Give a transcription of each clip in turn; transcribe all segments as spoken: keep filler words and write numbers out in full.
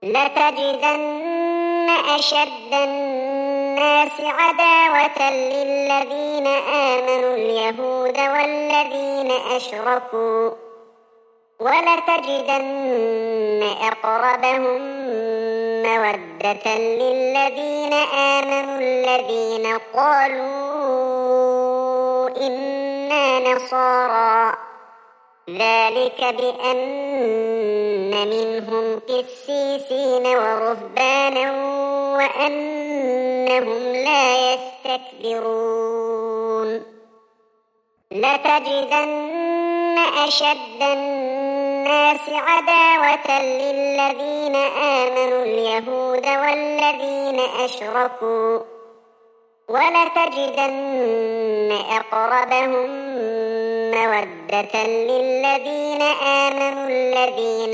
لتجدن أشد الناس عداوة للذين آمنوا اليهود والذين أشركوا ولتجدن أقربهم مودة للذين آمنوا الذين قالوا إنا نصارى ذلك بأن منهم قسيسين ورهبانا وأنهم لا يستكبرون لتجدن أشد الناس عداوة للذين آمنوا اليهود والذين أشركوا ولتجدن أقربهم مودة للذين آمنوا الذين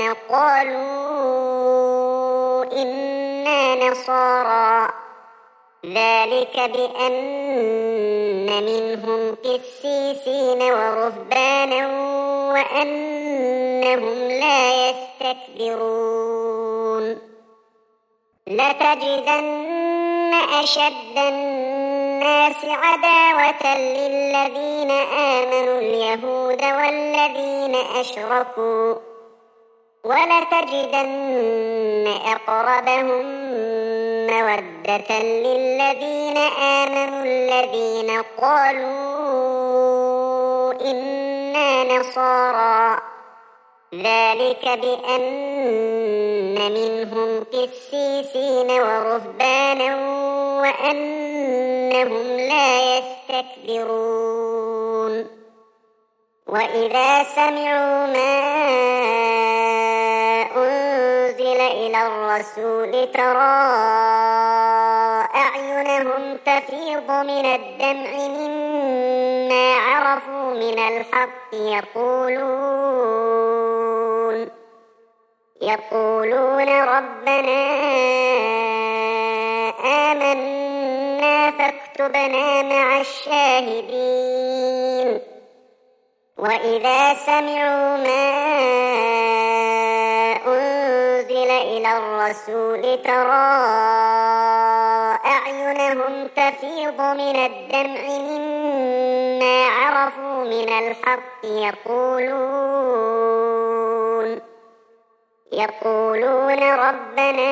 قالوا إنا نصارى ذلك بأن منهم قسيسين ورهبانا وأنهم لا يستكبرون لتجدن أشد الناس عداوة للذين آمنوا اليهود والذين أشركوا ولتجدن أقربهم مودة للذين آمنوا الذين قالوا إنا نصارى ذلك بأن منهم قسيسين ورهبانا وأنهم لا يستكبرون وإذا سمعوا ما أنزل إلى الرسول ترى أعينهم تفيض من الدمع مما عرفوا من الحق يقولون يقولون ربنا آمنا فاكتبنا مع الشاهدين وإذا سمعوا ما أنزل إلى الرسول ترى أعينهم تفيض من الدمع مما عرفوا من الحق يقولون يقولون ربنا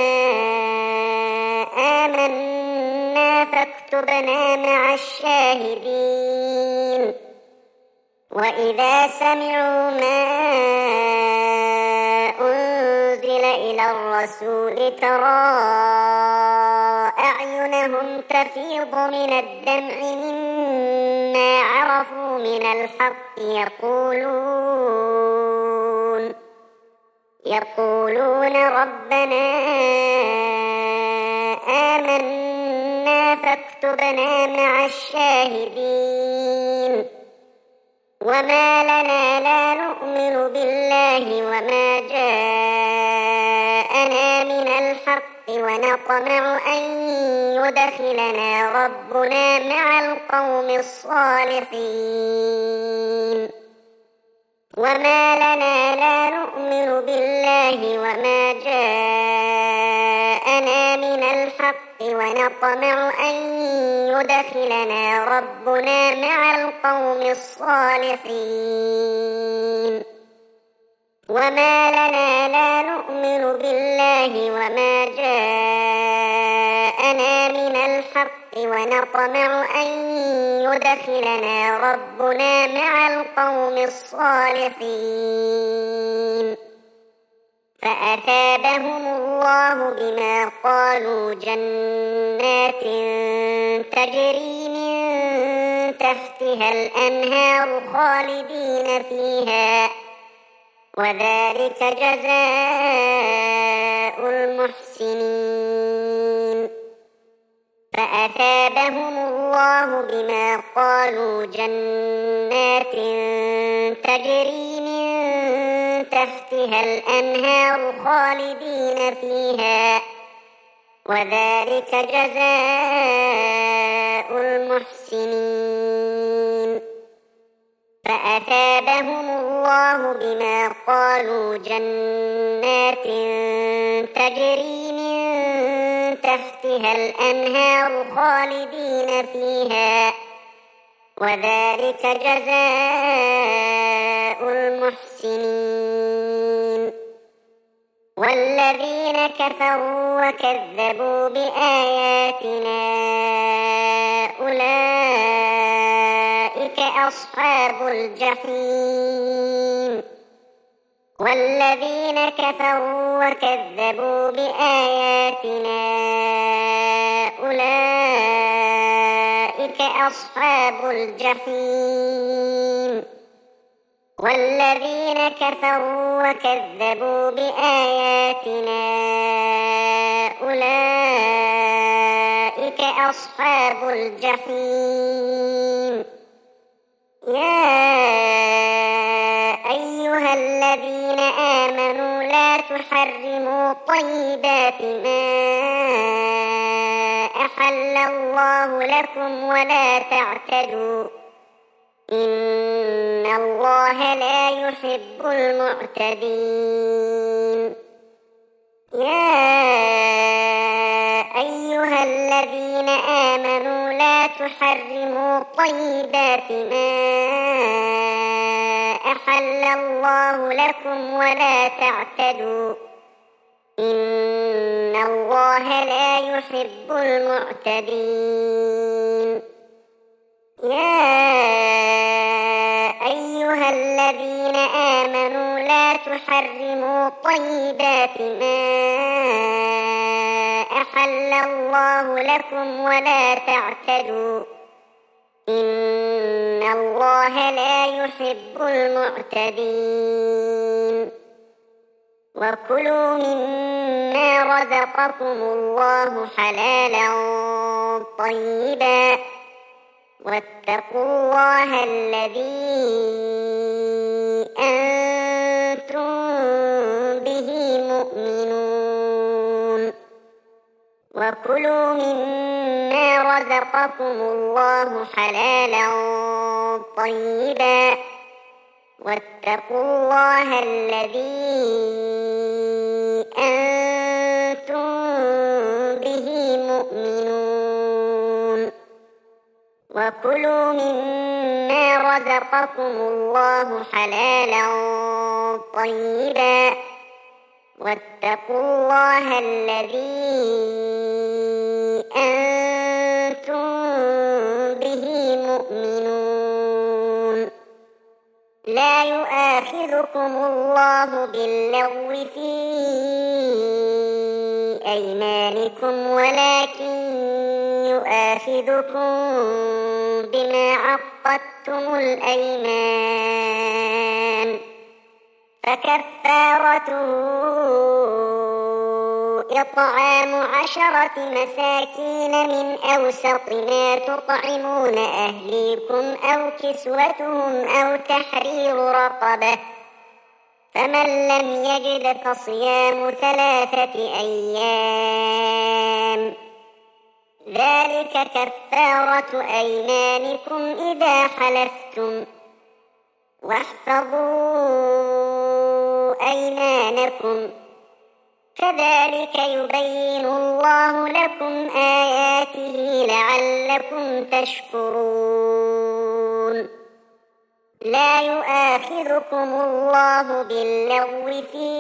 آمنا فاكتبنا مع الشاهدين وإذا سمعوا ما أنزل إلى الرسول ترى أعينهم تفيض من الدمع مما عرفوا من الحق يقولون يقولون ربنا آمنا فاكتبنا مع الشاهدين وما لنا لا نؤمن بالله وما جاءنا من الحق ونطمع أن يدخلنا ربنا مع القوم الصالحين وما لنا لا نؤمن بالله وما جاءنا من الحق ونطمع أن يدخلنا ربنا مع القوم الصالحين وما لنا لا نؤمن بالله وما جاءنا من الحق ونطمع أن يدخلنا ربنا مع القوم الصالحين فأثابهم الله بما قالوا جنات تجري من تحتها الأنهار خالدين فيها وذلك جزاء المحسنين فأثابهم الله بما قالوا جنات تجري من تحتها الأنهار خالدين فيها وذلك جزاء المحسنين فأثابهم الله بما قالوا جنات تجري من تحتها الأنهار خالدين فيها، وذلك جزاء المحسنين. والذين كفروا وكذبوا بآياتنا أولئك أصحاب الجحيم. والذين كفروا وكذبوا بآياتنا أولئك أصحاب الجحيم. والذين كفروا وكذبوا بآياتنا أولئك أصحاب الجحيم. يا أيها الذين آمنوا لا تحرموا طيبات ما أحل الله لكم ولا تعتدوا، إن الله لا يحب المعتدين. يا أيها الذين آمنوا لا تحرموا طيبات ما أحل الله لكم ولا تعتدوا، إن الله لا يحب المعتدين. يا أيها الذين آمنوا لا تحرموا طيبات ما أحل الله لكم ولا تعتدوا، إن الله لا يحب المعتدين. وكلوا مما رزقكم الله حلالا طيبا، واتقوا الله الذي أنتم به مؤمنون. وكلوا مما رزقكم الله حلالا طيبا، واتقوا الله الذي أنتم به مؤمنون. وكلوا مما رزقكم الله حلالا طيبا، واتقوا الله الذي أنتم به مؤمنون. لا يؤاخذكم الله باللغو في أيمانكم، ولكن يؤاخذكم بما عقدتم الأيمان، فكفارته إطعام عشرة مساكين من أوسط ما تطعمون أهليكم أو كسوتهم أو تحرير رقبة، فمن لم يجد فصيام ثلاثة أيام، ذلك كفارة أيمانكم إذا حلفتم، واحفظوا أيمانكم، كذلك يبين الله لكم آياته لعلكم تشكرون. لا يؤاخذكم الله باللغو في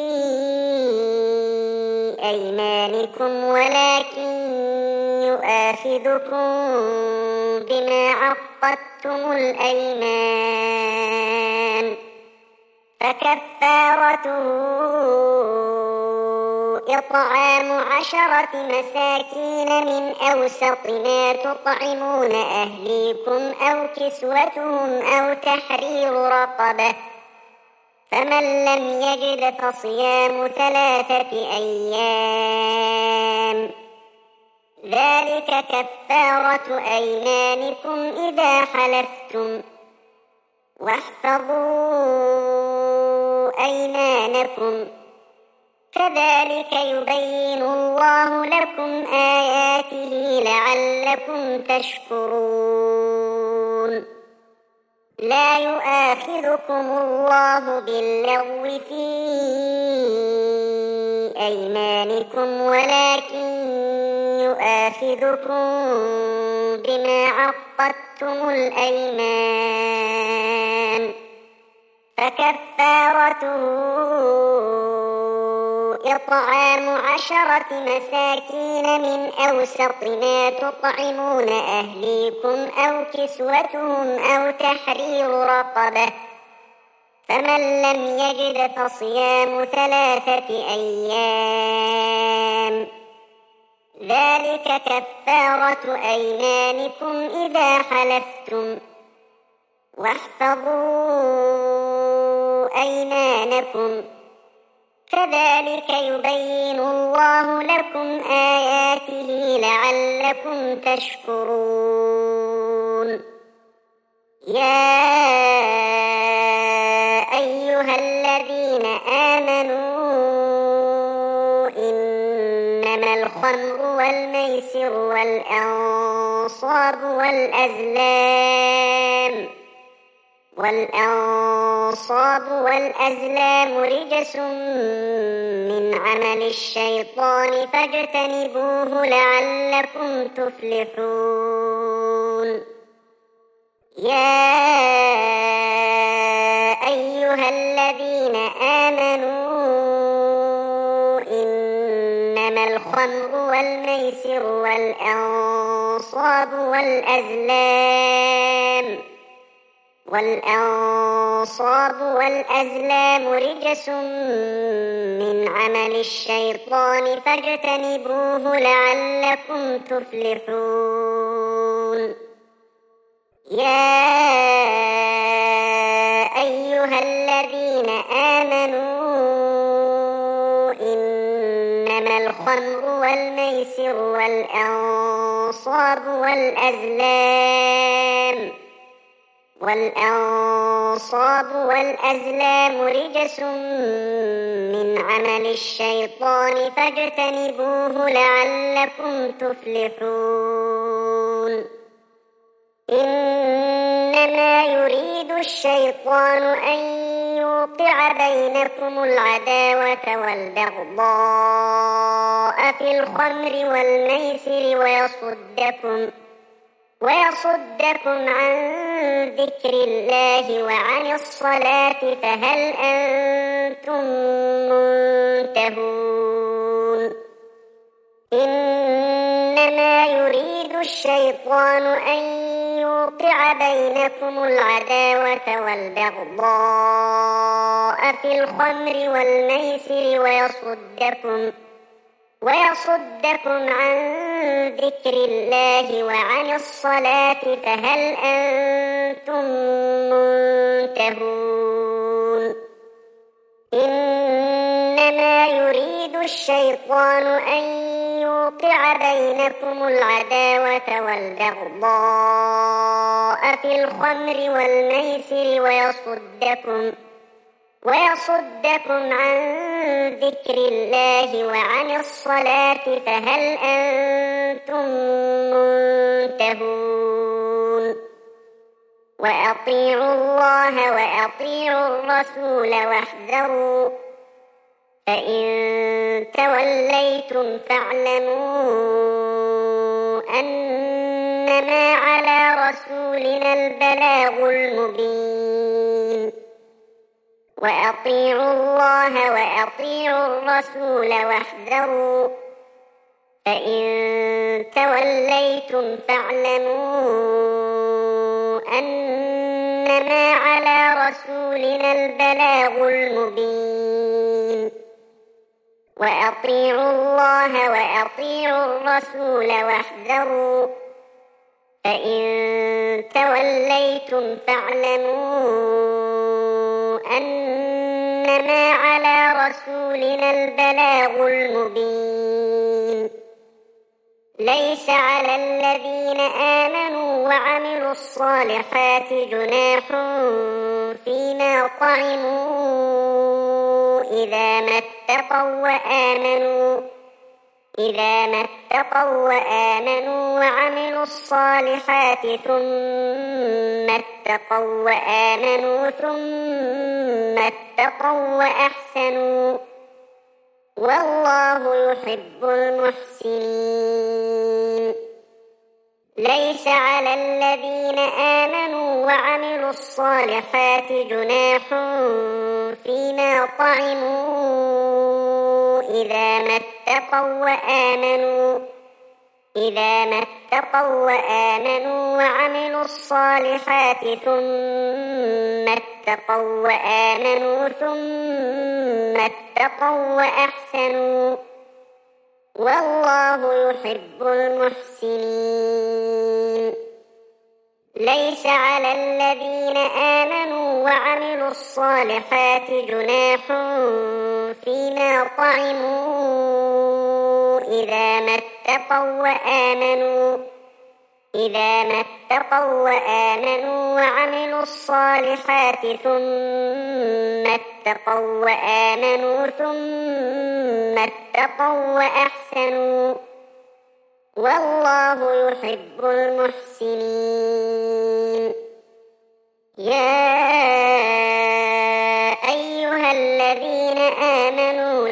أيمانكم، ولكن يؤاخذكم بما عقدتم الأيمان، فكفارته إطعام عشرة مساكين من أوسط ما تطعمون أهليكم أو كسوتهم أو تحرير رقبة، فمن لم يجد فصيام ثلاثة أيام، ذلك كفارة أيمانكم إذا حلفتم، واحفظوا أيمانكم، كذلك يبين الله لكم آياته لعلكم تشكرون. لا يؤاخذكم الله باللغو في أيمانكم ولكن يؤاخذكم بما عقدتم الأيمان فكفارته إطعام عشرة مساكين من أوسط ما تطعمون أهليكم أو كسوتهم أو تحرير رقبة فمن لم يجد فصيام ثلاثة أيام ذلك كفارة أيمانكم إذا حلفتم واحفظوا أيمانكم كذلك يبين الله لكم آياته لعلكم تشكرون يا أيها الذين آمنوا إنما الخمر والميسر والأنصاب والأزلام والأنصاب والأزلام رجس من عمل الشيطان فاجتنبوه لعلكم تفلحون يا أيها الذين آمنوا إنما الخمر والميسر والأنصاب والأزلام والأنصاب والأزلام رجس من عمل الشيطان فاجتنبوه لعلكم تفلحون يا أيها الذين آمنوا إنما الخمر والميسر والأنصاب والأزلام والأنصاب والأزلام رجس من عمل الشيطان فاجتنبوه لعلكم تفلحون إنما يريد الشيطان أن يوقع بينكم العداوة والبغضاء في الخمر والميسر ويصدكم ويصدكم عن ذكر الله وعن الصلاة فهل أنتم منتهون إنما يريد الشيطان أن يوقع بينكم العداوة والبغضاء في الخمر والميسر ويصدكم ويصدكم عن ذكر الله وعن الصلاة فهل أنتم منتهون إنما يريد الشيطان أن يوقع بينكم العداوة والبغضاء في الخمر والميسر ويصدكم ويصدكم عن ذكر الله وعن الصلاة فهل أنتم منتهون وأطيعوا الله وأطيعوا الرسول واحذروا فإن توليتم فاعلموا أنما على رسولنا البلاغ المبين وأطيعوا الله وأطيعوا الرسول واحذروا فإن توليتم فاعلموا أنما على رسولنا البلاغ المبين وأطيعوا الله وأطيعوا الرسول واحذروا فإن توليتم فاعلموا أنما على رسولنا البلاغ المبين ليس على الذين آمنوا وعملوا الصالحات جناح فيما طعموا إذا ما اتقوا وآمنوا إذا ما اتقوا وآمنوا وعملوا الصالحات ثم اتقوا وآمنوا ثم اتقوا وأحسنوا والله يحب المحسنين. ليس على الذين آمنوا وعملوا الصالحات جناح فيما طعموا إذا ما اتقوا وآمنوا إذا ما اتقوا وآمنوا وعملوا الصالحات ثم اتقوا وآمنوا ثم اتقوا وأحسنوا والله يحب المحسنين. ليس على الذين آمنوا وعملوا الصالحات جناح فيما طعموا إذا ما اتقوا وآمنوا إذا ما اتقوا وآمنوا وعملوا الصالحات ثم اتقوا وآمنوا ثم اتقوا وأحسنوا والله يحب المحسنين. يا أيها الذين آمنوا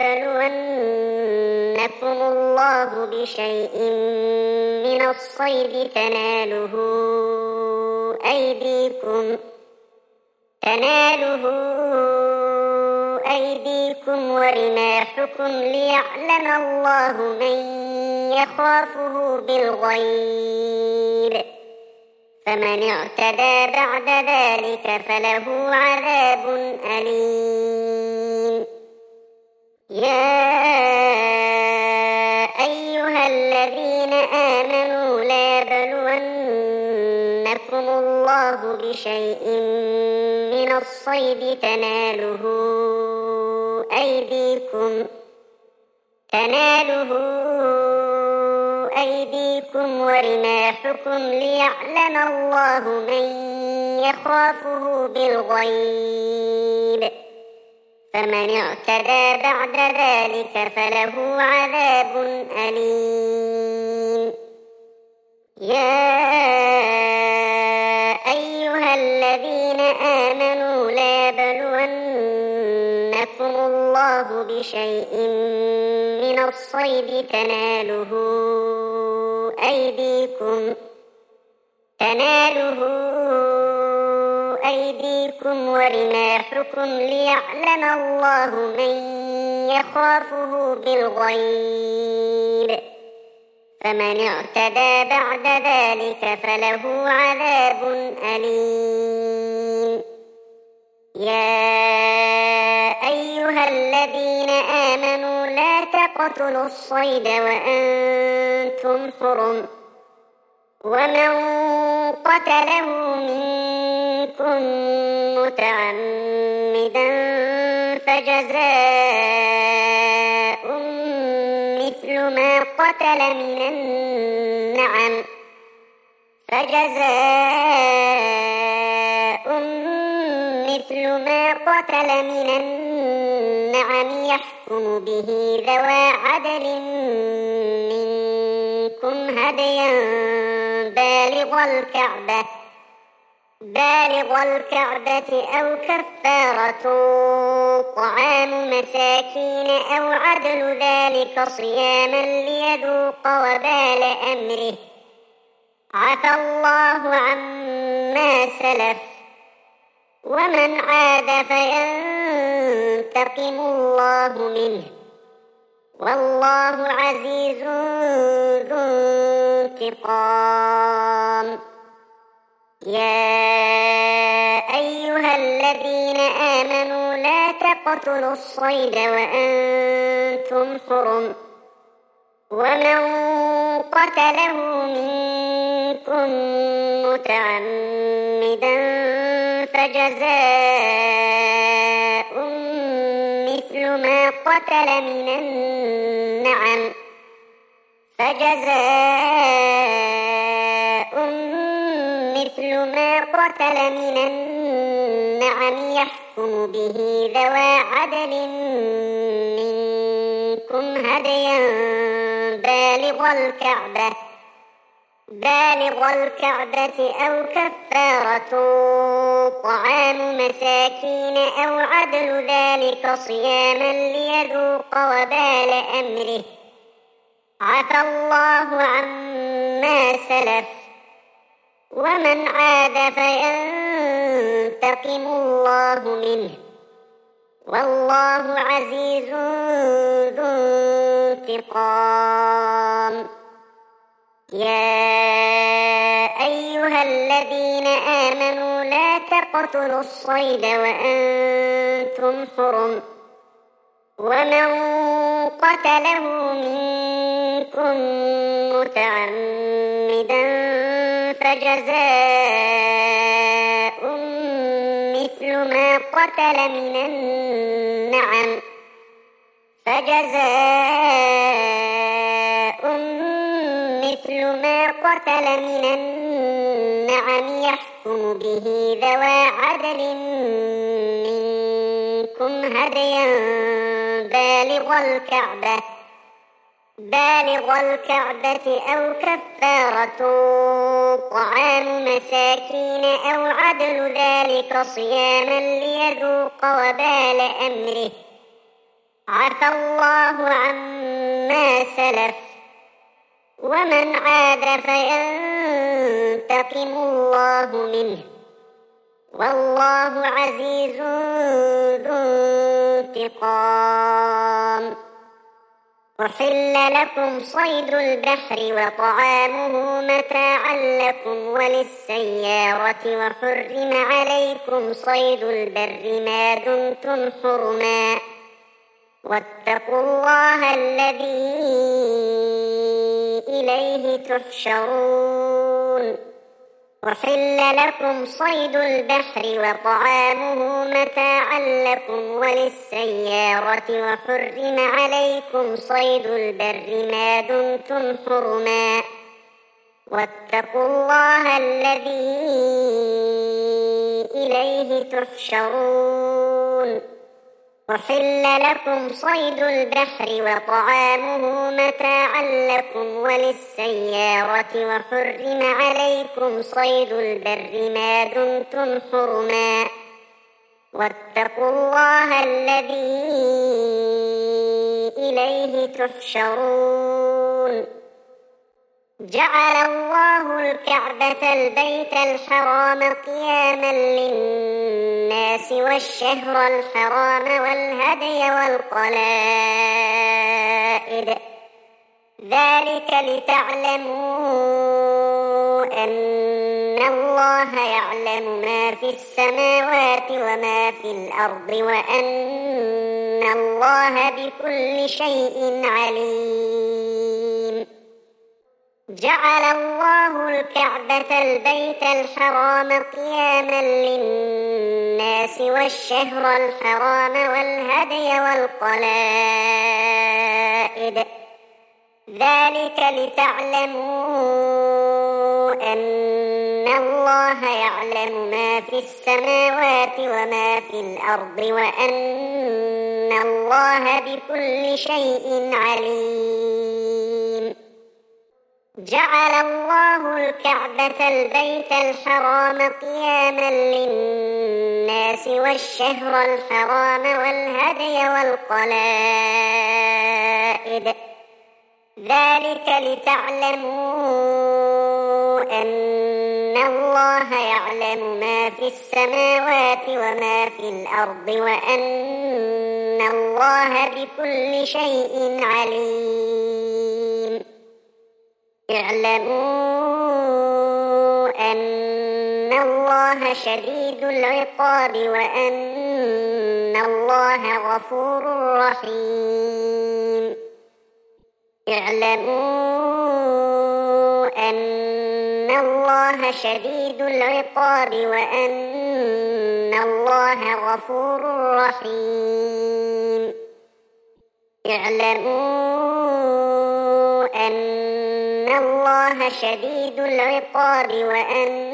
ليبلونكم الله بشيء من الصيد تناله أيديكم تناله أيديكم ورماحكم ليعلم الله من يخافه بالغيب فمن اعتدى بعد ذلك فله عذاب أليم. يا أيها الذين آمنوا ليبلونكم الله بشيء من الصيد تناله أيديكم تناله أيديكم ورماحكم ليعلم الله من يخافه بالغيب فمن اعتدى بعد ذلك فله عذاب أليم. يا أيها الذين آمنوا ليبلونكم الله بشيء من الصيد تناله أيديكم تناله أيديكم ورماحكم ليعلم الله من يخافه بالغيب فمن اعتدى بعد ذلك فله عذاب أليم. يا أيها الذين آمنوا لا تقتلوا الصيد وأنتم حرم ومن قتله منكم متعمدا فجزاء مثل ما قتل من النعم فجزاء مثل ما قتل من النعم يحكم به ذوى عدل منكم هديا بالغ الكعبة بالغ الكعبة أو كفارة طعام مساكين أو عدل ذلك صياما ليذوق وبال أمره عفى الله عما سلف ومن عاد فينتقم الله منه والله عزيز ذو انتقام. يا أيها الذين آمنوا لا تقتلوا الصيد وأنتم حرم ومن قتله منكم متعمدا فجزاء مثل ما قتل من النعم فجزاء مثل ما قتل من النعم يحكم به ذوى عدل منكم منكم هديا بالغ الكعبة بالغ الكعبة أو كفارة طعام مساكين أو عدل ذلك صياما ليذوق وبال أمره عفى الله عما سلف ومن عاد فينتقم الله منه والله عزيز ذو انتقام. يا أيها الذين آمنوا لا تقتلوا الصيد وأنتم حرم ومن قتله منكم متعمدا فجزاء مثل ما قتل من النعم فجزاء مثل ما قتل من النعم يحكم به ذوى عدل منكم هديا بالغ الكعبة بالغ الكعبة أو كفارة طعام مساكين أو عدل ذلك صياما ليذوق وبال أمره عفى الله عما سلف ومن عاد فينتقم الله منه والله عزيز ذو انتقام. أحل لكم صيد البحر وطعامه متاعا لكم وللسيارة وحرم عليكم صيد البر ما دمتم حرما واتقوا الله الذي إليه تحشرون. أحل لكم صيد البحر وطعامه متاعا لكم وللسيارة وحرم عليكم صيد البر ما دمتم حرما واتقوا الله الذي إليه تحشرون. أحل لكم صيد البحر وطعامه متاعا لكم وللسيارة وحرم عليكم صيد البر ما دمتم حرما واتقوا الله الذي إليه تحشرون. جعل الله الكعبة البيت الحرام قياما للناس والشهر الحرام والهدي والقلائد ذلك لتعلموا أن الله يعلم ما في السماوات وما في الأرض وأن الله بكل شيء عليم. جعل الله الكعبة البيت الحرام قياما للناس والشهر الحرام والهدي والقلائد ذلك لتعلموا أن الله يعلم ما في السماوات وما في الأرض وأن الله بكل شيء عليم. جعل الله الكعبة البيت الحرام قياما للناس والشهر الحرام والهدي والقلائد ذلك لتعلموا أن الله يعلم ما في السماوات وما في الأرض وأن الله بكل شيء عليم. اعلموا أن الله شديد العقاب وأن الله غفور رحيم. اعلموا أن الله شديد العقاب وأن الله غفور رحيم. اعلموا أن الله شديد العقاب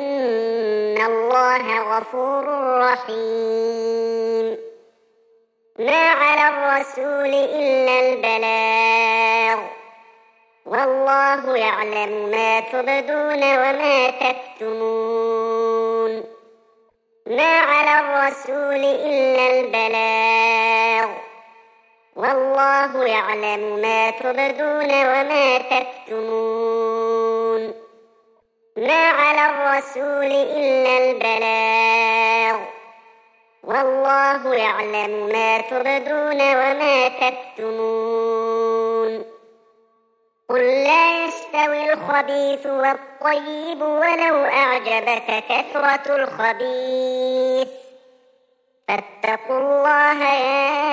وأن الله غفور رحيم. ما على الرسول إلا البلاغ والله يعلم ما تبدون وما تكتمون ما على الرسول إلا البلاغ والله يعلم ما تبدون وما تكتمون ما على الرسول إلا البلاغ والله يعلم ما تبدون وما تكتمون قل لا يستوي الخبيث والطيب ولو أعجبك كثرة الخبيث فاتقوا الله يا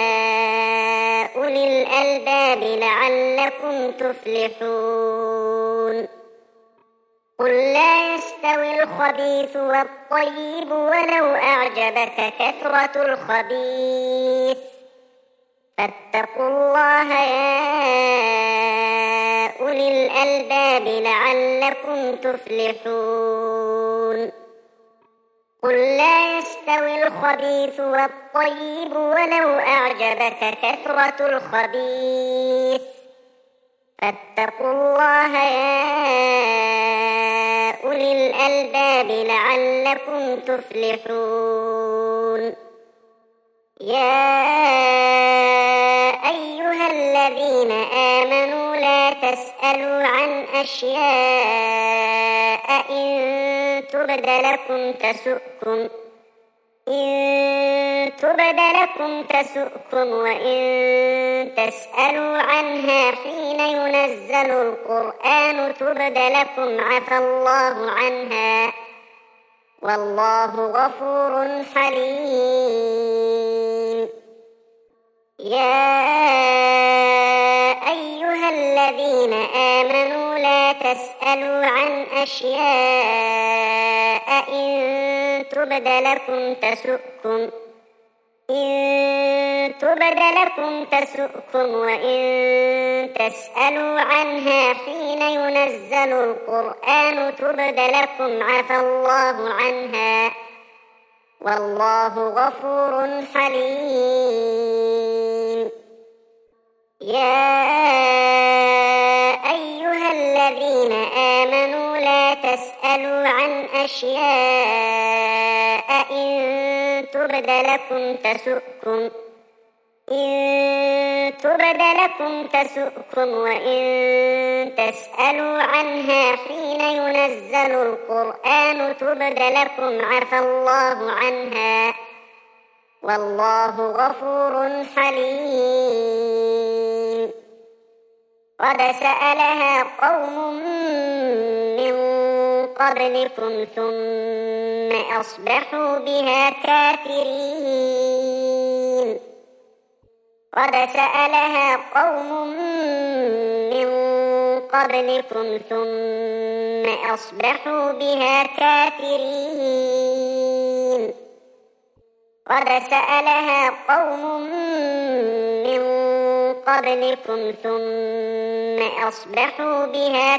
أولي الألباب لعلكم تفلحون قل لا يستوي الخبيث والطيب ولو أعجبك كثرة الخبيث فاتقوا الله يا أولي الألباب لعلكم تفلحون قل لا يستوي الخبيث والطيب ولو أعجبك كثرة الخبيث فاتقوا الله يا أولي الألباب لعلكم تفلحون يا أيها الذين آمنوا لا تسألوا عن أشياء إن تبد لكم تسؤكم إن تبد لكم تسؤكم وإن تسألوا عنها حين ينزل القرآن تبد لكم عفى الله عنها والله غفور حليم يا أيها الذين آمنوا لا تسألوا عن أشياء إن تبد لكم تسؤكم إن تبد لكم تسؤكم وإن تسألوا عنها حين ينزل القرآن تبد لكم عفى الله عنها والله غفور حليم يا أيها الذين آمنوا لا تسألوا عن أشياء إن تبد لكم تسؤكم إن تبد لكم تسؤكم وإن تسألوا عنها حين ينزل القرآن تبد لكم عفى الله عنها والله غفور حليم قد سألها قوم من قبلكم ثم أصبحوا بها كافرين قد سألها قوم من قبلكم ثم أصبحوا بها كافرين قد سألها قوم من قبلكم ثم أصبحوا بها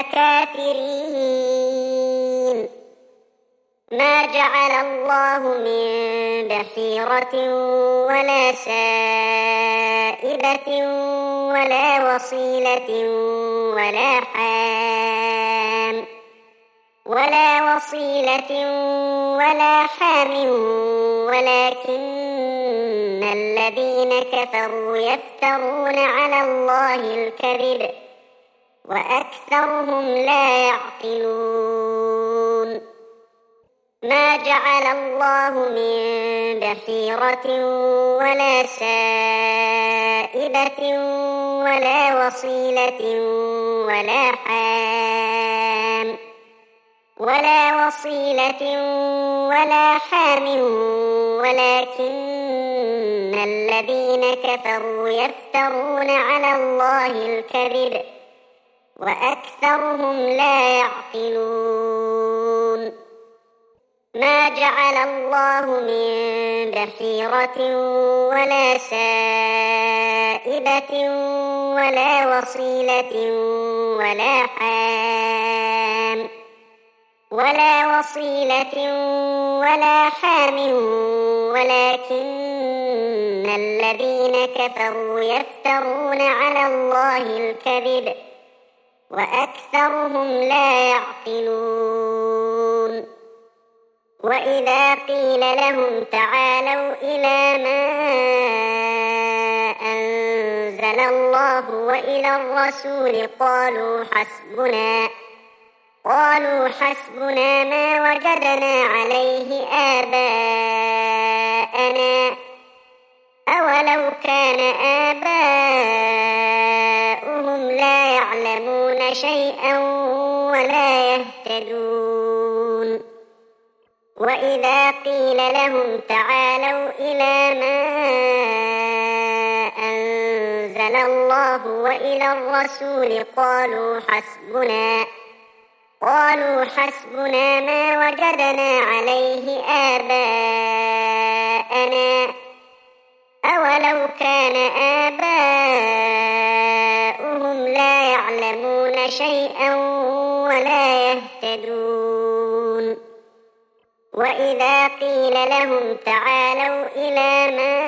كافرين ما جعل الله من بحيرة ولا سائبة ولا وصيلة ولا حام ولا وصيلة ولا حام ولكن الذين كفروا يفترون على الله الكذب وأكثرهم لا يعقلون ما جعل الله من بحيرة ولا سائبة ولا وصيلة ولا حام ولا وصيلة ولا حام ولكن الذين كفروا يفترون على الله الكذب وأكثرهم لا يعقلون ما جعل الله من بحيرة ولا سائبة ولا وصيلة ولا حام ولا وصيلة ولا حام، ولكن الذين كفروا يفترون على الله الكذب وأكثرهم لا يعقلون. وإذا قيل لهم تعالوا إلى ما أنزل الله وإلى الرسول قالوا حسبنا قالوا حسبنا ما وجدنا عليه آباءنا أولو كان آباؤهم لا يعلمون شيئا ولا يهتدون. وإذا قيل لهم تعالوا إلى ما أنزل الله وإلى الرسول قالوا حسبنا قالوا حسبنا ما وجدنا عليه آباءنا أولو كان آباؤهم لا يعلمون شيئا ولا يهتدون. وإذا قيل لهم تعالوا إلى ما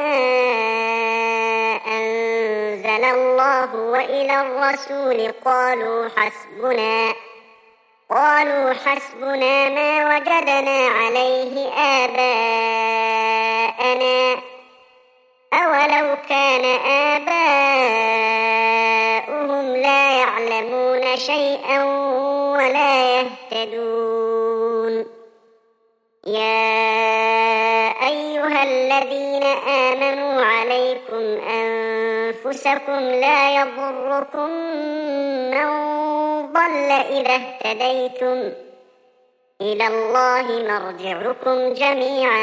أنزل الله وإلى الرسول قالوا حسبنا قالوا حسبنا ما وجدنا عليه آباءنا أولو كان آباؤهم لا يعلمون شيئا ولا يهتدون. يا أيها الذين آمنوا عليكم أنفسكم لا يضركم من ضل إذا اهتديتم إلى الله مرجعكم جميعا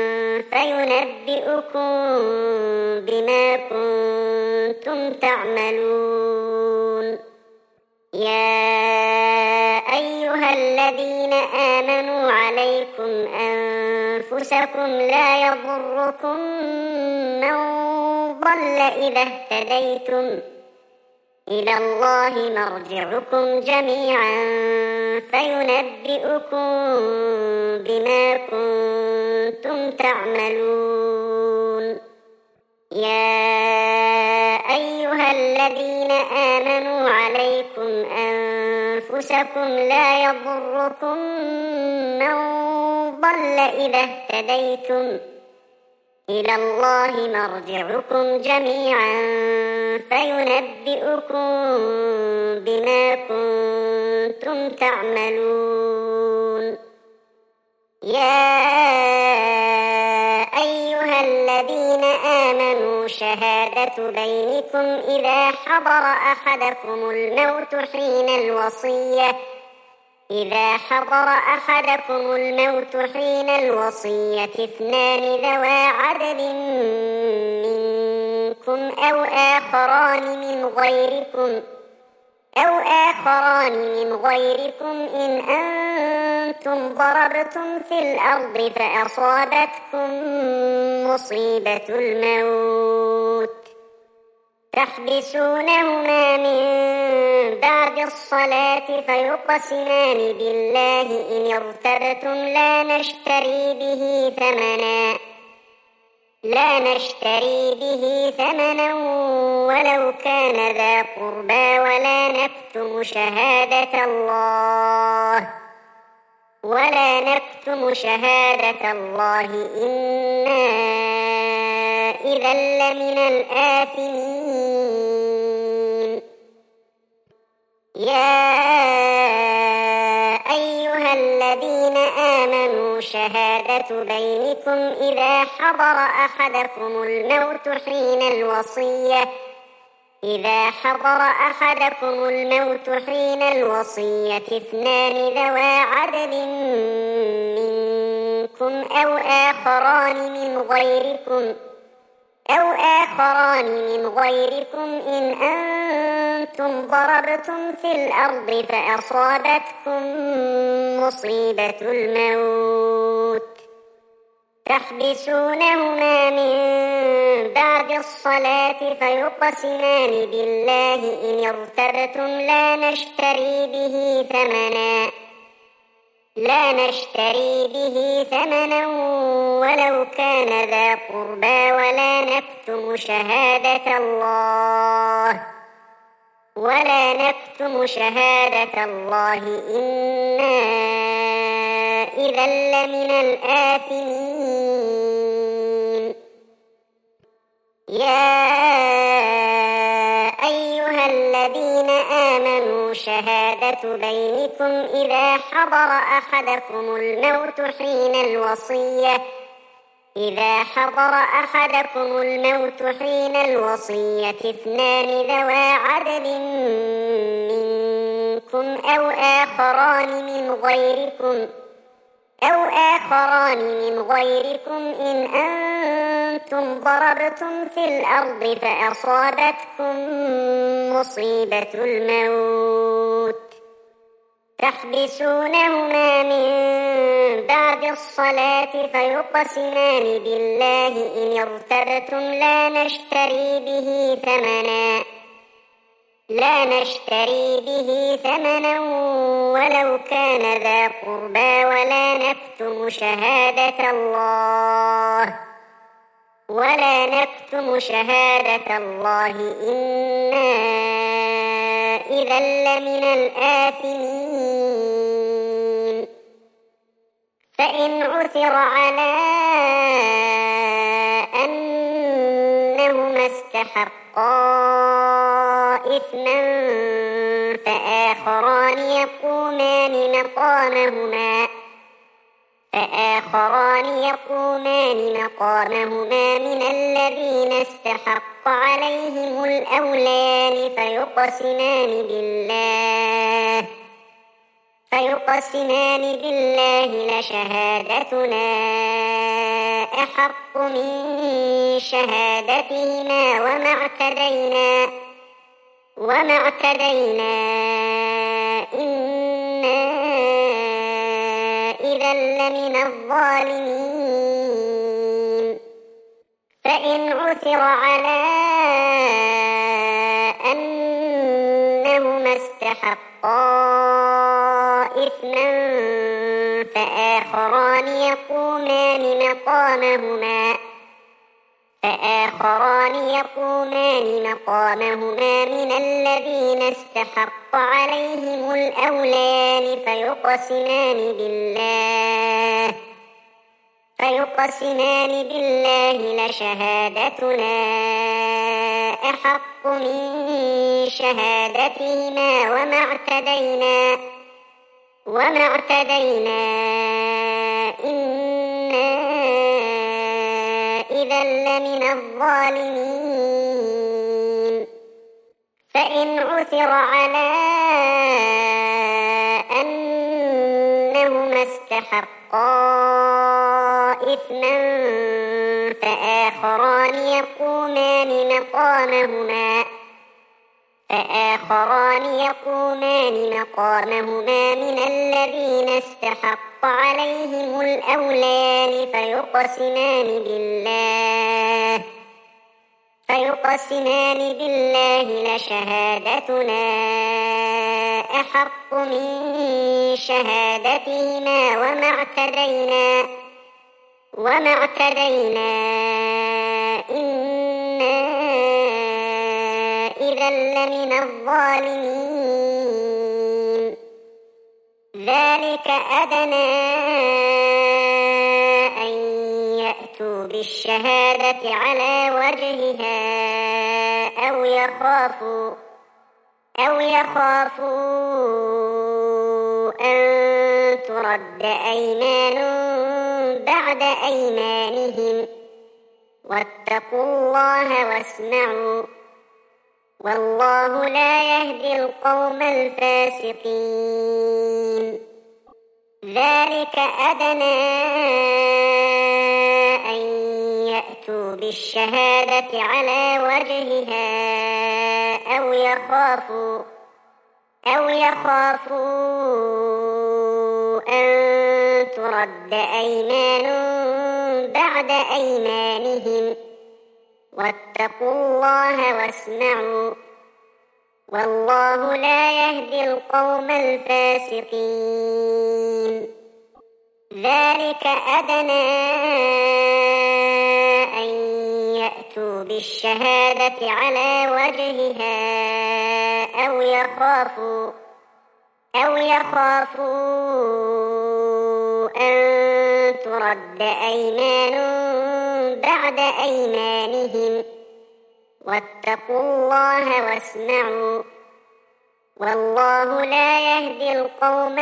فينبئكم بما كنتم تعملون. يا أيها الذين آمنوا عليكم أنفسكم لا يضركم من ضل إذا اهتديتم إلى الله مرجعكم جميعا فينبئكم بما كنتم تعملون. يا أيها الذين آمنوا عليكم أنفسكم لا يضركم من ضل إذا اهتديتم إلى الله مرجعكم جميعا فينبئكم بما كنتم تعملون. يا أيها الذين آمنوا شهادة بينكم إذا حضر أحدكم الموت حين الوصية إذا حضر أحدكم الموت حين الوصية اثنان ذوى عدل منكم أو آخران من غيركم أو آخران من غيركم إن أنتم ضربتم في الأرض فأصابتكم مصيبة الموت تحبسونهما من بعد الصلاة فيقسمان بالله إن ارتبتم لا نشتري به ثمنا لا نشتري به ثمنا ولو كان ذا قربى ولا نكتم شهادة الله ولا نكتم شهادة الله إنا إذا لمن الآثمين. يا أيها الذين آمنوا شهادة بينكم إذا حضر أحدكم الموت حين الوصية إذا حضر أحدكم الموت حين الوصية اثنان ذوى عدل منكم أو آخران من غيركم أو آخران من غيركم إن أنتم ضربتم في الأرض فأصابتكم مصيبة الموت تحبسونهما من بعد الصلاة فيقسمان بالله إن ارتبتم لا نشتري به ثمنا لا نشتري به ثمنا ولو كان ذا قربى ولا نكتم شهادة الله ولا نكتم شهادة الله إنا إذا لمن الآثمين. يا أيها الذين آمنوا شهادة بينكم إذا حضر أحدكم الموت حين الوصية إذا حضر أحدكم الموت حين الوصية اثنان ذوى عدل منكم أو آخران من غيركم أو آخران من غيركم إن أنتم ضربتم في الأرض فأصابتكم مصيبة الموت تحبسونهما من بعد الصلاة فيقسمان بالله إن ارتبتم لا نشتري به ثمنا لا نشتري به ثمنا ولو كان ذا قربى ولا نكتم شهادة الله ولا نكتم شهادة الله إنا إذا لمن الآثمين. فإن عثر على أنهما استحقا إثما فآخران يقومان مقامهما فآخران يقومان مقامهما من الذين استحق عليهم الأوليان فيقسمان بالله فيقسمان بالله لشهادتنا أحق من شهادتهما وما اعتدينا وما اعتدينا إنا إذا لمن الظالمين. فإن عثر على أنهما استحقا إثما فآخران يقومان مقامهما فآخران يقومان مقامهما من الذين استحق عليهم الأوليان فيقسمان بالله فيقسمان بالله لشهادتنا أحق من شهادتهما وما اعتدينا وما اعتدينا إنا إذا لمن الظالمين. فإن عثر على أنهما استحقا إثما فآخران يقومان مقامهما فآخران يقومان مقامهما من الذين استحق عليهم الأوليان فيقسمان بالله فيقسمان بالله لشهادتنا أحق من شهادتهما وما اعتدينا وما اعتدينا إنا إذا لمن الظالمين. ذلك أدنى أن يأتوا بالشهادة على وجهها أو يخافوا أو يخافوا أن ترد أيمان بعد أيمانهم واتقوا الله واسمعوا والله لا يهدي القوم الفاسقين. ذلك أدنى أن يأتوا بالشهادة على وجهها أو يخافوا أو يخافوا أن ترد أيمان بعد أيمانهم واتقوا الله واسمعوا والله لا يهدي القوم الفاسقين. ذلك أدنى أن يأتوا بالشهادة على وجهها أو يخافوا أو يخافوا أن ترد أيمان بعد أيمانهم واتقوا الله واسمعوا والله لا يهدي القوم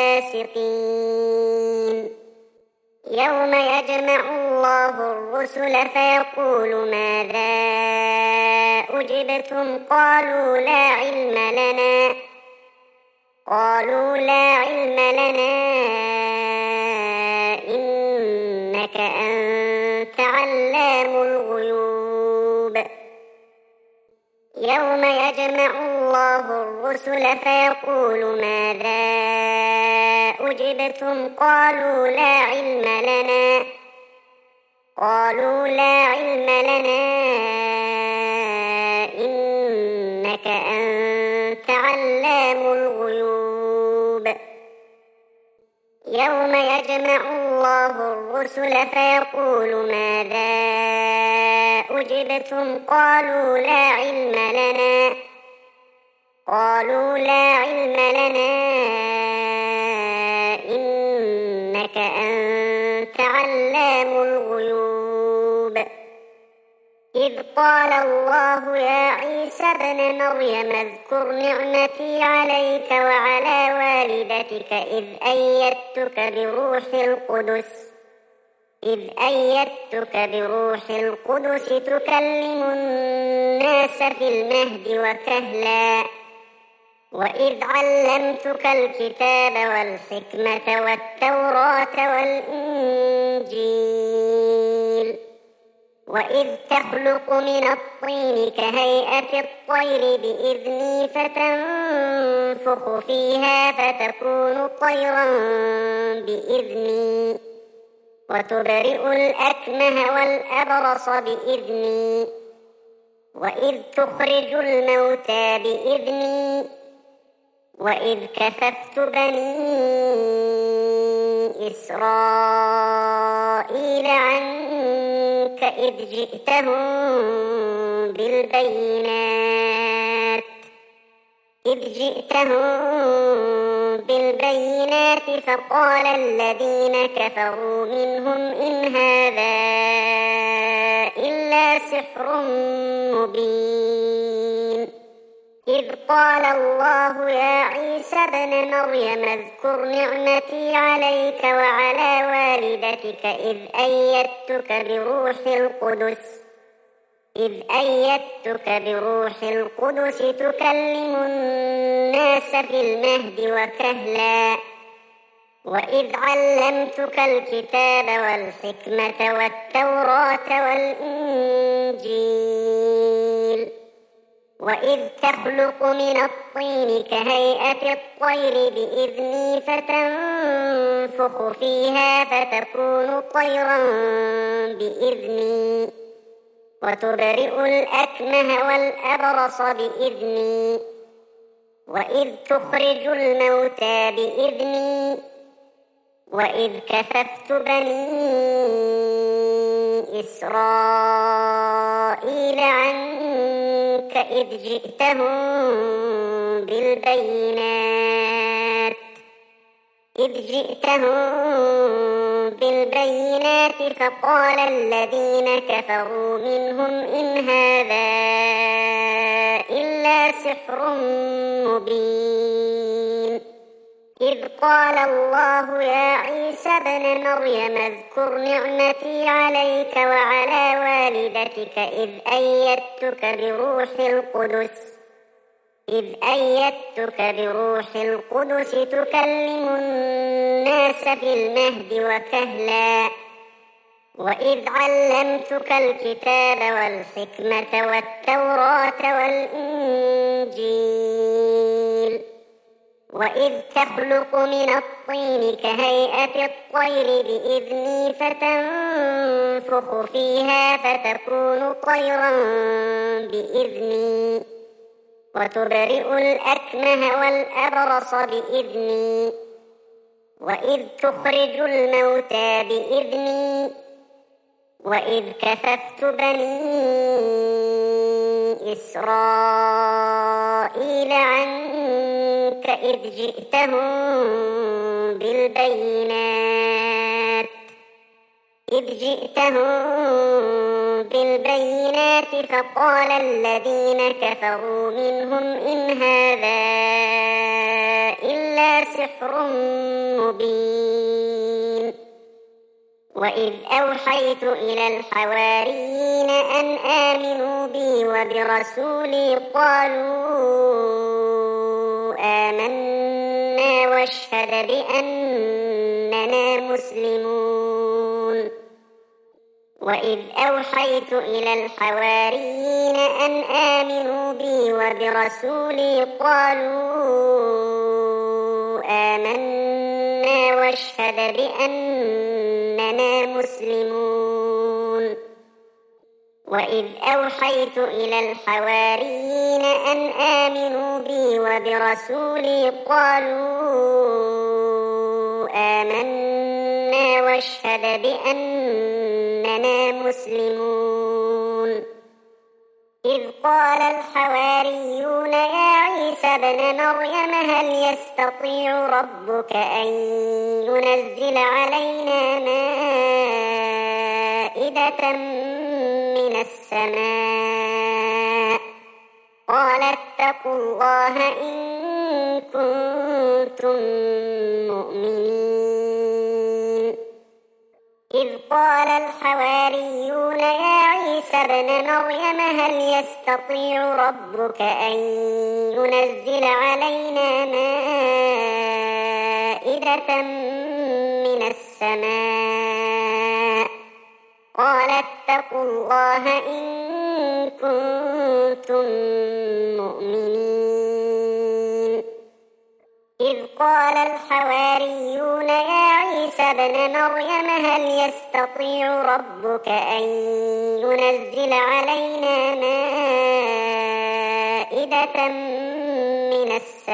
الفاسقين يوم يجمع الله الرسل فيقول ماذا أجبتم قالوا لا علم لنا قالوا لا علم لنا إنك أنت علام الغيوب يوم يجمع الله الرسل فيقول ماذا أجبتم قالوا لا علم لنا قالوا لا علم لنا إنك أنت علام الغيوب يوم يجمع الله الرسل فيقول ماذا أجبتم قالوا لا علم لنا قالوا لا علم لنا إنك أنت علام الغيوب إذ قال الله يا عيسى ابن مريم اذكر نعمتي عليك وعلى والدتك إذ أيدتك بروح القدس إذ أيدتك بروح القدس تكلم الناس في المهد وكهلا وإذ علمتك الكتاب والحكمة والتوراة والإنجيل وإذ تخلق من الطين كهيئة الطير بإذني فتنفخ فيها فتكون طيرا بإذني وتبرئ الأكمه والأبرص بإذني وإذ تخرج الموتى بإذني وإذ كففت بني إسرائيل عنك إذ جئتهم بالبينات إذ جئتهم بالبينات فقال الذين كفروا منهم إن هذا إلا سحر مبين إذ قال الله يا عيسى ابن مريم اذكر نعمتي عليك وعلى والدتك إذ أيدتك بروح القدس إذ أيدتك بروح القدس تكلم الناس في المهد وكهلا وإذ علمتك الكتاب والحكمة والتوراة والإنجيل وإذ تخلق من الطين كهيئة الطير بإذني فتنفخ فيها فتكون طيرا بإذني وتبرئ الأكمه والأبرص بإذني وإذ تخرج الموتى بإذني وإذ كففت بني إسرائيل عنك إذ جئتهم بالبينات إذ جئتهم بالبينات فقال الذين كفروا منهم إن هذا إلا سحر مبين إذ قال الله يا عيسى ابن مريم اذكر نعمتي عليك وعلى والدتك إذ أيدتك بروح القدس إذ أيدتك بروح القدس تكلم الناس في المهد وكهلا وإذ علمتك الكتاب والحكمة والتوراة والإنجيل وإذ تخلق من الطين كهيئة الطير بإذني فتنفخ فيها فتكون طيرا بإذني وتبرئ الأكمه والأبرص بإذني وإذ تخرج الموتى بإذني وإذ كففت بني إسرائيل عنك إذ جئتهم بالبينات إذ جئتهم بالبينات فقال الذين كفروا منهم إن هذا إلا سحر مبين وإذ أوحيت إلى الحواريين أن آمنوا بي وبرسولي قالوا آمنا واشهد بأننا مسلمون وإذ أوحيت إلى الحواريين أن آمنوا بي وبرسولي قالوا آمنا واشهد بأننا مسلمون وإذ أوحيت إلى الحواريين أن آمنوا بي وبرسولي قالوا آمنا واشهد بأننا مسلمون إذ قال الحواريون يا عيسى ابن مريم هل يستطيع ربك أن ينزل علينا مائدة من السماء قال اتقوا الله إن كنتم مؤمنين إذ قال الحواريون يا عيسى ابن مريم هل يستطيع ربك أن ينزل علينا مائدة من السماء قال اتقوا الله إن كنتم مؤمنين إذ قال الحواريون يا عيسى ابن مريم هل يستطيع ربك أن ينزل علينا مائدة من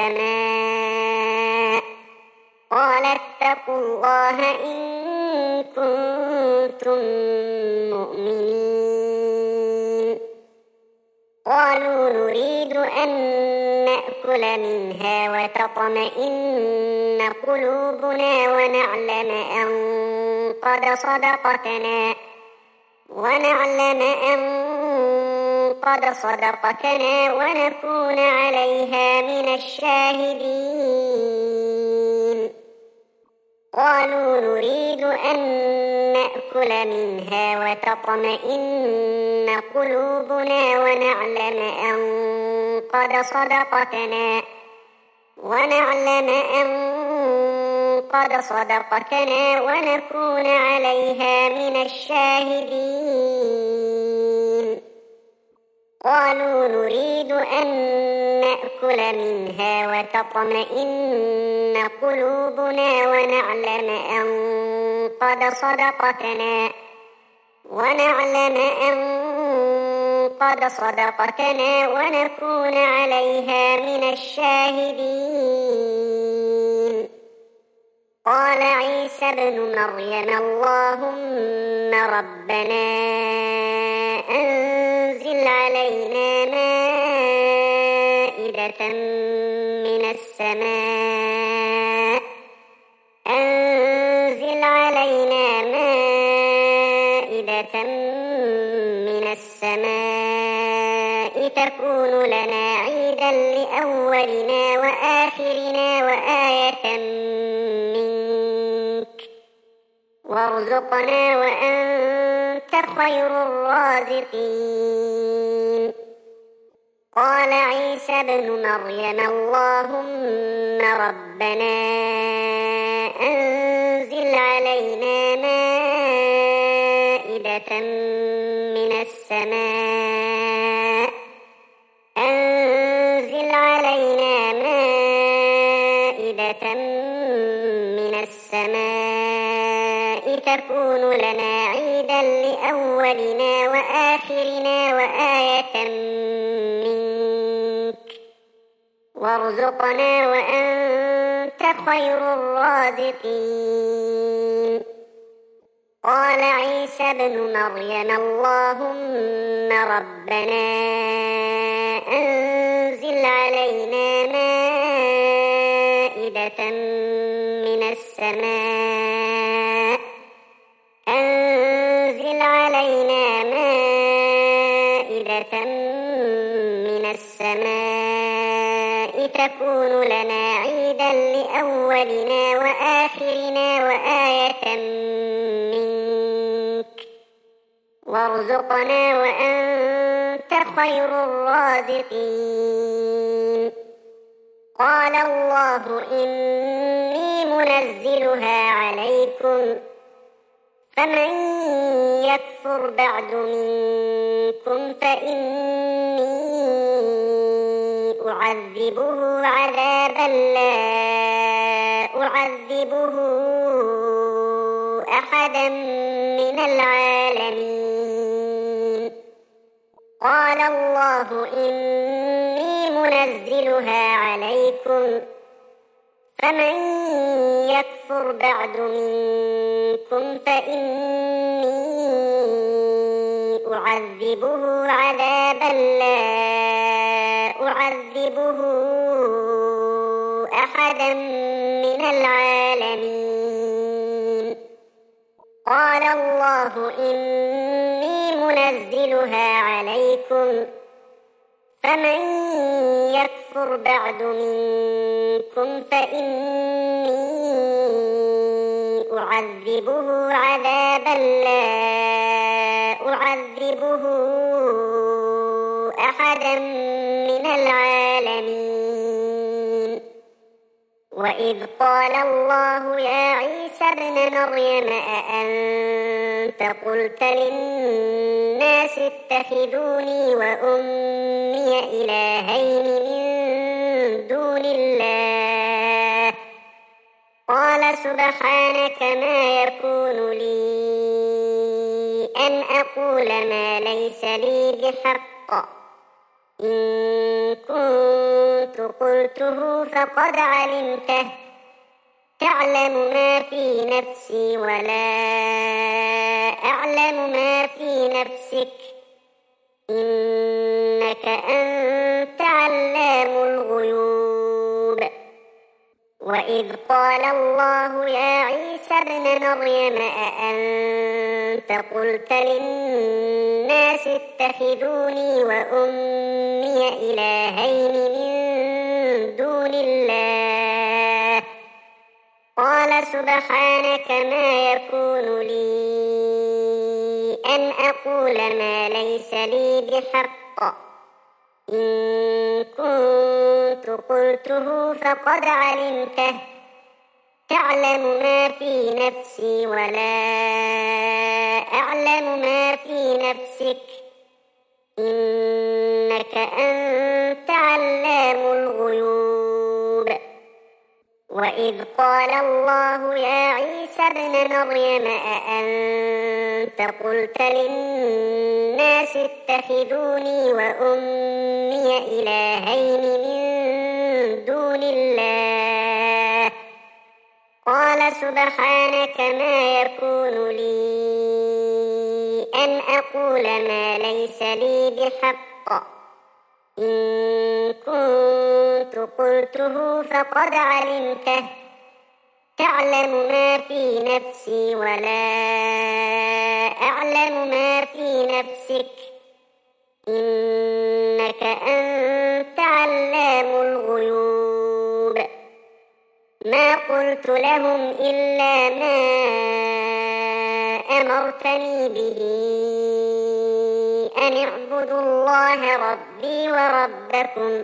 السماء قال اتقوا الله إن كنتم مؤمنين قالوا نريد أن نأكل منها وتطمئن قلوبنا ونعلم أن قد صدقتنا ونعلم أن قد صدقتنا ونكون عليها من الشاهدين قالوا نريد أن نأكل منها وتطمئن قلوبنا ونعلم أن قد صدقتنا ونعلم أن قد صدقتنا ونكون عليها من الشاهدين قالوا نريد أن نأكل منها وتطمئن قلوبنا ونعلم أن قد صدقتنا ونعلم أن قد صدقتنا ونكون عليها من الشاهدين قال عيسى ابن مريم اللهم ربنا أنزل علينا مائدة من السماء أنزل علينا مائدة من السماء تكون لنا عيدا لأولنا وآخرنا وآية منك وارزقنا وأنت خير الرازقين قال عيسى ابن مريم اللهم ربنا أنزل علينا مائدة من السماء أنزل علينا مائدة من السماء تكون لنا عيدا لأولنا وآخرنا وآية منك وارزقنا وأنت خير الرازقين. قال عيسى ابن مريم اللهم ربنا أنزل علينا مائدة من السماء أنزل علينا مائدة من السماء تكون لنا عيدا لأولنا وآخرنا وآية منك وارزقنا وأنت خير الرازقين. قال الله إني منزلها عليكم فمن يكفر بعد منكم فإني أعذبه عذابا لا أعذبه أحدا من العالمين. قال الله إني منزلها عليكم فمن يكفر بعد منكم فإني أعذبه عذابا لا أعذبه أحدا من العالمين. قال الله إني منزلها عليكم فمن يكفر بعد منكم فإني أعذبه عذابا لا أعذبه أحدا من العالمين. وإذ قال الله يا عيسى ابن مريم أأنت قلت للناس اتخذوني وأمي إلهين من دون الله قال سبحانك ما يكون لي أن أقول ما ليس لي بحق إن كنت قلته فقد علمته تعلم ما في نفسي ولا أعلم ما في نفسك إنك أنت علام الغيوب. وإذ قال الله يا عيسى ابن مريم أأنت قلت للناس اتخذوني وأمي إلهين من دون الله قال سبحانك ما يكون لي أن أقول ما ليس لي بحق إن كنت قلته فقد علمته تعلم ما في نفسي ولا أعلم ما في نفسك إنك أنت علام الغيوب. وإذ قال الله يا عيسى ابن مريم أأنت قلت للناس اتخذوني وأمي إلهين من دون الله قال سبحانك ما يكون لي أن أقول ما ليس لي بحق إن كنت قلته فقد علمته تعلم ما في نفسي ولا أعلم ما في نفسك إنك أنت علام الغيوب. ما قلت لهم إلا ما أمرتني به أن اعبدوا الله ربي وربكم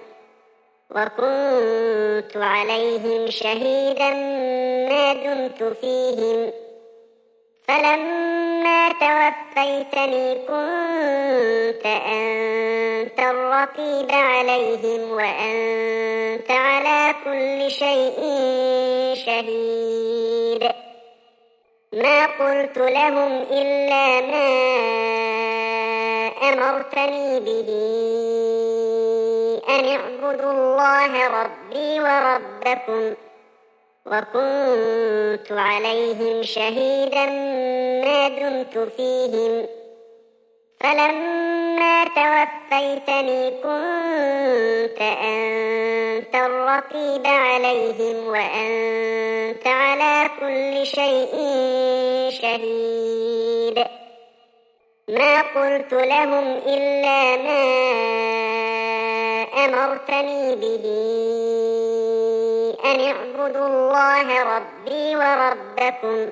وكنت عليهم شهيدا ما دمت فيهم فلما توفيتني كنت أنت الرقيب عليهم وأنت على كل شيء شهيد. ما قلت لهم إلا ما أمرتني به أن اعبدوا الله ربي وربكم وكنت عليهم شهيدا ما دمت فيهم فلما توفيتني كنت أنت الرقيب عليهم وأنت على كل شيء شهيد ما قلت لهم إلا ما أمرتني به أن اعبدوا الله ربي وربكم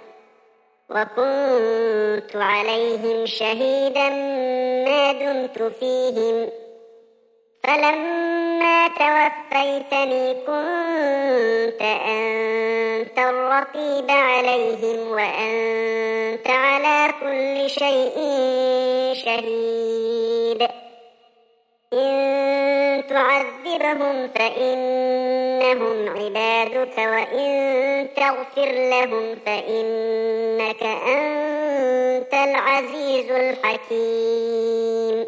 وكنت عليهم شهيدا ما دمت فيهم فلما توفيتني كنت أنت الرقيب عليهم وأنت على كل شيء شهيد إن تعذبهم فإنهم عبادك وإن تغفر لهم فإنك أنت العزيز الحكيم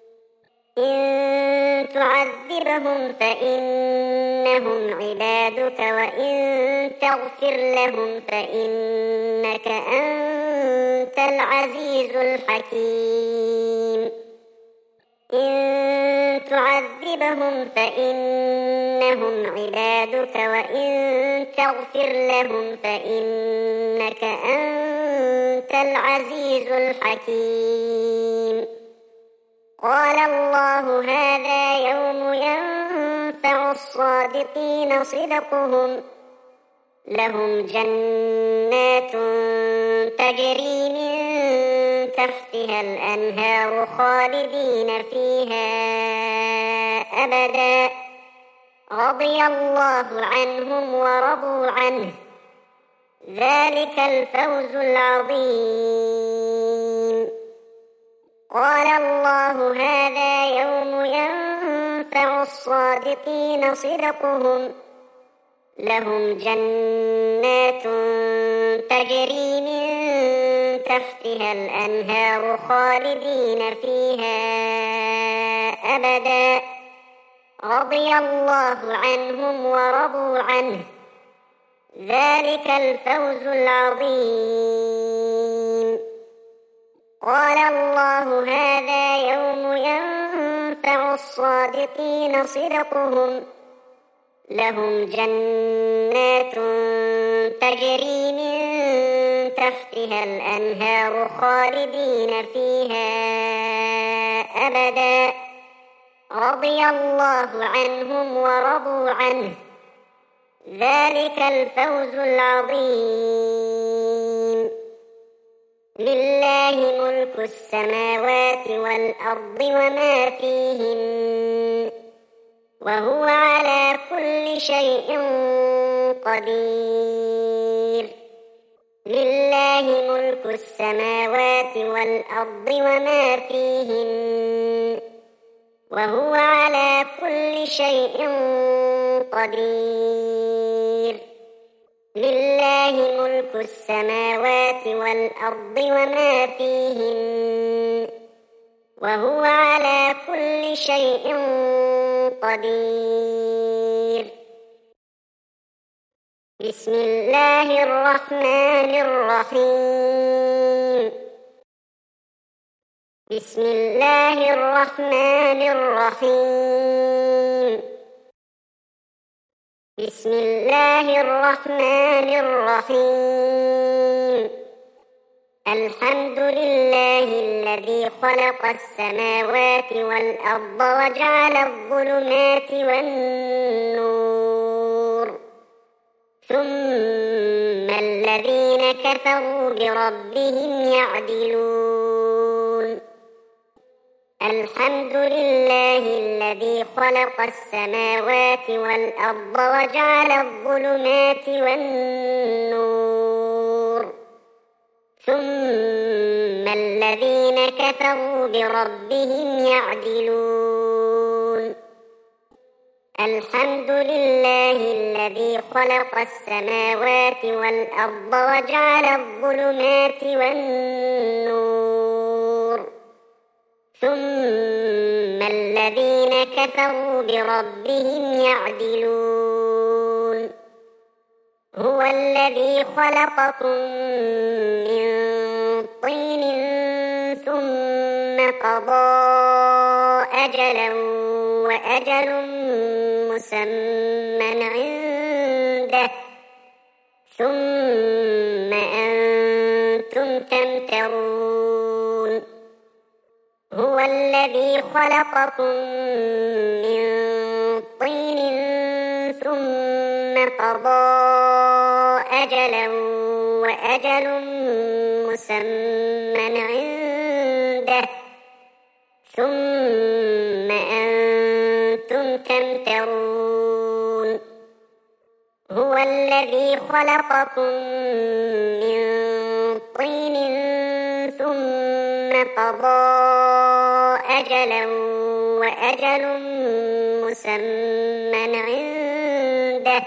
إن تعذبهم فإنهم عبادك وإن تغفر لهم فإنك أنت العزيز الحكيم إن تعذبهم فإنهم عبادك وإن تغفر لهم فإنك أنت العزيز الحكيم قال الله هذا يوم ينفع الصادقين صدقهم لهم جنات تجري من تحتها الأنهار خالدين فيها أبدا رضي الله عنهم ورضوا عنه ذلك الفوز العظيم قال الله هذا يوم ينفع الصادقين صدقهم لهم جنات تجري من تحتها الأنهار خالدين فيها أبدا رضي الله عنهم ورضوا عنه ذلك الفوز العظيم قال الله هذا يوم ينفع الصادقين صدقهم لهم جنات تجري من تحتها الأنهار خالدين فيها أبدا رضي الله عنهم ورضوا عنه ذلك الفوز العظيم لله ملك السماوات والأرض وما فيهن وهو على كل شيء قدير لله ملك السماوات والأرض وما فيهن وهو على كل شيء قدير لله ملك السماوات والأرض وما فيهن وهو على كل شيء قدير بسم الله الرحمن الرحيم بسم الله الرحمن الرحيم بسم الله الرحمن الرحيم الحمد لله الذي خلق السماوات والأرض وجعل الظلمات والنور ثم الذين كفروا بربهم يعدلون الحمد لله الذي خلق السماوات والأرض وجعل الظلمات والنور ثم الذين كفروا بربهم يعدلون الحمد لله الذي خلق السماوات والأرض وجعل الظلمات والنور ثم الذين كفروا بربهم يعدلون هو الذي خلقكم من طين ثم قضى أجلا وأجل مسمى عنده ثم أنتم تمترون هو الذي خلقكم من طين ثم قضى أجلا وأجل مسمى عنده ثم أنتم تمترون هو الذي خلقكم من طين ثم قضى أجلا وأجل مسمى عنده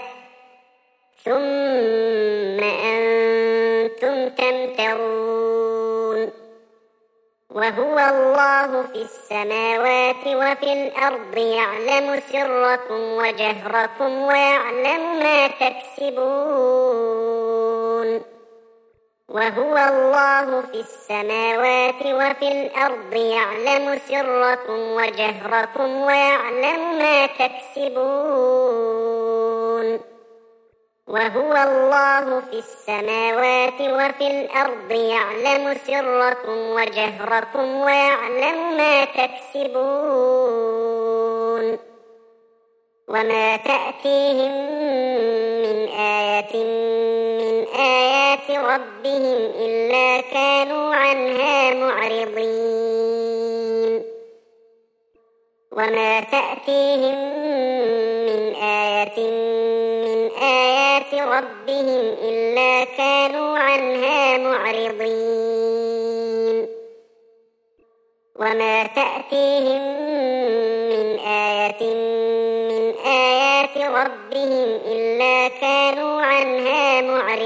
ثم أنتم تمترون وهو الله في السماوات وفي الأرض يعلم سركم وجهركم ويعلم ما تكسبون وهو الله في السماوات وفي الأرض يعلم سركم وجهركم ويعلم ما تكسبون وهو الله في السماوات وفي الأرض يعلم سركم وجهركم ويعلم ما تكسبون وما تأتيهم من آية من آيات ربهم إلا كانوا عنها معرضين وما تأتيهم من آية من آيات ربهم إلا كانوا عنها معرضين وما تأتيهم من آية من آيات ربهم إلا كانوا عنها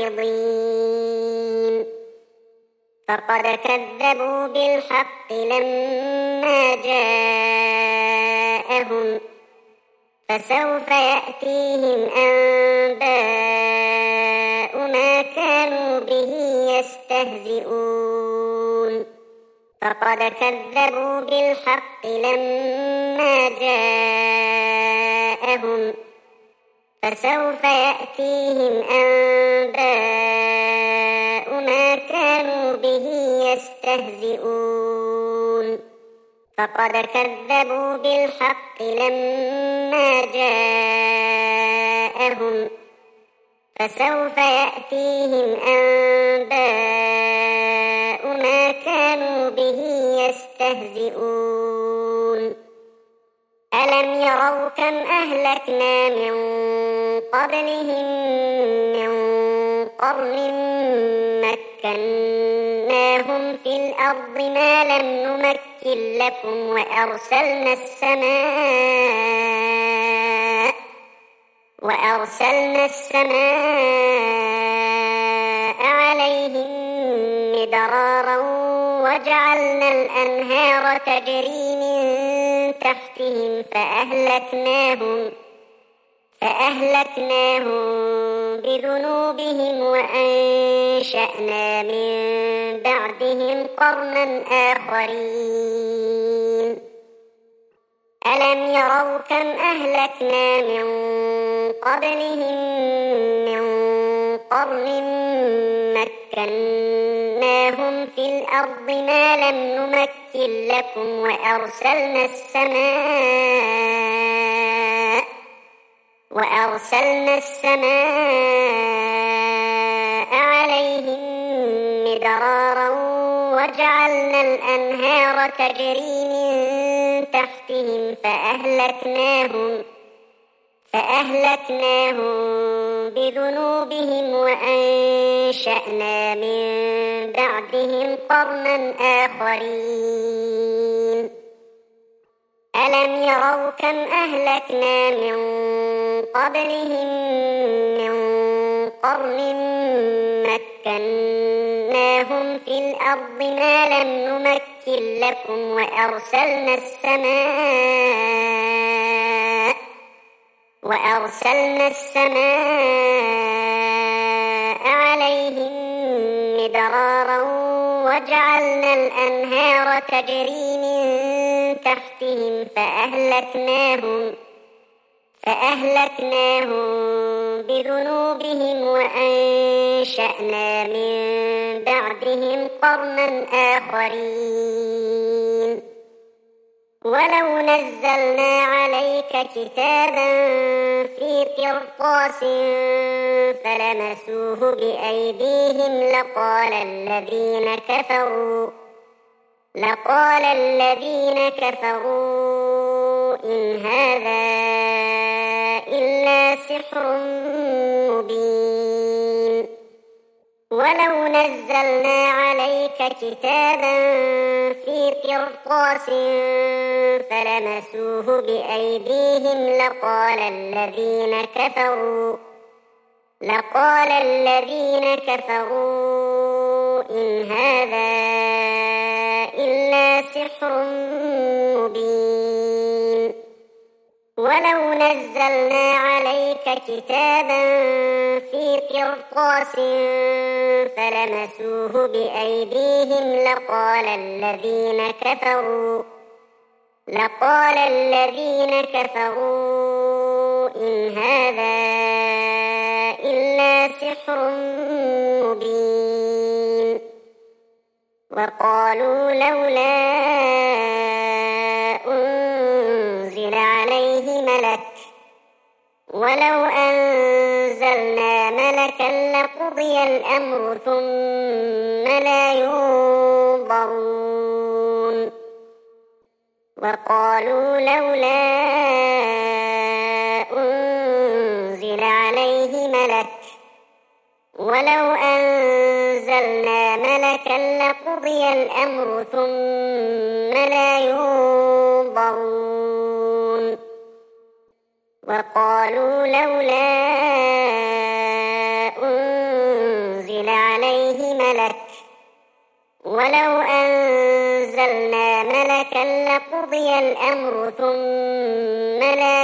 معرضين فقد كذبوا بالحق لما جاءهم فسوف يأتيهم أنباء ما كانوا به يستهزئون فقد كذبوا بالحق لما جاءهم فسوف يأتيهم أنباء ما كانوا به يستهزئون فقد كذبوا بالحق لما جاءهم فسوف يأتيهم أنباء ما كانوا به يستهزئون ألم يروا كم أهلكنا من قبلهم من قرن مكناهم في الأرض ما لم نمكن لكم وأرسلنا السماء وأرسلنا السماء عليهم مدرارا وجعلنا الأنهار تجري من تحتهم فأهلكناهم فأهلكناهم بذنوبهم وأنشأنا من بعدهم قرنا آخرين ألم يروا كم أهلكنا من قبلهم من قرن مكناهم في الأرض ما لم نمكن لكم وأرسلنا السماء وأرسلنا السماء عليهم مدرارا وجعلنا الأنهار تجري من تحتهم فأهلكناهم فأهلكناهم بذنوبهم وأنشأنا من بعدهم قرنا آخرين ألم يروا كم أهلكنا من قبلهم من قرن مكناهم في الأرض ما لم نمكن لكم وأرسلنا السماء وأرسلنا السماء أنهارا وجعلنا الأنهار تجري من تحتهم فأهلكناهم فأهلكناهم بذنوبهم وأنشأنا من بعدهم قرنا آخرين ولو نزلنا عليك كتابا في قرطاس فلمسوه بأيديهم لقال الذين كفروا لقال الذين كفروا إن هذا إلا سحر مبين ولو نزلنا عليك كتابا في قرطاس فلمسوه بأيديهم لقال الذين كفروا لقال الذين كفروا إن هذا إلا سحر مبين ولو نزلنا عليك كتابا في قرطاس فلمسوه بأيديهم لقال الذين كفروا لقال الذين كفروا إن هذا إلا سحر مبين وقالوا لولا أنزل عليه ملك ولو أنزلنا ملكا لقضي الأمر ثم لا ينظرون وقالوا لولا أنزل عليه ملك ولو أنزلنا ملكا لقضي الأمر ثم لا ينظرون وقالوا لولا أنزل عليه ملك ولو أنزلنا ملكا لقضي الأمر ثم لا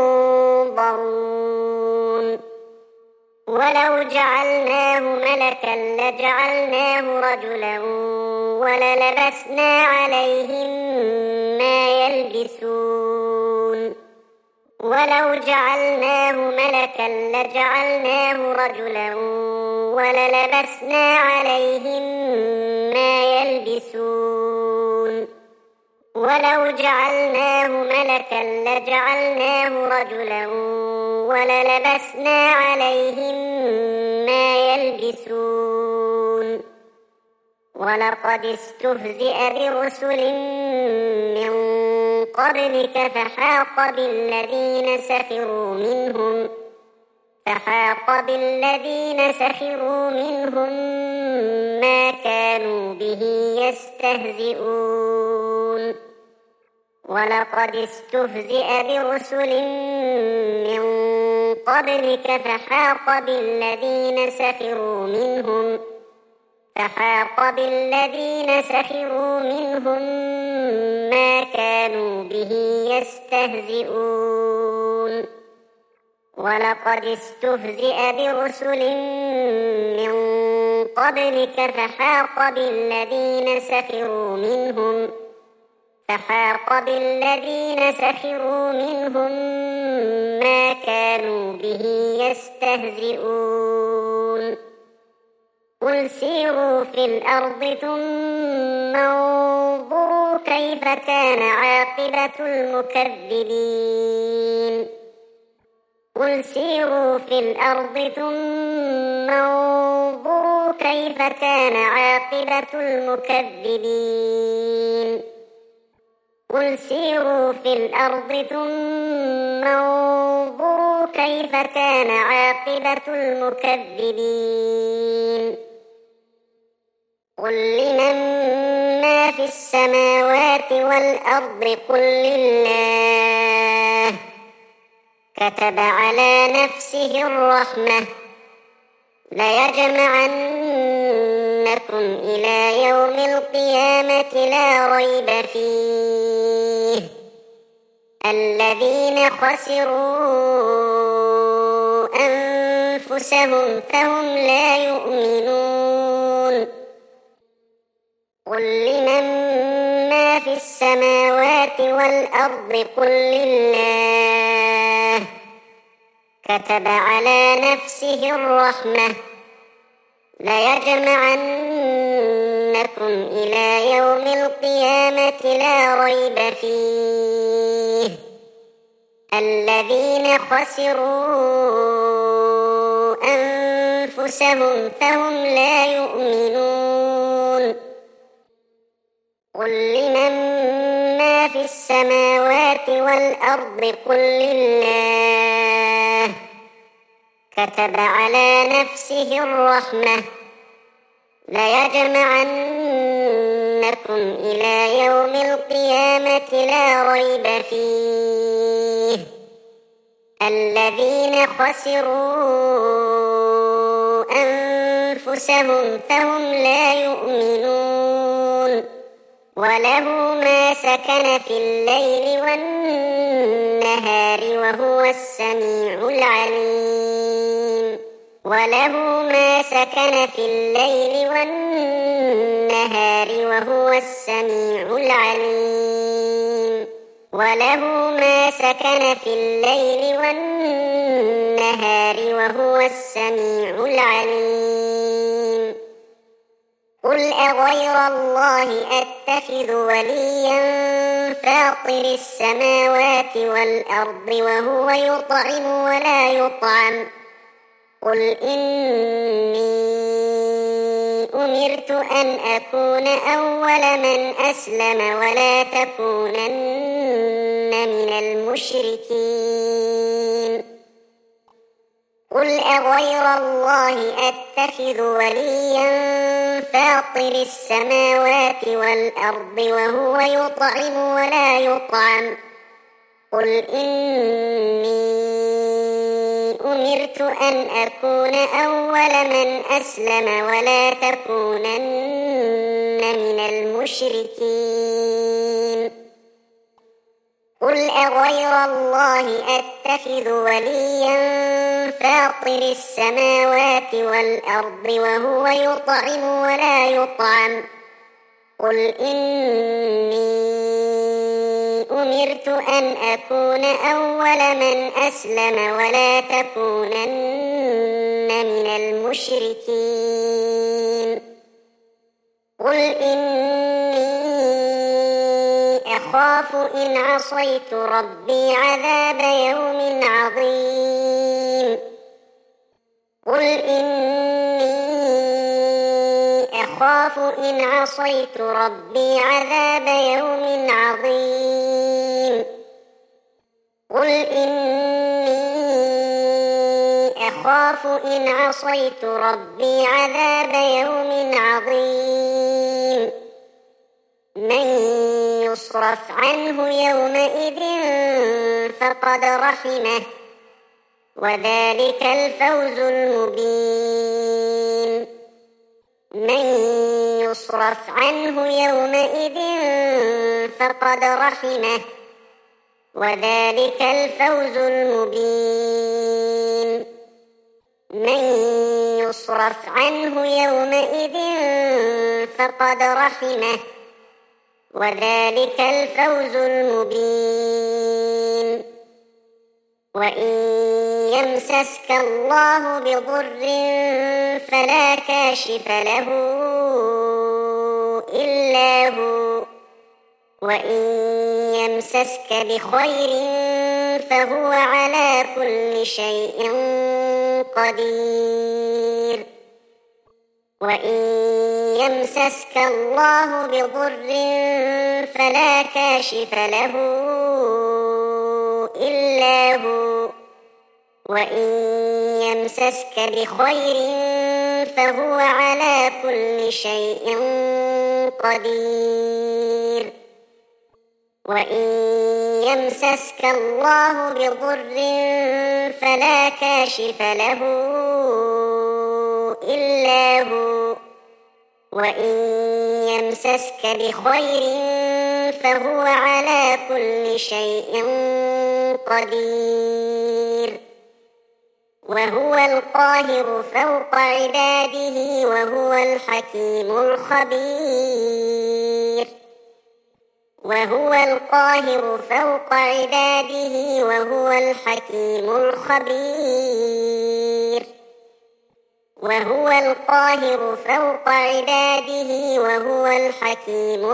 ينظرون ولو جعلناه ملكا لجعلناه رجلا وللبسنا عليهم ما يلبسون ولو جعلناه ملكا لجعلناه رجلا وللبسنا عليهم ما يلبسون ولو جعلناه ملكا لجعلناه رجلا وللبسنا عليهم ما يلبسون ولقد استهزئ برسل من قبلك فحاق بالذين سخروا منهم فحاق بالذين سخروا منهم ما كانوا به يستهزئون ولقد استهزئ برسل من قبلك فحاق بالذين سخروا منهم فحاق بالذين سخروا منهم ما كانوا به يستهزئون ولقد استهزئ برسل من قبلك فحاق بالذين سخروا منهم فحاق بالذين سخروا منهم ما كانوا به يستهزئون قل سيروا في الأرض ثم انظروا كيف كان عاقبة المكذبين قل سيروا في الأرض ثم انظروا كيف كان عاقبة المكذبين قل سيروا في الأرض ثم انظروا كيف كان عاقبة المكذبين قل لمن ما في السماوات والأرض قل لله كتب على نفسه الرحمة ليجمعنكم إلى يوم القيامة لا ريب فيه الذين خسروا أنفسهم فهم لا يؤمنون قل لمن ما في السماوات والأرض قل لله كتب على نفسه الرحمة ليجمعنكم إلى يوم القيامة لا ريب فيه الذين خسروا أنفسهم فهم لا يؤمنون قل لمن ما في السماوات والأرض قل لله كتب على نفسه الرحمة ليجمعنكم إلى يوم القيامة لا ريب فيه الذين خسروا أنفسهم فهم لا يؤمنون وله ما سكن في الليل والنهار وهو السميع العليم وله ما سكن في الليل والنهار وهو السميع العليم وله ما سكن في الليل والنهار وهو السميع العليم قل أغير الله أتخذ وليا فاطر السماوات والأرض وهو يطعم ولا يطعم قل إني أمرت أن أكون أول من أسلم ولا تكونن من المشركين قل أغير الله أتخذ وليا فاطر السماوات والأرض وهو يطعم ولا يطعم قل إني أمرت أن أكون أول من أسلم ولا تكونن من المشركين قل أغير الله أتخذ وليا فاطر السماوات والأرض وهو يطعم ولا يطعم قل إني أمرت أن أكون أول من أسلم ولا تكونن من المشركين قل إني أخاف إن عصيت ربي عذاب يوم عظيم قل إني أخاف إن عصيت ربي عذاب يوم عظيم قل إني أخاف إن عصيت ربي عذاب يوم عظيم من يصرف عنه يومئذ فقد رحمه وذلك الفوز المبين من يصرف عنه يومئذ فقد رحمه وذلك الفوز المبين من يصرف عنه يومئذ فقد رحمه وذلك الفوز المبين وإن يمسسك الله بضر فلا كاشف له إلا هو وإن يمسسك بخير فهو على كل شيء قدير وإن يمسسك الله بضر فلا كاشف له إلا هو وإن يمسسك بخير فهو على كل شيء قدير وإن يمسسك الله بضر فلا كاشف له إلا هو وإن يمسسك بخير فهو على كل شيء قدير وهو القاهر فوق عباده وهو الحكيم الخبير وهو القاهر فوق عباده وهو الحكيم الخبير وهو القاهر فوق عباده وهو الحكيم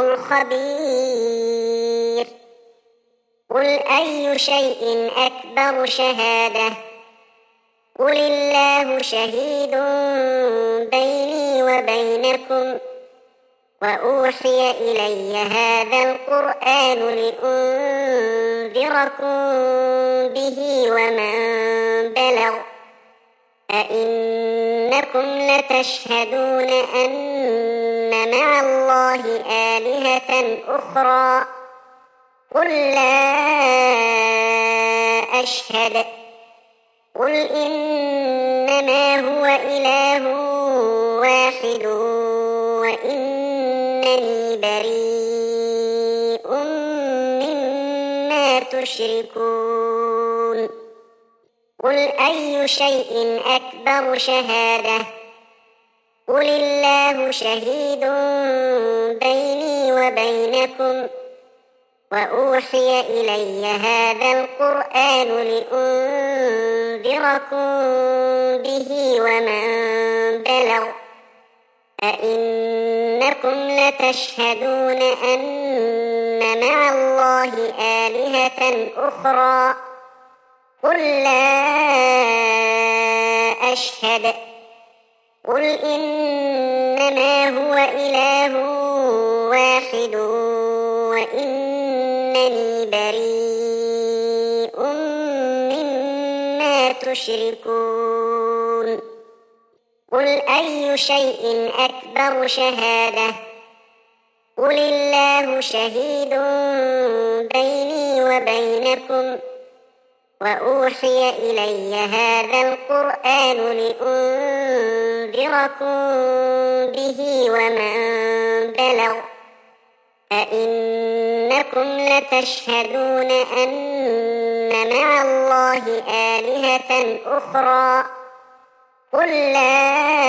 الخبير قل أي شيء أكبر شهادة قل الله شهيد بيني وبينكم وأوحي إلي هذا القرآن لأنذركم به ومن بلغ أئنكم لتشهدون أن مع الله آلهة أخرى قل لا أشهد قل إنما هو إله واحد وإنني بريء مما تشركون قل أي شيء أكبر شهادة قل الله شهيد بيني وبينكم وأوحي إلي هذا القرآن لأنذركم به ومن بلغ أئنكم لتشهدون أن مع الله آلهة أخرى قل لا أشهد قل إنما هو إله واحد وإنني بريء مما تشركون قل أي شيء أكبر شهادة قل الله شهيد بيني وبينكم وأوحي إلي هذا القرآن لأنذركم به ومن بلغ أئنكم لتشهدون أن مع الله آلهة أخرى قل لا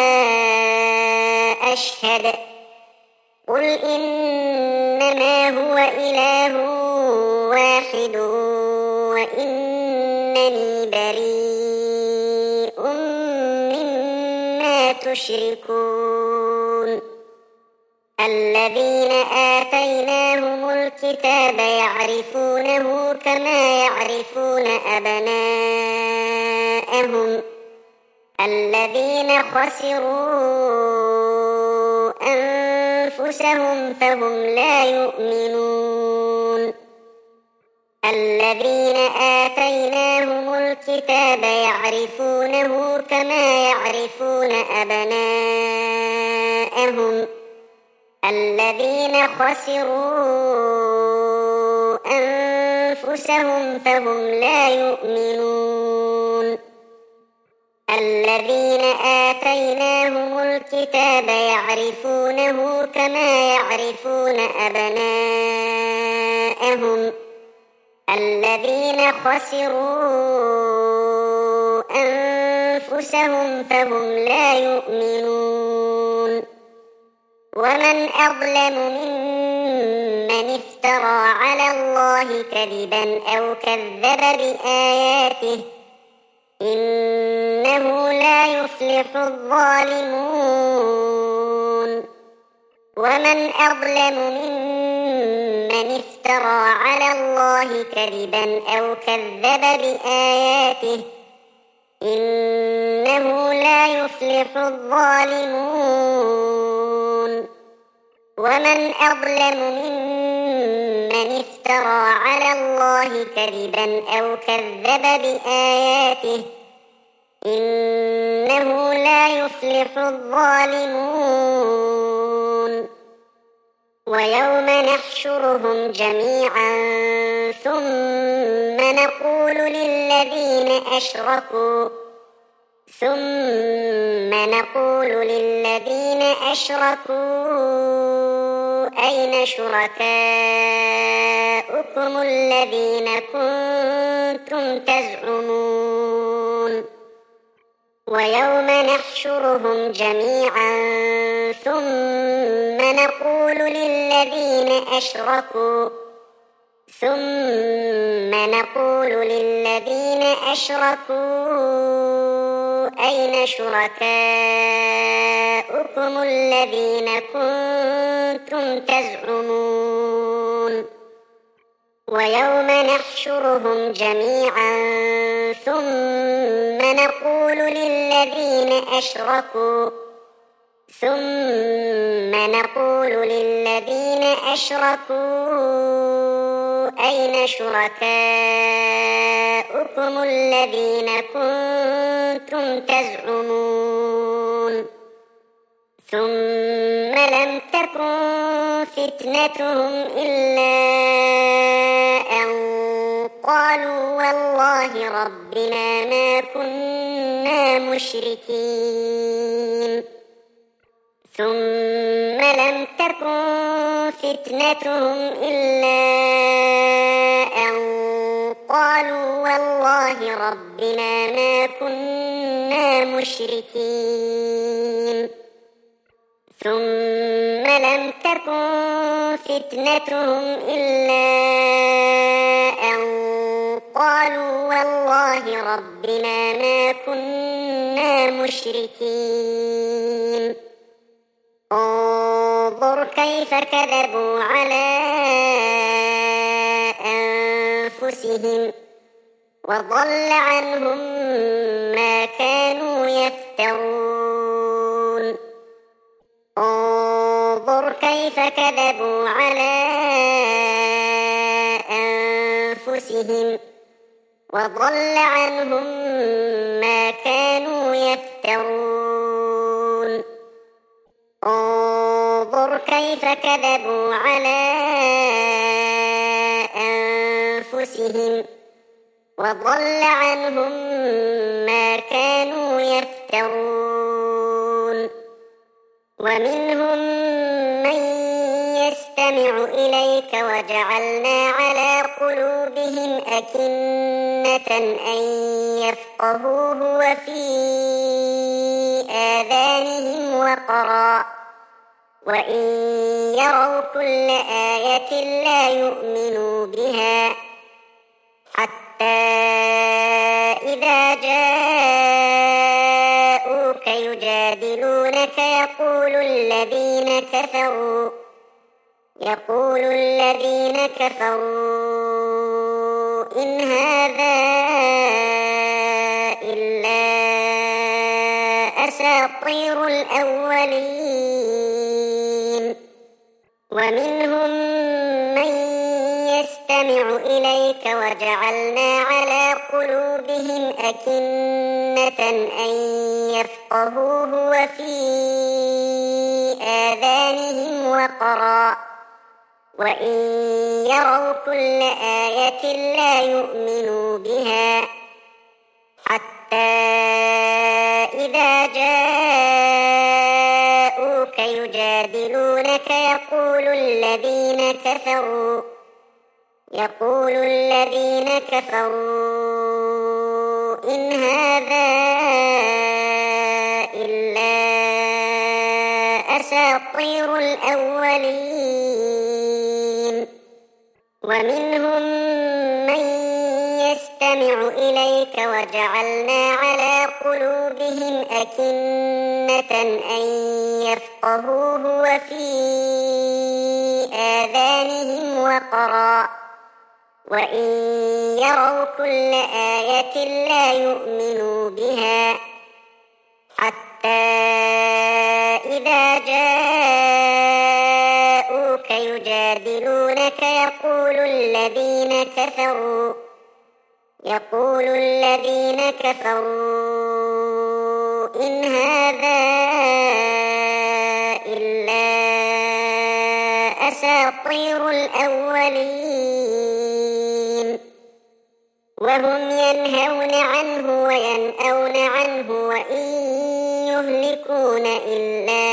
أشهد قل إنما هو إله واحد وإنني بريء مما تشركون الذين آتيناهم الكتاب يعرفونه كما يعرفون أبناءهم الذين خسروا أنفسهم فهم لا يؤمنون الذين آتيناهم الكتاب يعرفونه كما يعرفون أبناءهم الذين خسروا أنفسهم فهم لا يؤمنون الذين آتيناهم الكتاب يعرفونه كما يعرفون أبناءهم الذين خسروا أنفسهم فهم لا يؤمنون ومن أظلم ممن افترى على الله كذبا أو كذب بآياته إنه لا يفلح الظالمون ومن أظلم ممن افترى على الله كذبا أو كذب بآياته إنه لا يفلح الظالمون ومن أظلم ممن افترى على الله كذبا أو كذب بآياته إنه لا يفلح الظالمون ويوم نحشرهم جميعا ثم نقول للذين أشركوا ثم نقول للذين أشركوا أين شركاؤكم الذين كنتم تزعمون ويوم نحشرهم جميعا ثم نقول للذين أشركوا ثم نقول للذين أشركوا أين شركاؤكم الذين كنتم تزعمون ويوم نحشرهم جميعا ثم نقول للذين أشركوا ثم نقول للذين أشركوا أين شركاؤكم الذين كنتم تزعمون ثم لم تكن فتنتهم إلا أن قالوا والله ربنا ما كنا مشركين ثم لم تكن فتنتهم إلا أن قالوا والله ربنا ما كنا مشركين ثم لم تكن فتنتهم إلا أن قالوا والله ربنا ما كنا مشركين انظر كيف كذبوا على أنفسهم وضل عنهم ما كانوا يفترون انظر كيف كذبوا على أنفسهم وضل عنهم ما كانوا يفترون انظر كيف كذبوا على أنفسهم وضل عنهم ما كانوا يفترون ومنهم من يستمع إليك وجعلنا على قلوبهم أكنة أن يفقهوه وفي آذانهم وقرا وإن يروا كل آية لا يؤمنوا بها حتى إذا جاءوك يجادلونك يقول الذين كفروا يقول الذين كفروا إن هذا إلا أساطير الأولين ومنهم من يستمع إليك وجعلنا على قلوبهم أكنة أن يفقهوه وفي آذانهم وقرا وإن يروا كل آية لا يؤمنوا بها حتى إذا جاءوك يجادلونك يقول الذين كفروا يقول الذين كفروا إن هذا إلا أساطير الأولين ومنهم من يستمع إليك وجعلنا على قلوبهم أكنة أن يفقهوه وفي آذانهم وقرا وإن يروا كل آية لا يؤمنوا بها حتى إذا جاءوك يجادلونك يقول الذين كفروا يقول الذين كفروا إن هذا إلا أساطير الأولين وهم ينهون عنه وينأون عنه وإن يهلكون إلا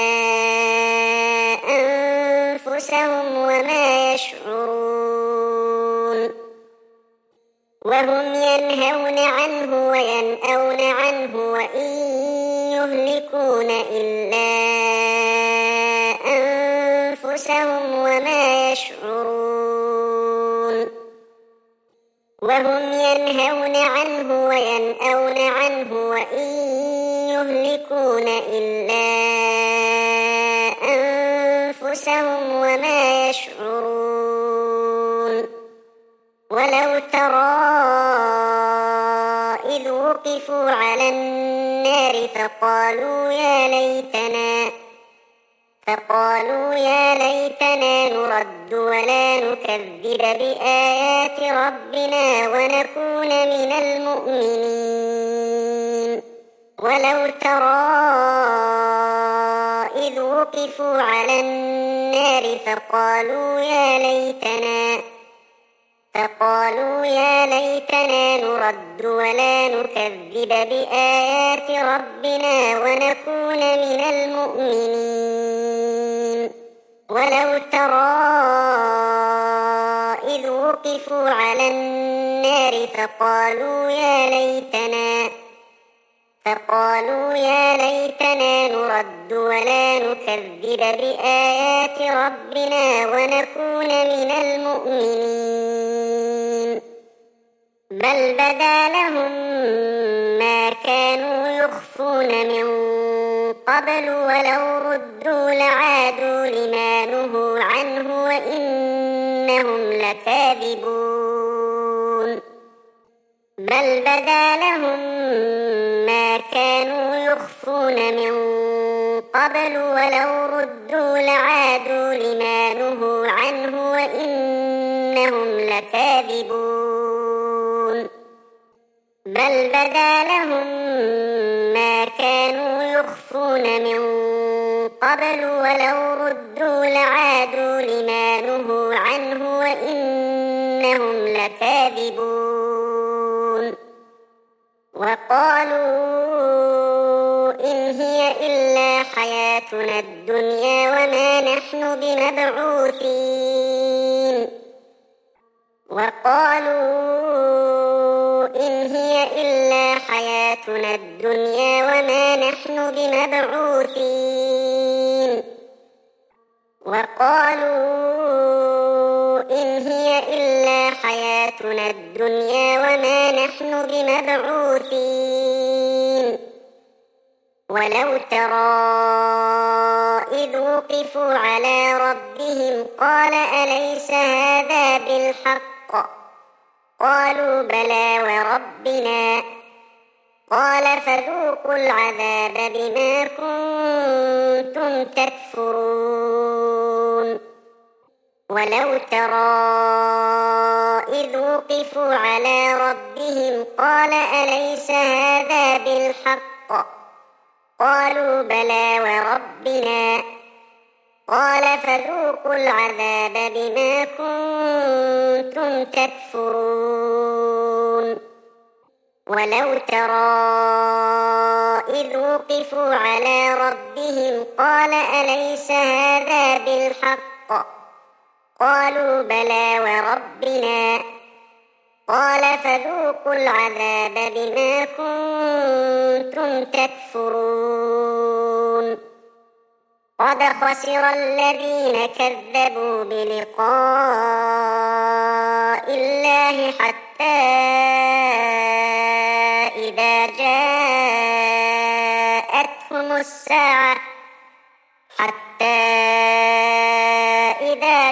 أنفسهم وما يشعرون وهم ينهون عنه وينأون عنه وإن يهلكون إلا أنفسهم وما يشعرون وهم ينهون عنه وينأون عنه وإن يهلكون إلا أنفسهم وما يشعرون ولو ترى إذ وقفوا على النار فقالوا يا ليتنا فقالوا يا ليتنا نرد ولا نكذب بآيات ربنا ونكون من المؤمنين ولو ترى إذ وقفوا على النار فقالوا يا ليتنا فقالوا يا ليتنا نرد ولا نكذب بآيات ربنا ونكون من المؤمنين ولو ترى إذ وقفوا على النار فقالوا يا ليتنا فقالوا يا ليتنا نرد ولا نكذب بآيات ربنا ونكون من المؤمنين بل بدا لهم ما كانوا يخفون من قبل ولو ردوا لعادوا لما نهوا عنه وإنهم لكاذبون بل بدا لهم ما كانوا يخفون من قبل ولو ردوا لعادوا لما نهوا عنه وإنهم لكاذبون بل بدا لهم ما كانوا يخفون من قبل ولو ردوا لعادوا لما نهوا عنه وإنهم لكاذبون وقالوا إن هي إلا حياتنا الدنيا وما نحن بمبعوثين وقالوا إن هي إلا حياتنا الدنيا وما نحن بمبعوثين وقالوا إن هي إلا حياتنا الدنيا وما نحن بمبعوثين ولو ترى إذ وقفوا على ربهم قال أليس هذا بالحق قالوا بلى وربنا قال فذوقوا العذاب بما كنتم تكفرون ولو ترى إذ وقفوا على ربهم قال أليس هذا بالحق قالوا بلى وربنا قال فذوقوا العذاب بما كنتم تكفرون ولو ترى إذ وقفوا على ربهم قال أليس هذا بالحق قالوا بلى وربنا قال فذوقوا العذاب بما كنتم تكفرون قد خسر الذين كذبوا بلقاء الله حتى إذا جاءتهم الساعة حتى إذا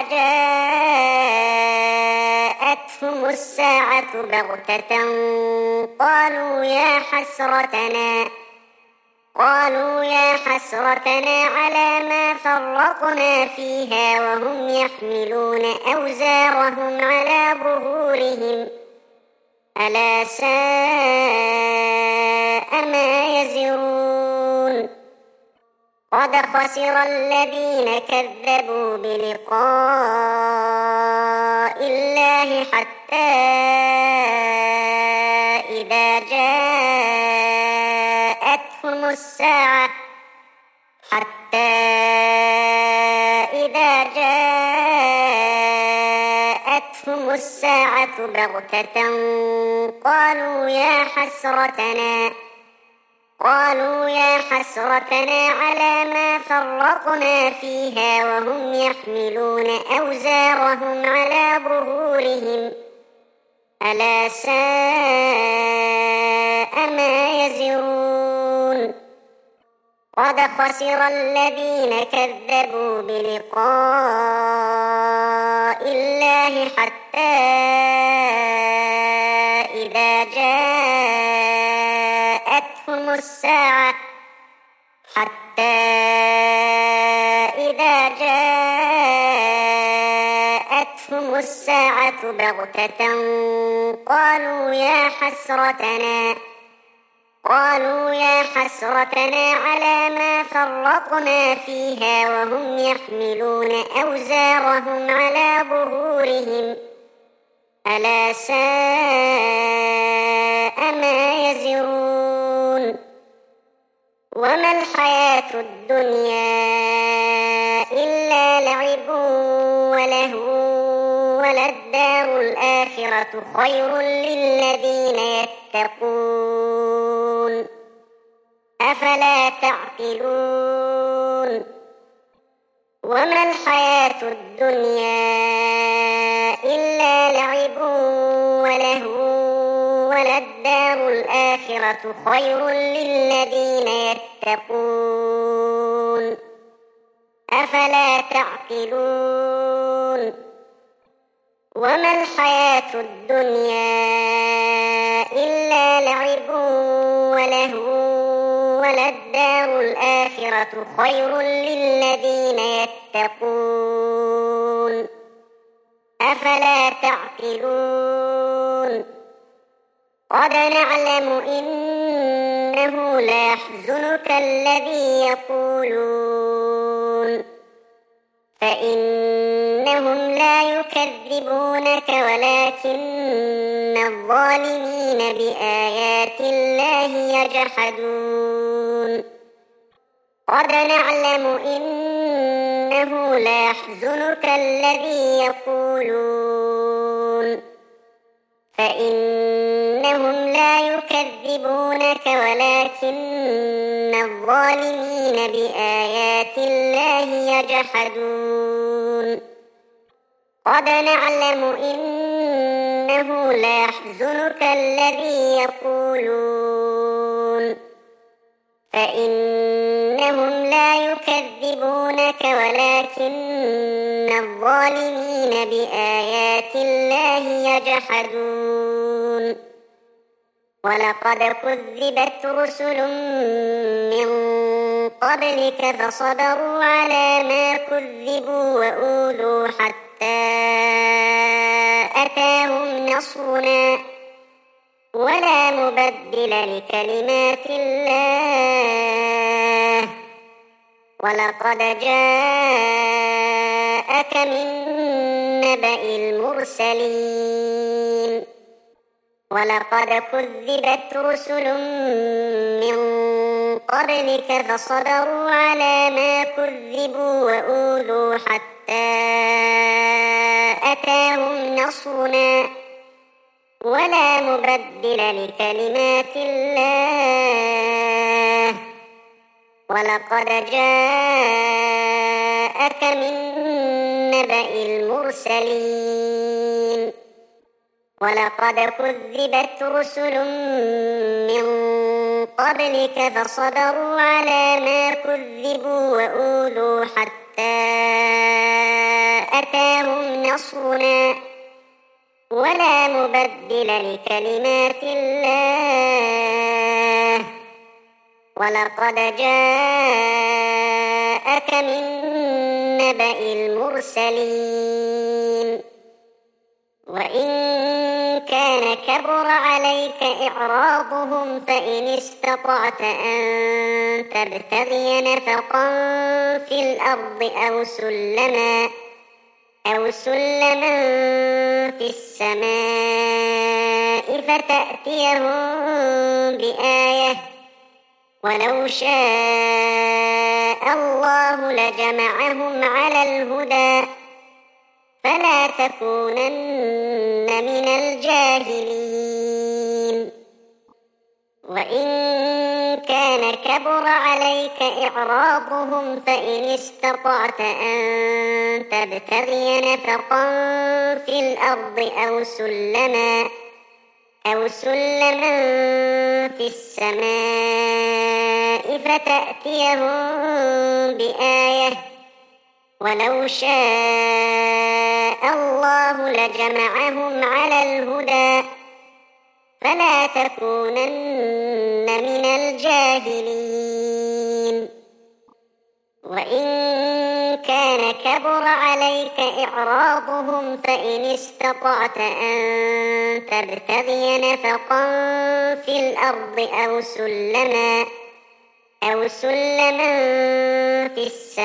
جاءتهم الساعة بغتة قالوا يا حسرتنا قالوا يا حسرتنا على ما فرطنا فيها وهم يحملون أوزارهم على ظهورهم ألا ساء ما يزرون قد خسر الذين كذبوا بلقاء الله حتى إذا جاءتهم الساعة حتى إذا جاءتهم الساعة بغتة قالوا يا حسرتنا قالوا يا حسرتنا على ما فرطنا فيها وهم يحملون أوزارهم على ظهورهم ألا ساء ما يزرون قد خسر الذين كذبوا بلقاء الله حتى إذا جاءتهم الساعة حتى إذا جاءتهم الساعة بغتة قالوا يا حسرتنا قالوا يا حسرتنا على ما فرطنا فيها وهم يحملون أوزارهم على ظهورهم ألا ساء ما يزرون وما الحياة الدنيا إلا لعب ولهو وللدار الآخرة خير للذين يتقون أفلا تعقلون وما الحياة الدنيا إلا لعب ولهو وللدار الآخرة خير للذين يتقون أفلا تعقلون وما الحياة الدنيا إلا لعب ولهو وللدار الآخرة خير للذين يتقون أفلا تعقلون قد نعلم إنه ليحزنك الذي يقولون فإنهم لا يكذبونك ولكن الظالمين بآيات الله يجحدون قد نعلم إنه ليحزنك الذي يقولون فإنهم لا يكذبونك ولكن الظالمين بآيات الله يجحدون قد نعلم إنه ليحزنك الذي يقولون فإنهم لا يكذبونك ولكن الظالمين بآيات الله يجحدون ولقد كذبت رسل من قبلك فصبروا على ما كذبوا وأوذوا حتى أتاهم نصرنا ولا مبدل لكلمات الله ولقد جاءك من نبأ المرسلين ولقد كذبت رسل من قبلك فصبروا على ما كذبوا وأوذوا حتى أتاهم نصرنا ولا مبدل لكلمات الله ولقد جاءك من نبأ المرسلين ولقد كذبت رسل من قبلك فصبروا على ما كذبوا وأوذوا حتى أتاهم نصرنا ولا مبدل لكلمات الله ولقد جاءك من نبأ المرسلين وإن كان كبر عليك إعراضهم فإن استطعت أن تبتغي نفقا في الأرض أو سلما أو سلما في السماء فتأتيهم بآية ولو شاء الله لجمعهم على الهدى فلا تكونن من الجاهلين وإن كان كبر عليك إعراضهم فإن استطعت أن تبتغي نفقا في الأرض أو سلما أو سلما في السماء فتأتيهم بآية ولو شاء الله لجمعهم على الهدى فلا تكونن من الجاهلين وإن كان كبر عليك إعراضهم فإن استطعت أن تبتغي نفقا في الأرض أو سلما أو سلما في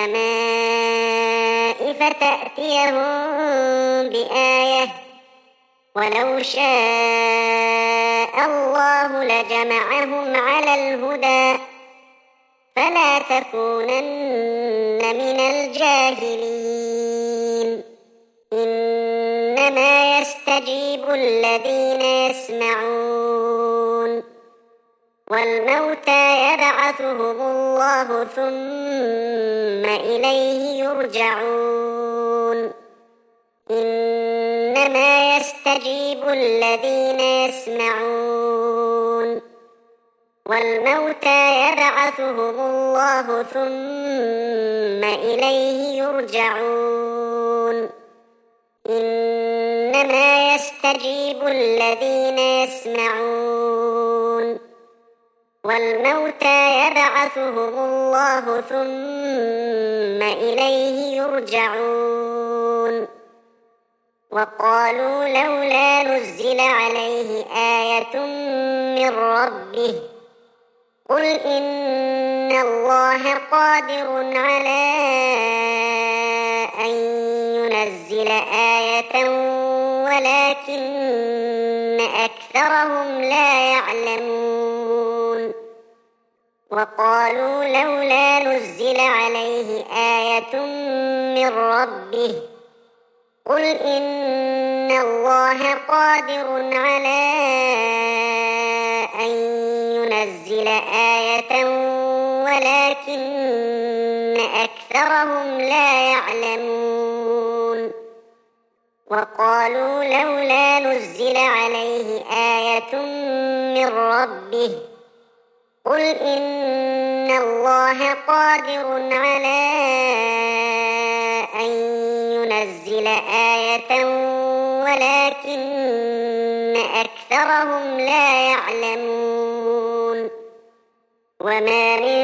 السماء فتأتيهم بآية ولو شاء الله لجمعهم على الهدى فلا تكونن من الجاهلين إنما يستجيب الذين يسمعون والموتى يبعثهم الله ثم إليه يرجعون إنما يستجيب الذين يسمعون والموتى يبعثهم الله ثم إليه يرجعون إنما يستجيب الذين يسمعون والموتى يبعثهم الله ثم إليه يرجعون وقالوا لولا نزل عليه آية من ربه قل إن الله قادر على أن ينزل آية ولكن أكثرهم لا يعلمون وقالوا لولا نزل عليه آية من ربه قل إن الله قادر على أن ينزل آية ولكن أكثرهم لا يعلمون وقالوا لولا نزل عليه آية من ربه قل إن الله قادر على أن ينزل آية ولكن أكثرهم لا يعلمون وما من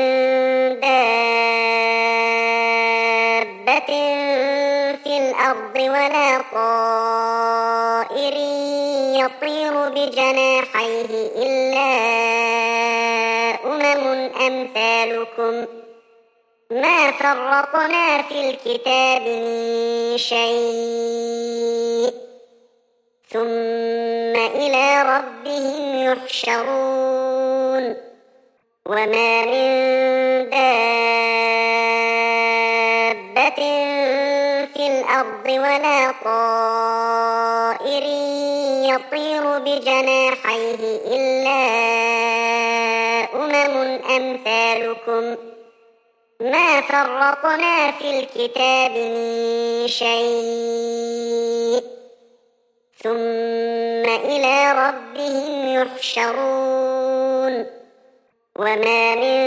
دابة في الأرض ولا طائر يطير بجناحيه إلا أمم أمثالكم ما فرطنا في الكتاب من شيء ثم إلى ربهم يحشرون وما من دابة في الأرض ولا طائر يطير بجناحيه إلا أمم أمثالكم ما فرطنا في الكتاب من شيء ثم إلى ربهم يحشرون وما من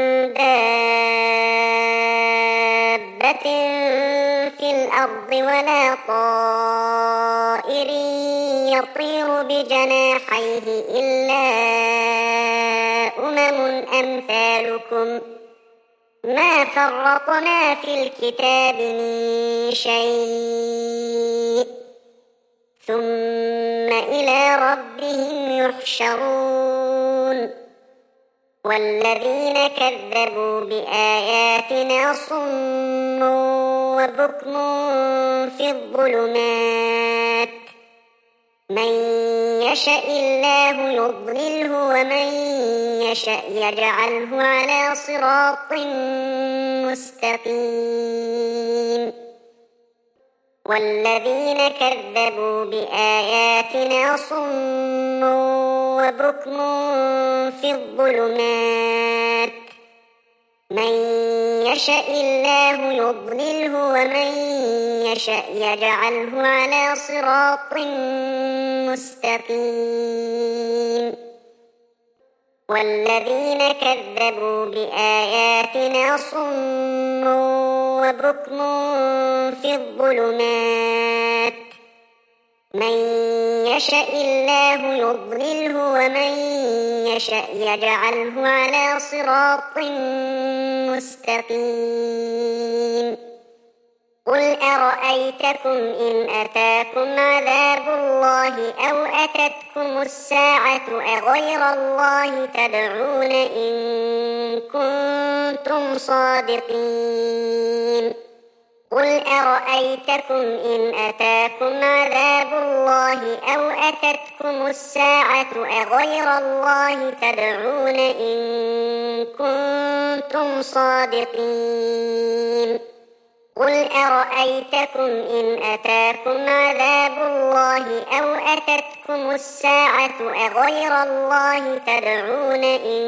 دابة في الأرض ولا طائر يطير بجناحيه إلا أمم أمثالكم ما فرطنا في الكتاب من شيء ثم إلى ربهم يحشرون والذين كذبوا بآياتنا صم وبكم في الظلمات من يشاء الله يضلله ومن يشاء يجعله على صراط مستقيم والذين كذبوا بآياتنا صم وبكم في الظلمات من يشاء الله يضلله ومن يشاء يجعله على صراط مستقيم والذين كذبوا بآياتنا صم وبكم في الظلمات من يشاء الله يضلله ومن يشاء يجعله على صراط مستقيم قل أرأيتكم إن أتاكم عذاب الله أو أتتكم الساعة أغير الله تدعون إن كنتم صادقين قل أرأيتكم إن أتاكم عذاب الله أو أتتكم الساعة أغير الله تدعون إن كنتم صادقين قل أرأيتكم إن أتاكم عذاب الله أو أتتكم الساعة أغير الله تدعون إن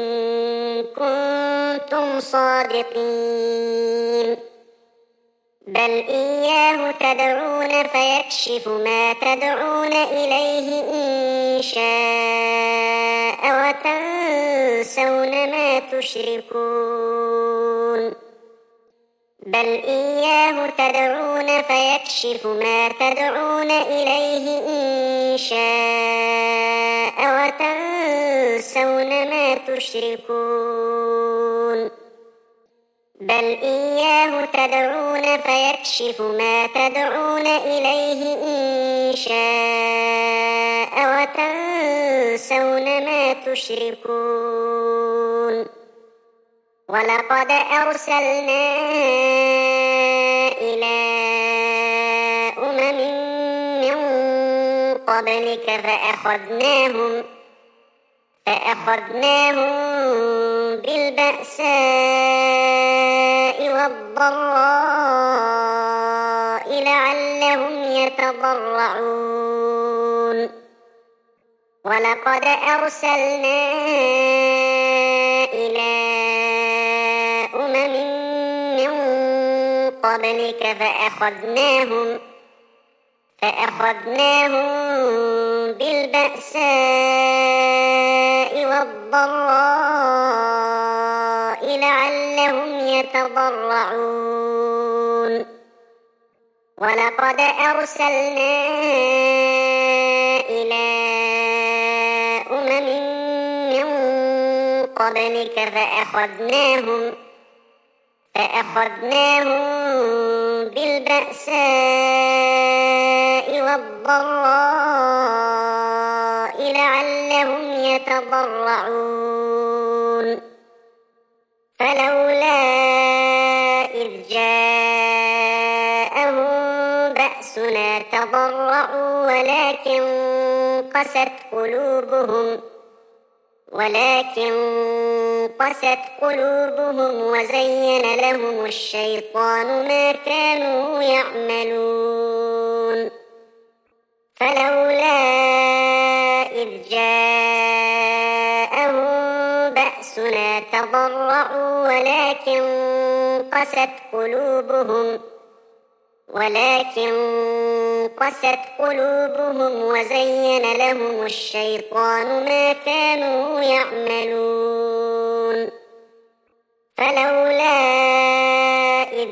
كنتم صادقين بل إياه تدعون فيكشف ما تدعون إليه إن شاء وتنسون ما تشركون بل إياه تدعون فيكشف ما تدعون إليه إن شاء وتنسون ما تشركون بل إياه تدعون فيكشف ما تدعون إليه إن شاء وتنسون ما تشركون ولقد أرسلنا إلى أمم من قبلك فأخذناهم فأخذناهم بالبأساء والضراء لعلهم يتضرعون ولقد أرسلنا إلى أمم من قبلك فأخذناهم فأخذناهم بالبأساء والضراء لعلهم يتضرعون ولقد أرسلنا إلى أمم من قبلك فأخذناهم فأخذناهم بالبأساء والضراء لعلهم يتضرعون فلولا إذ جاءهم بأسنا تضرعوا ولكن قست قلوبهم ولكن قست قلوبهم وزين لهم الشيطان ما كانوا يعملون فلولا إذ جاءهم بأسنا تضرعوا ولكن قست قلوبهم ولكن قست قلوبهم وزين لهم الشيطان ما كانوا يعملون فلولا إذ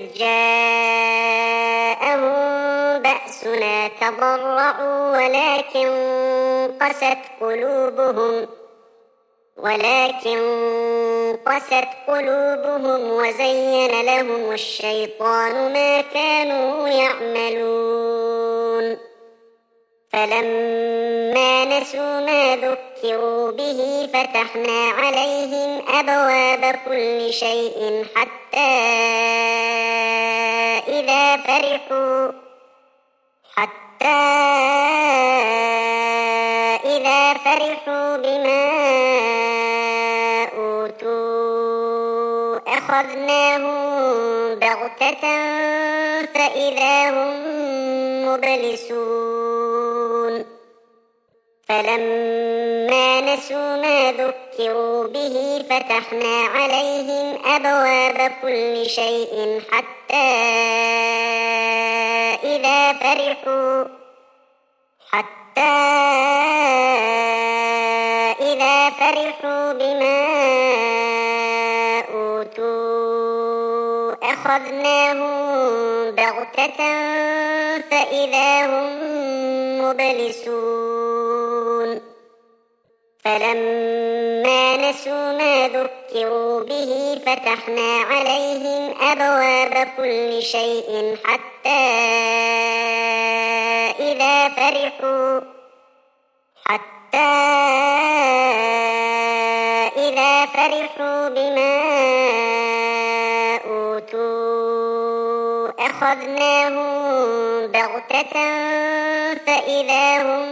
جاءهم بأسنا تضرعوا ولكن قست قلوبهم ولكن قست قلوبهم وزين لهم الشيطان ما كانوا يعملون فلما نسوا ما ذكروا به فتحنا عليهم أبواب كل شيء حتى إذا فرحوا حتى إذا فرحوا بما أوتوا أخذنا فأخذناهم بغتة فإذا هم مبلسون فلما نسوا ما ذكروا به فتحنا عليهم أبواب كل شيء حتى إذا فرحوا حتى إذا فرحوا بما أوتوا أخذناهم بغتة فإذا هم مبلسون فلما نسوا ما ذكروا به فتحنا عليهم أبواب كل شيء حتى إذا فرحوا حتى إذا فرحوا بما أوتوا أخذناهم بغتة فإذا هم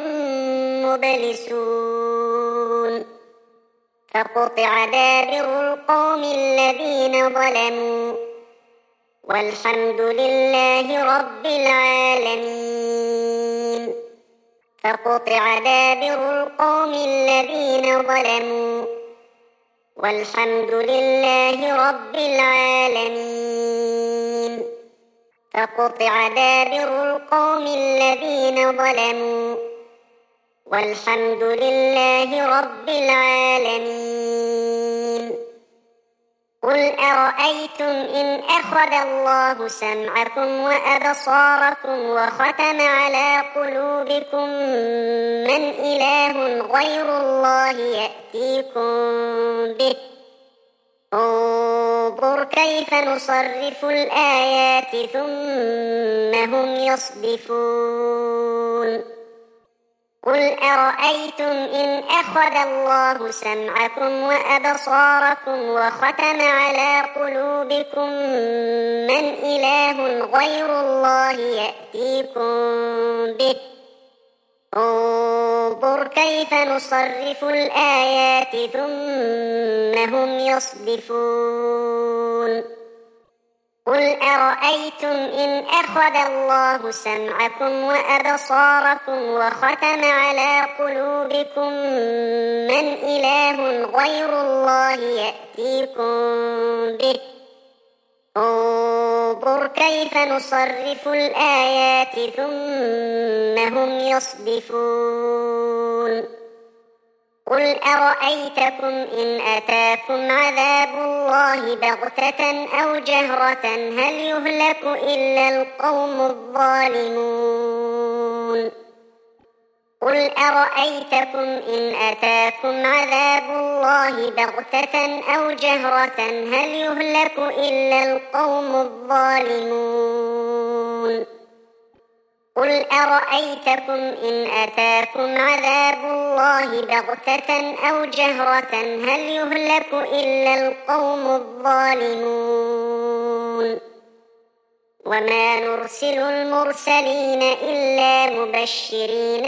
مبلسون فقطع دابر القوم الذين ظلموا والحمد لله رب العالمين فقطع دابر القوم الذين ظلموا والحمد لله رب العالمين فقطع دابر القوم الذين ظلموا والحمد لله رب العالمين قل أرأيتم إن أخذ الله سمعكم وأبصاركم وختم على قلوبكم من إله غير الله يأتيكم به انظر كيف نصرف الآيات ثم هم يصدفون قل أرأيتم إن أخذ الله سمعكم وأبصاركم وختم على قلوبكم من إله غير الله يأتيكم به انظر كيف نصرف الآيات ثم هم يصدفون قل أرأيتم إن أخذ الله سمعكم وأبصاركم وختم على قلوبكم من إله غير الله يأتيكم به انظر كيف نصرف الآيات ثم هم يصدفون قل أرأيتكم إن أتاكم عذاب الله بغتة أو جهرة هل يهلك إلا القوم الظالمون قل أرأيتكم إن أتاكم عذاب الله بغتة أو جهرة هل يهلك إلا القوم الظالمون قل أرأيتكم إن أتاكم عذاب الله بغتة أو جهرة هل يهلك إلا القوم الظالمون وما نرسل المرسلين إلا مبشرين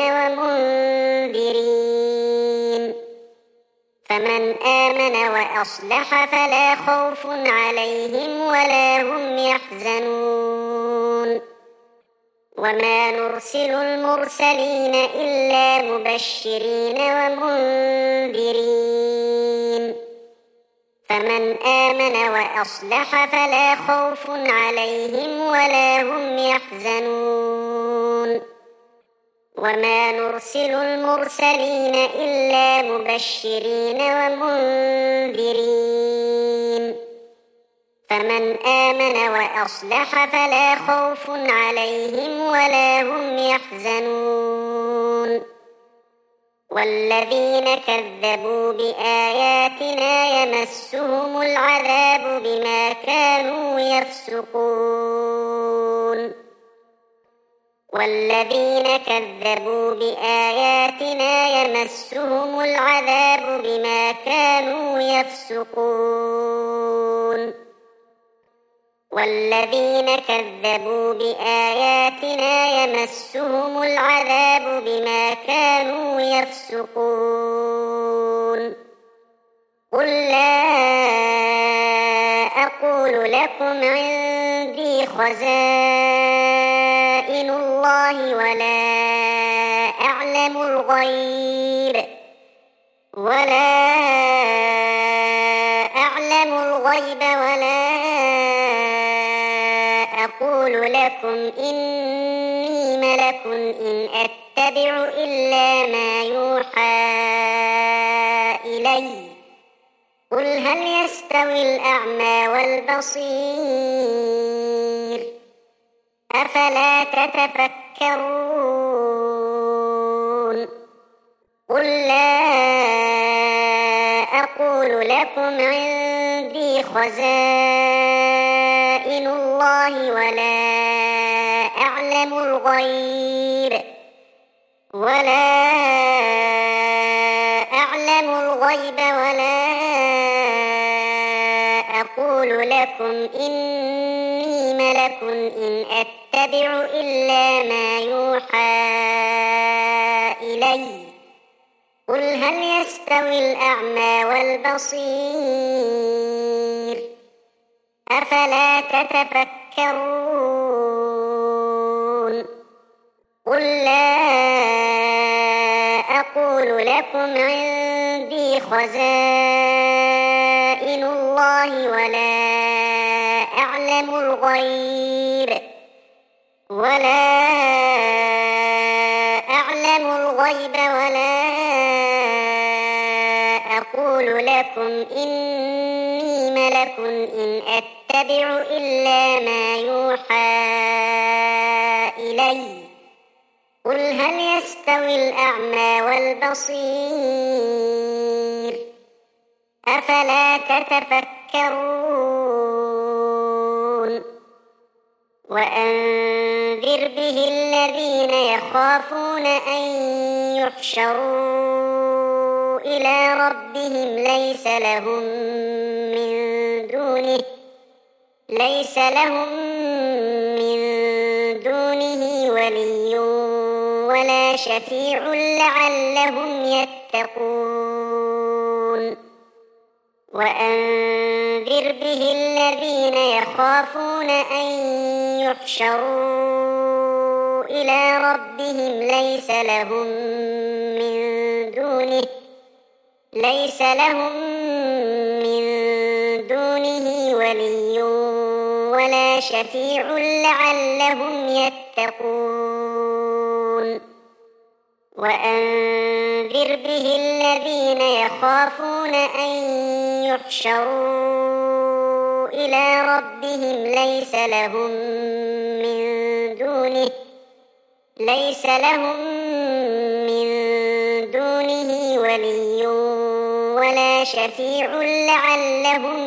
ومنذرين فمن آمن وأصلح فلا خوف عليهم ولا هم يحزنون وما نرسل المرسلين إلا مبشرين ومنذرين فمن آمن وأصلح فلا خوف عليهم ولا هم يحزنون وما نرسل المرسلين إلا مبشرين ومنذرين فمن آمن وأصلح فلا خوف عليهم ولا هم يحزنون والذين كذبوا بآياتنا يمسهم العذاب بما كانوا يفسقون والذين كذبوا بآياتنا يمسهم العذاب بما كانوا يفسقون والذين كذبوا بآياتنا يمسهم العذاب بما كانوا يفسقون قل لا أقول لكم عندي خزائن الله ولا أعلم الغيب ولا أعلم الغيب ولا أقول لكم إني ملك إن أتبع إلا ما يوحى إلي قل هل يستوي الأعمى والبصير أفلا تتفكرون قل لا أقول لكم عندي خزائن الله ولا أعلم الغيب ولا أعلم الغيب ولا أقول لكم إني ملك إن أتبع إلا ما يوحى إلي قل هل يستوي الأعمى والبصير أفلا تتفكرون قل لا أقول لكم عندي خزائن الله ولا أعلم الغيب ولا أعلم الغيب ولا أقول لكم إني ملك إن أتبع إلا ما يوحى إلي قل هل يستوي الأعمى والبصير أفلا تتفكرون وأنذر به الذين يخافون أن يحشروا إلى ربهم ليس لهم من دونه ليس لهم من دونه ولي ولا شفيع لعلهم يتقون وأنذر به الذين يخافون أن يحشروا إلى ربهم ليس لهم من دونه ليس لهم من دونه ولي ولا شفيع لعلهم يتقون وأنذر به الذين يخافون أن يحشروا إلى ربهم ليس لهم من دونه ليس لهم من دونه ولي ولا شفيع لعلهم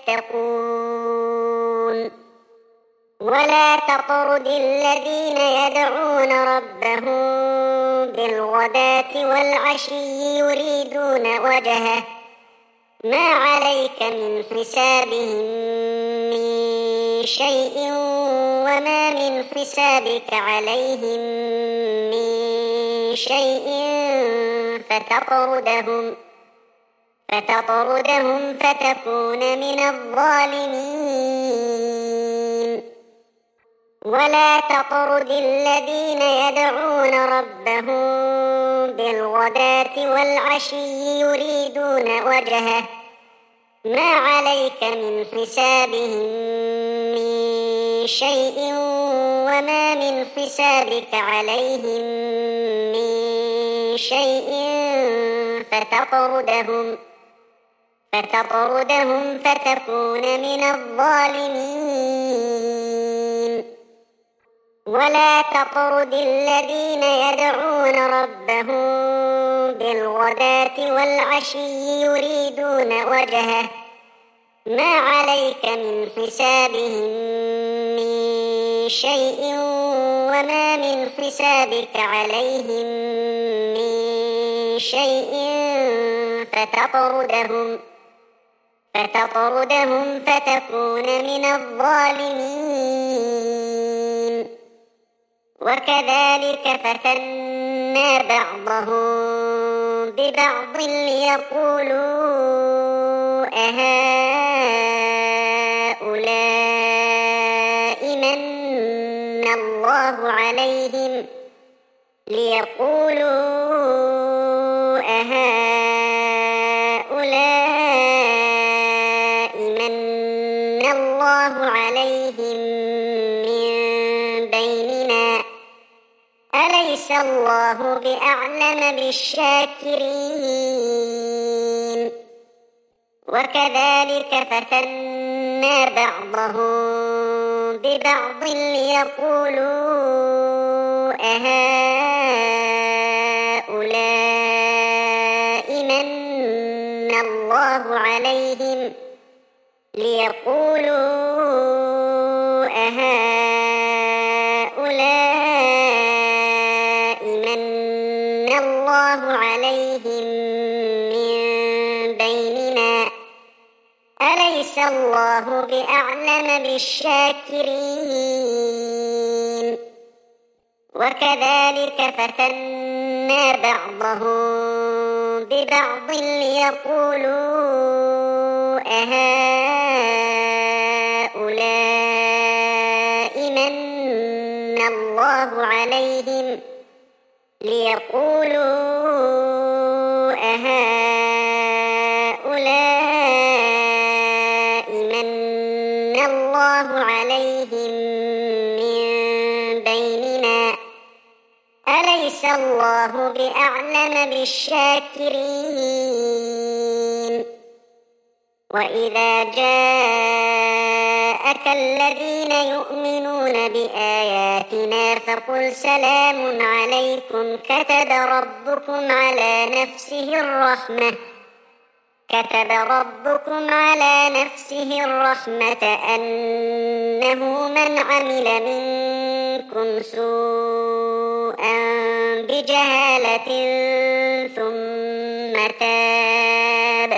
يتقون ولا تطرد الذين يدعون ربهم بالغداة والعشي يريدون وجهه ما عليك من حسابهم من شيء وما من حسابك عليهم من شيء فتطردهم فتطردهم فتكون من الظالمين ولا تطرد الذين يدعون ربهم بالغداة والعشي يريدون وجهه ما عليك من حسابهم من شيء وما من حسابك عليهم من شيء فتطردهم فتطردهم فتكون من الظالمين ولا تطرد الذين يدعون ربهم بالغداة والعشي يريدون وجهه ما عليك من حسابهم من شيء وما من حسابك عليهم من شيء فتطردهم فتطردهم فتكون من الظالمين وكذلك فتنا بعضهم ببعض ليقولوا أهؤلاء الله عليهم ليقولوا أهؤلاء من الله عليهم من بيننا أليس الله بأعلم بالشاكرين وكذلك فتنا بعضهم ببعض ليقولوا أهؤلاء من الله عليهم ليقولوا أهؤلاء من الله عليهم من بيننا أليس الله بأعلم بالشاكرين وكذلك فتنا بعضهم ببعض ليقولوا أهؤلاء من الله عليهم ليقولوا أهؤلاء من الله عليهم من بيننا أليس الله بأعلم بالشاكرين وإذا جاءك الذين يؤمنون بآياتنا فقل سلام عليكم كتب ربكم على نفسه الرحمة كتب ربكم على نفسه الرحمة أنه من عمل منكم سوءا بجهالة ثم تاب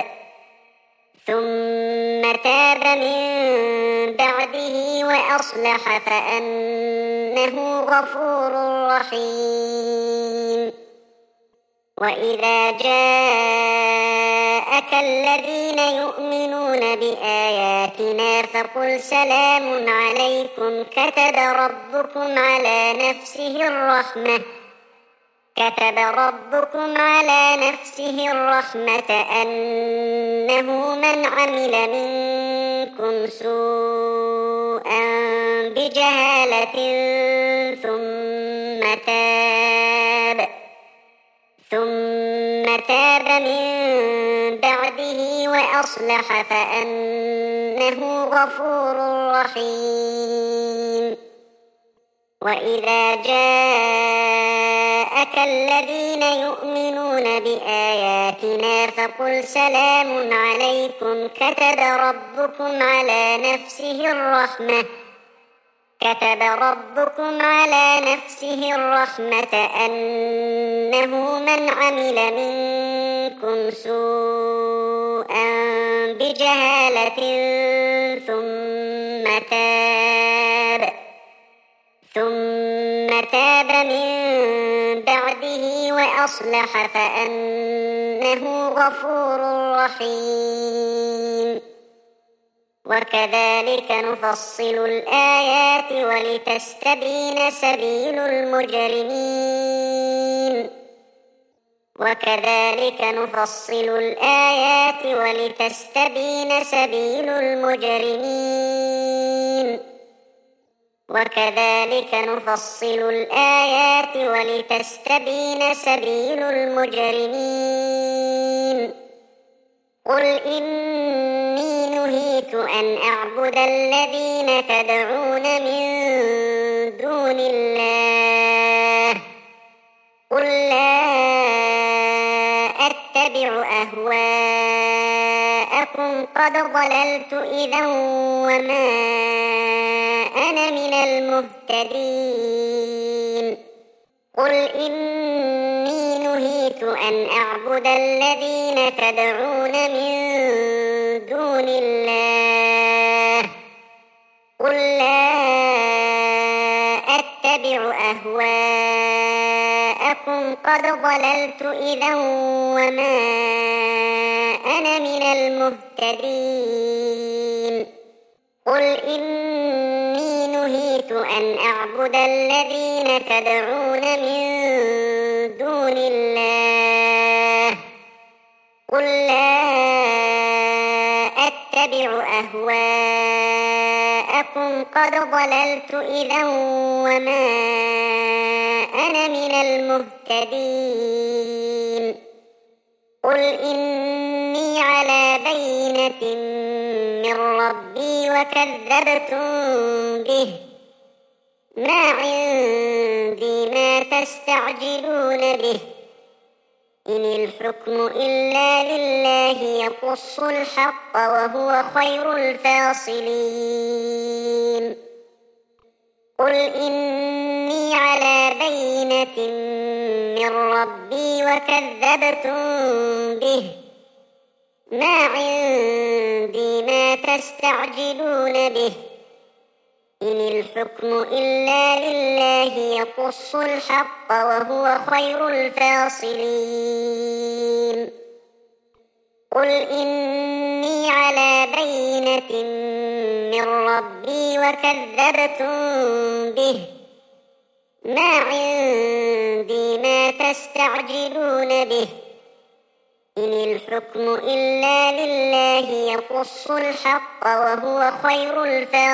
ثم تاب من بعده وأصلح فأنه غفور رحيم وإذا جاءك الذين يؤمنون بآياتنا فقل سلام عليكم كتب ربكم على نفسه الرحمة كتب ربكم على نفسه الرحمة أنه من عمل منكم سوءا بجهالة ثم تاب ثم تاب من بعده وأصلح فأنه غفور رحيم وإذا جاءك الذين يؤمنون بآياتنا فقل سلام عليكم كتب ربكم على نفسه الرحمة كتب ربكم على نفسه الرحمة أنه من عمل منكم سوءا بجهالة ثم تاب ثم تاب من بعده وأصلح فأنه غفور رحيم وكذلك نفصل الآيات ولتستبين سبيل المجرمين وكذلك نفصل الآيات ولتستبين سبيل المجرمين وكذلك نفصل الآيات ولتستبين سبيل المجرمين قل إني نهيت أن أعبد الذين تدعون من دون الله قل لا أتبع أهواءكم قد ضللت إذا وما أنا من المهتدين قل إني نهيت أن أعبد الذين تدعون من دون الله قل لا أتبع أهواءكم قد ضللت إذا وما أنا من المهتدين قل إني نهيت أمرت أن أعبد الذين تدعون من دون الله قل لا أتبع أهواءكم قد ضللت إذا وما أنا من المهتدين قل إني على بينة من ربي وكذبتم به ما عندي ما تستعجلون به إن الحكم إلا لله يقص الحق وهو خير الفاصلين قل إني على بينة من ربي وكذبتم به ما عندي ما تستعجلون به إن الحكم إلا لله يقص الحق وهو خير الفاصلين قل إني على بينة من ربي وكذبتم به ما عندي ما تستعجلون به إن الحكم إلا لله يقص الحق وهو خير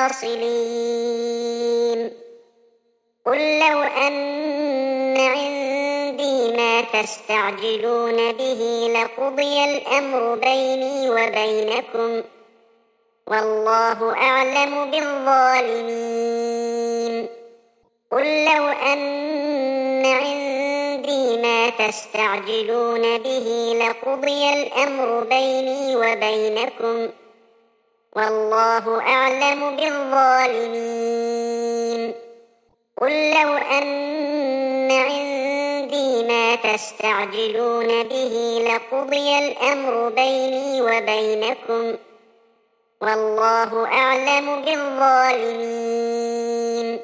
الفاصلين قل لو أن عندي ما تستعجلون به لقضي الأمر بيني وبينكم والله أعلم بالظالمين قل لو أن عندي ما تستعجلون به لقضي الأمر بيني وبينكم والله أعلم بالظالمين قل لو أن عندي ما تستعجلون به لقضي الأمر بيني وبينكم والله أعلم بالظالمين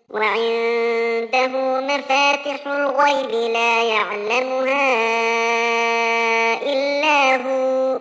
وعنده مفاتح الغيب لا يعلمها إلا هو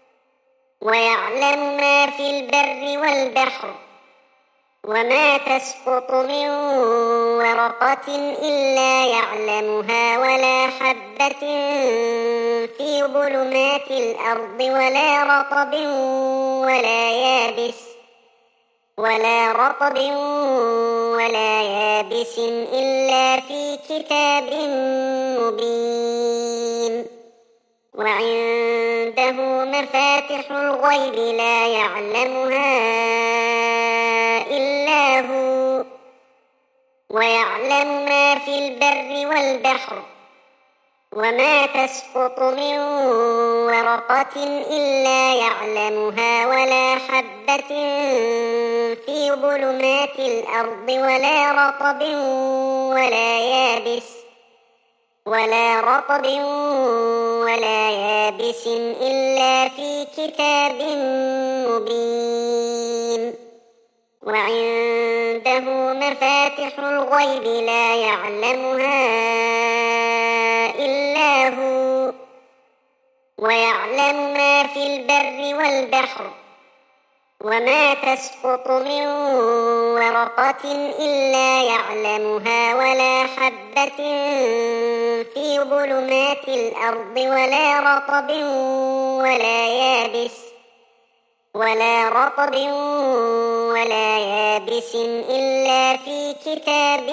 ويعلم ما في البر والبحر وما تسقط من ورقة إلا يعلمها ولا حبة في ظلمات الأرض ولا رطب ولا يابس ولا رطب ولا يابس إلا في كتاب مبين وعنده مفاتح الغيب لا يعلمها إلا هو ويعلم ما في البر والبحر وما تسقط من ورقة إلا يعلمها ولا حبة في ظلمات الأرض ولا رطب ولا يابس ولا رطب ولا يابس إلا في كتاب مبين وعنده مفاتح الغيب لا يعلمها إلا هو ويعلم ما في البر والبحر وما تسقط من ورقة إلا يعلمها ولا حبة في ظلمات الأرض ولا رطب ولا يابس ولا رطب ولا يابس إلا في كتاب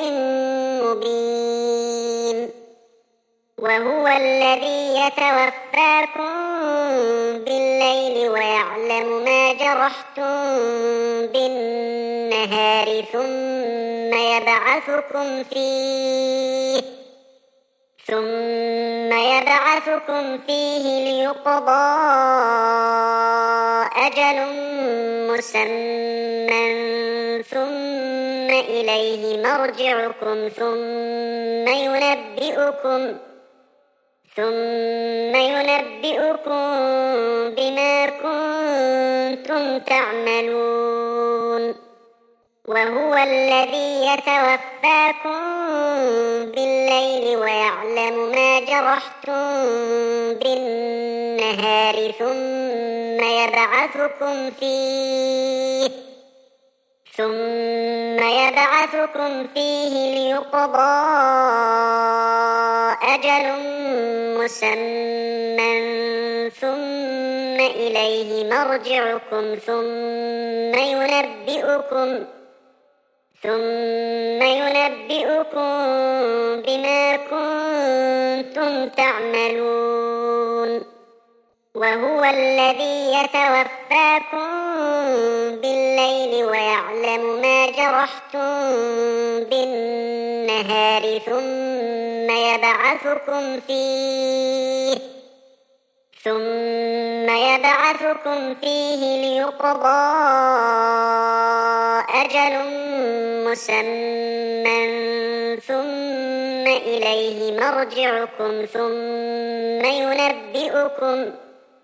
مبين وهو الذي يتوفاكم بالليل ويعلم ما جرحتم بالنهار ثم يبعثكم فيه ثم يبعثكم فيه ليقضى أجل مسمى ثم إليه مرجعكم ثم ينبئكم ثم ينبئكم بما كنتم تعملون وهو الذي يتوفاكم بالليل ويعلم ما جرحتم بالنهار ثم يبعثكم فيه ثم يبعثكم فيه ليقضى أجل مسمى ثم إليه مرجعكم ثم ينبئكم ثم ينبئكم بما كنتم تعملون. وهو الذي يتوفاكم بالليل ويعلم ما جرحتم بالنهار ثم يبعثكم فيه ثم يبعثكم فيه ليقضى أجل مسمى ثم إليه مرجعكم ثم ينبئكم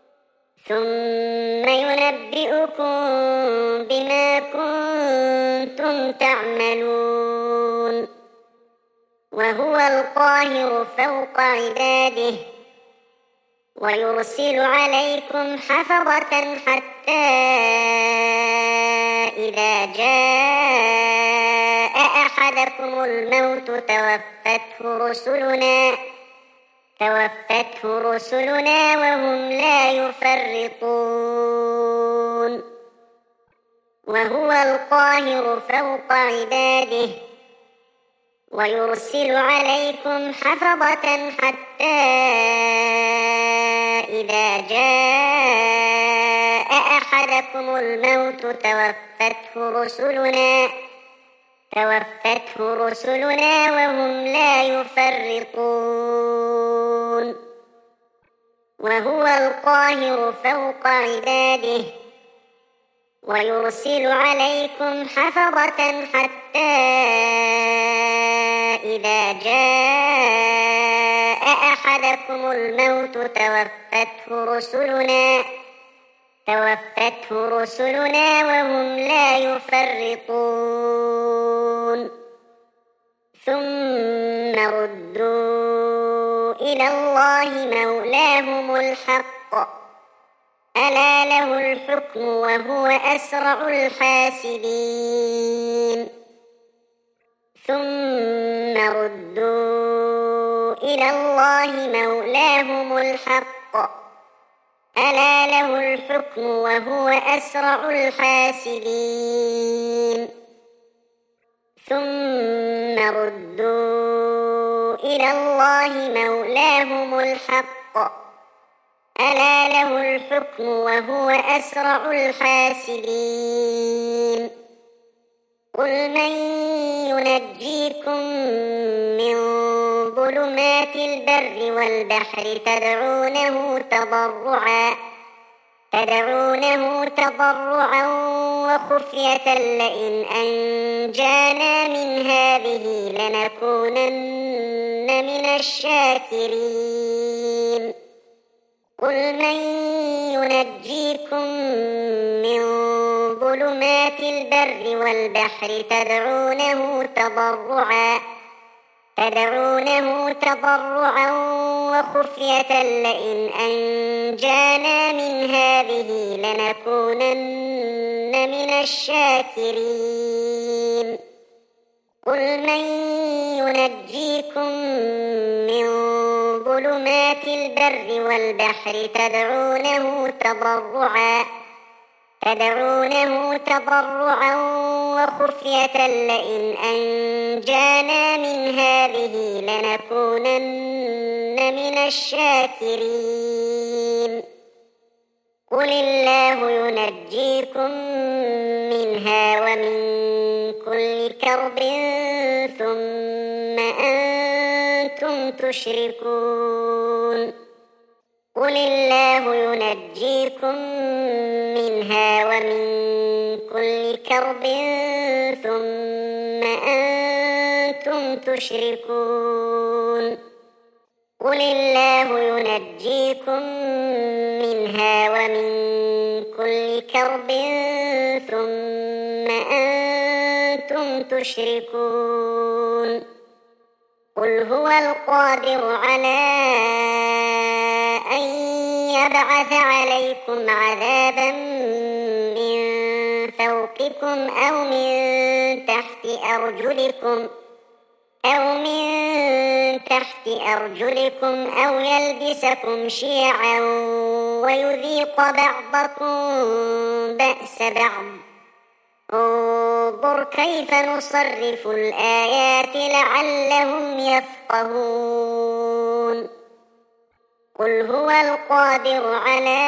ثم ينبئكم بما كنتم تعملون. وهو القاهر فوق عباده ويرسل عليكم حفظة حتى إذا جاء أحدكم الموت توفته رسلنا توفته رسلنا وهم لا يفرطون. وهو القاهر فوق عباده ويرسل عليكم حفظة حتى إذا جاء أحدكم الموت توفته رسلنا توفته رسلنا وهم لا يفرطون. وهو القاهر فوق عباده ويرسل عليكم حفظة حتى إذا جاء أحدكم الموت توفته رسلنا توفته رسلنا وهم لا يفرطون. ثم ردوا إلى الله مولاهم الحق ألا له الحكم وهو أسرع الحاسبين. ثم ردوا إلى الله مولاهم الحق ألا له الحكم وهو أسرع الحاسبين. ثم ردوا إلى الله مولاهم الحق ألا له الحكم وهو أسرع الحاسبين. قل من ينجيكم من ظلمات البر والبحر تدعونه تضرعا تدعونه تضرعا وخفية لئن أنجانا من هذه لنكونن من الشاكرين. قل من ينجيكم من ظلمات البر والبحر تدعونه تضرعا تدعونه تضرعا وخفية لئن أنجانا من هذه لنكونن من الشاكرين. قل من ينجيكم من ظلمات البر والبحر تدعونه تضرعا تدعونه تضرعا وخفية لئن أنجانا من هذه لنكونن من الشاكرين. قل الله ينجيكم منها ومن كل كرب ثم أنتم تشركون. قل الله ينجيكم منها ومن كل كرب ثم أنتم تشركون. قل الله ينجيكم منها ومن كل كرب ثم أنتم تشركون. قل هو القادر على أن يبعث عليكم عذابا من فوقكم أو من تحت أرجلكم أو من تحت أرجلكم أو يلبسكم شيعا ويذيق بعضكم بأس بعض انظر كيف نصرف الآيات لعلهم يفقهون قل هو القادر على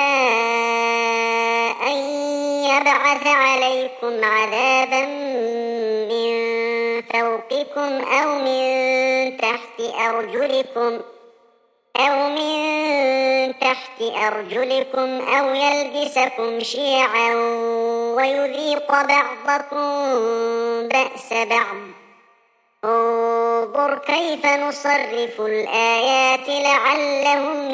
أن يبعث عليكم عذابا من فوقكم أو من تحت أرجلكم أو من تحت أرجلكم أو يلبسكم شيعا ويذيق بعضكم بأس بعض انظر كيف نصرف الآيات لعلهم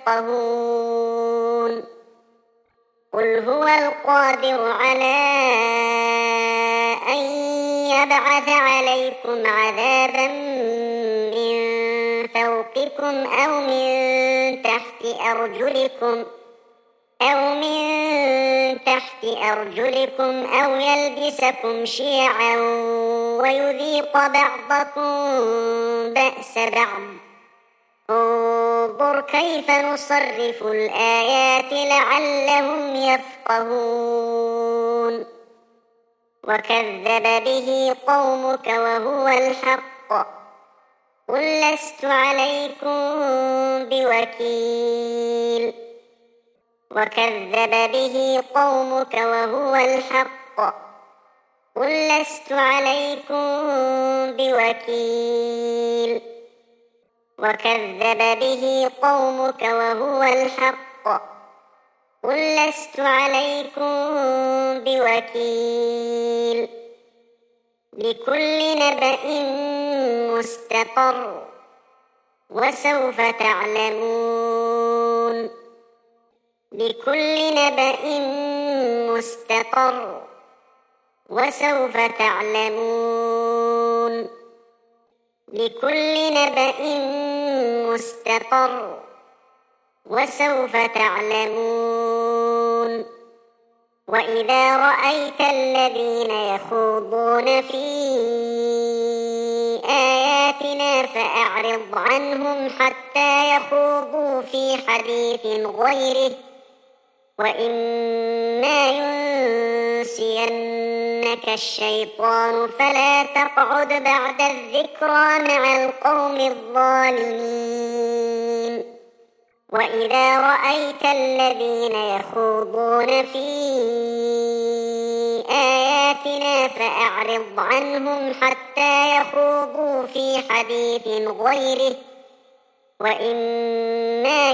يفقهون قل هو القادر على أن يبعث عليكم عذابا من فوقكم أو من تحت أرجلكم أو من تحت أرجلكم أو يلبسكم شيعا ويذيق بعضكم بأس بعض انظر كيف نصرف الآيات لعلهم يفقهون وكذب به قومك وهو الحق قل لست عليكم بوكيل وكذب به قومك وهو الحق قل لست عليكم بوكيل وكذب به قومك وهو الحق قل لست عليكم بوكيل لكل نبأ مستقر وسوف تعلمون لكل نبأ مستقر وسوف تعلمون لكل نبأ مستقر وسوف تعلمون وإذا رأيت الذين يخوضون في آياتنا فأعرض عنهم حتى يخوضوا في حديث غيره وإما ينسينك الشيطان فلا تقعد بعد الذكرى مع القوم الظالمين وإذا رأيت الذين يخوضون في آياتنا فأعرض عنهم حتى يخوضوا في حديث غيره وإما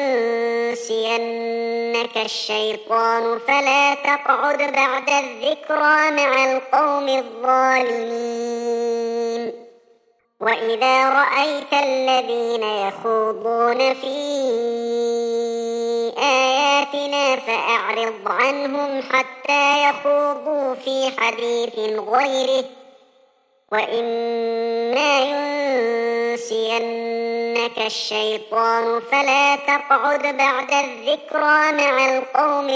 ينسينك الشيطان فلا تقعد بعد الذكرى مع القوم الظالمين وإذا رأيت الذين يخوضون في آياتنا فأعرض عنهم حتى يخوضوا في حديث غيره وإما ينسينك الشيطان فلا تقعد بعد الذكرى مع القوم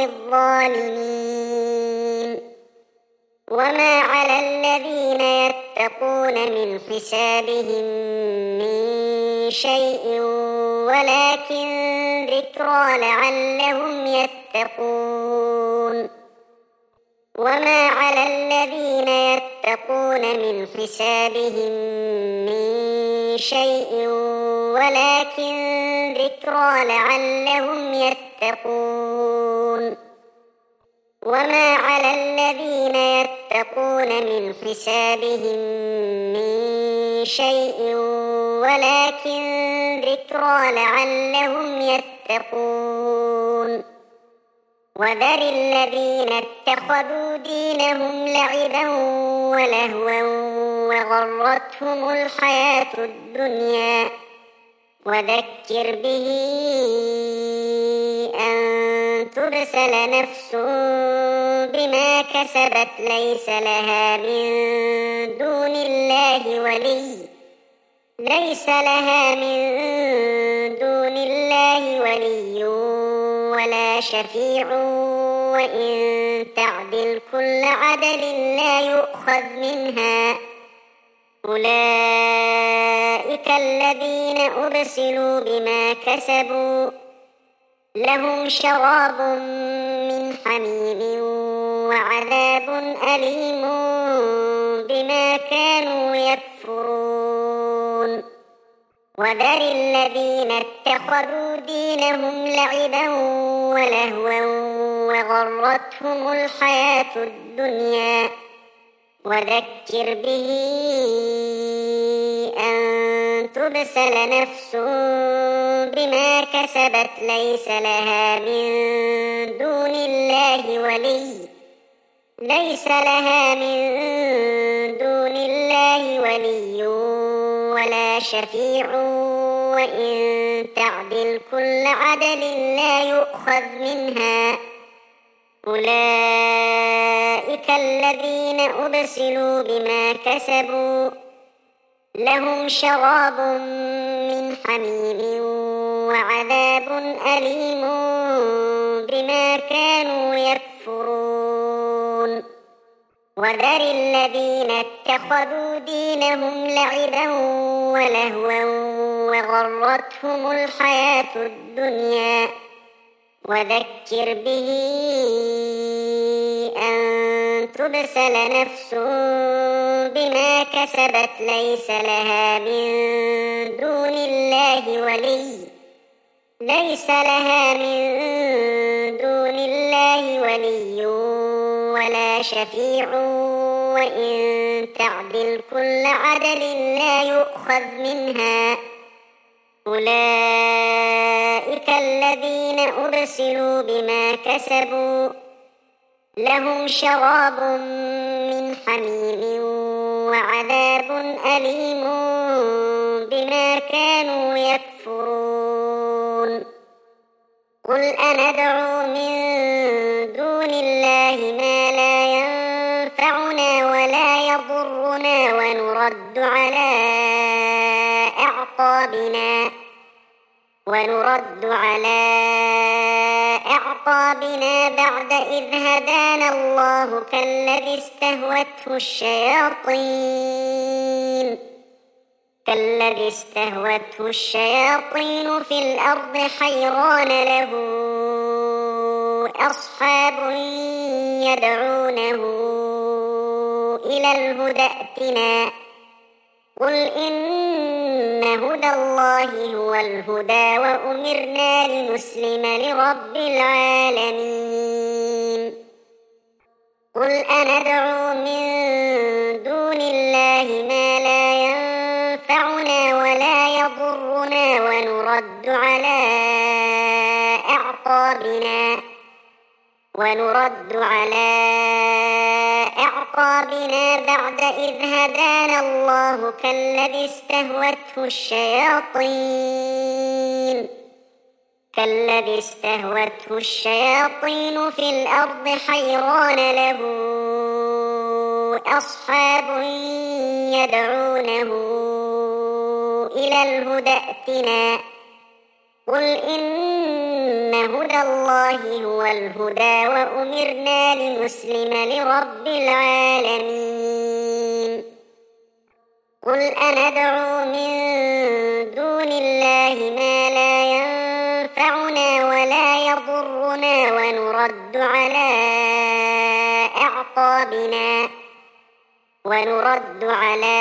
الظالمين وما على الذين يتقون من حسابهم من شيء ولكن ذكرى لعلهم يتقون وما على الذين يتقون من حسابهم من شيء ولكن ذكرى لعلهم يتقون وما على الذين يتقون من حسابهم من شيء ولكن ذكرى لعلهم يتقون وذر الذين اتخذوا دينهم لعبا ولهوا وغرتهم الحياة الدنيا وذكر به أن تبسل نفس بما كسبت ليس لها من دون الله ولي ليس لها من دون الله ولي ولا شفيع وإن تعدل كل عدل لا يؤخذ منها. أولئك الذين أبسلوا بما كسبوا لهم شراب من حميم وعذاب أليم بما كانوا يكفرون. وذر الذين اتخذوا دينهم لعبا ولهوا وغرتهم الحياة الدنيا وذكر به أن تبسل نفس بما كسبت ليس لها من دون الله ولي ليس لها من دون الله ولي ولا شفيع وإن تعدل كل عدل لا يؤخذ منها. أولئك الذين أبسلوا بما كسبوا لهم شراب من حميم وعذاب أليم بما كانوا يكفرون. وذر الذين اتخذوا دينهم لعبا ولهوا وغرتهم الحياة الدنيا وذكر به أن تبسل نفس بما كسبت ليس لها من دون الله ولي ليس لها من دون الله ولي ولا شفيع وإن تعدل كل عدل لا يؤخذ منها. أولئك الذين أبسلوا بما كسبوا لهم شراب من حميم وعذاب أليم بما كانوا يكفرون. قل أندعو من دون الله ما لا ينفعنا ولا يضرنا ونرد على أعقابنا ونرد على أعقابنا بعد إذ هدانا الله كالذي استهوته الشياطين كالذي استهوته الشياطين في الأرض حيران له أصحاب يدعونه إلى الهدى ائتنا. قل إن هدى الله هو الهدى وأمرنا لنسلم لرب العالمين. قل أندعو من دون الله ما لا ينفعنا ولا يضرنا ونرد على أعقابنا ونرد على أعقابنا بعد إذ هدانا الله كالذي استهوته الشياطين كالذي استهوته الشياطين في الأرض حيران له أصحاب يدعونه إلى الهدى ائتنا. قل إن هدى الله هو الهدى وأمرنا لنسلم لرب العالمين. قل أندعو من دون الله ما لا ينفعنا ولا يضرنا ونرد على أعقابنا ونرد على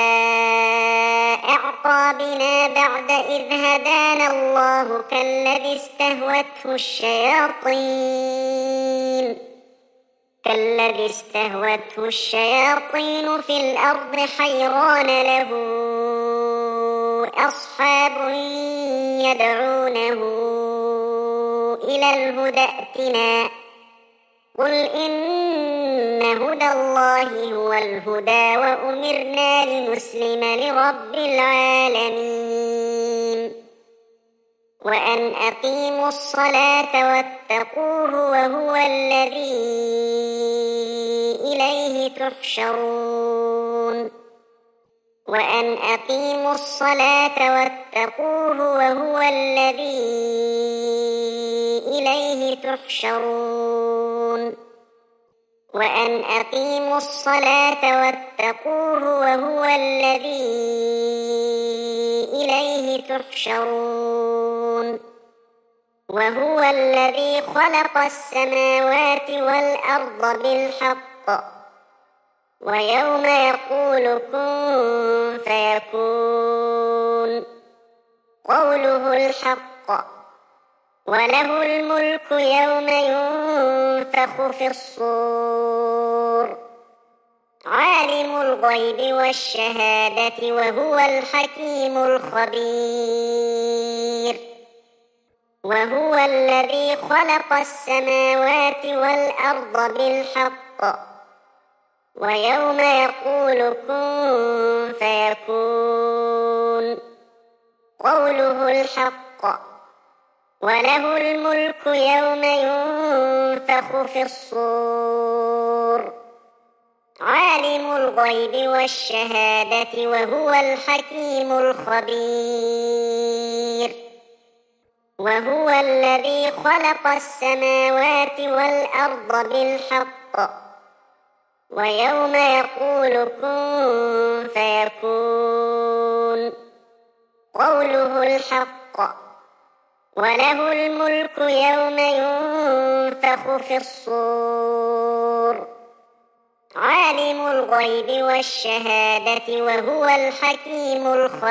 أعقابنا بعد إذ هدانا الله كالذي استهوته الشياطين كالذي استهوته الشياطين في الأرض حيران له أصحاب يدعونه إلى الهدى ائتنا. قل إن هدى الله هو الهدى وأمرنا لنسلم لرب العالمين. وأن أقيموا الصلاة واتقوه وهو الذي إليه تحشرون. وأن أقيموا الصلاة واتقوه وهو الذي إليه تحشرون. وأن أقيموا الصلاة واتقوه وهو الذي إليه تحشرون وهو الذي خلق السماوات والأرض بالحق ويوم يقول كن فيكون قوله الحق وله الملك يوم ينفخ في الصور عالم الغيب والشهادة وهو الحكيم الخبير وهو الذي خلق السماوات والأرض بالحق ويوم يقول كن فيكون قوله الحق وله الملك يوم ينفخ في الصور عالم الغيب والشهادة وهو الحكيم الخبير وهو الذي خلق السماوات والأرض بالحق ويوم يقول كن فيكون قوله الحق وله الملك يوم ينفخ في الصور عالم الغيب والشهادة وهو الحكيم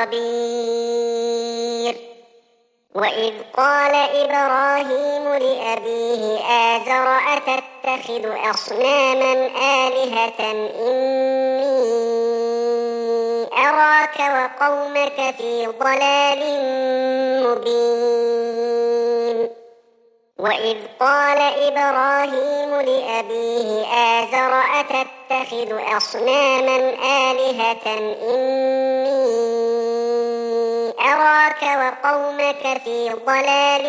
الخبير وإذ قال إبراهيم لأبيه آزر أتتخذ أصناما آلهة إني أراك وقومك في ضلال مبين وإذ قال إبراهيم لأبيه آزر أتتخذ أصناما آلهة إني أراك وقومك في ضلال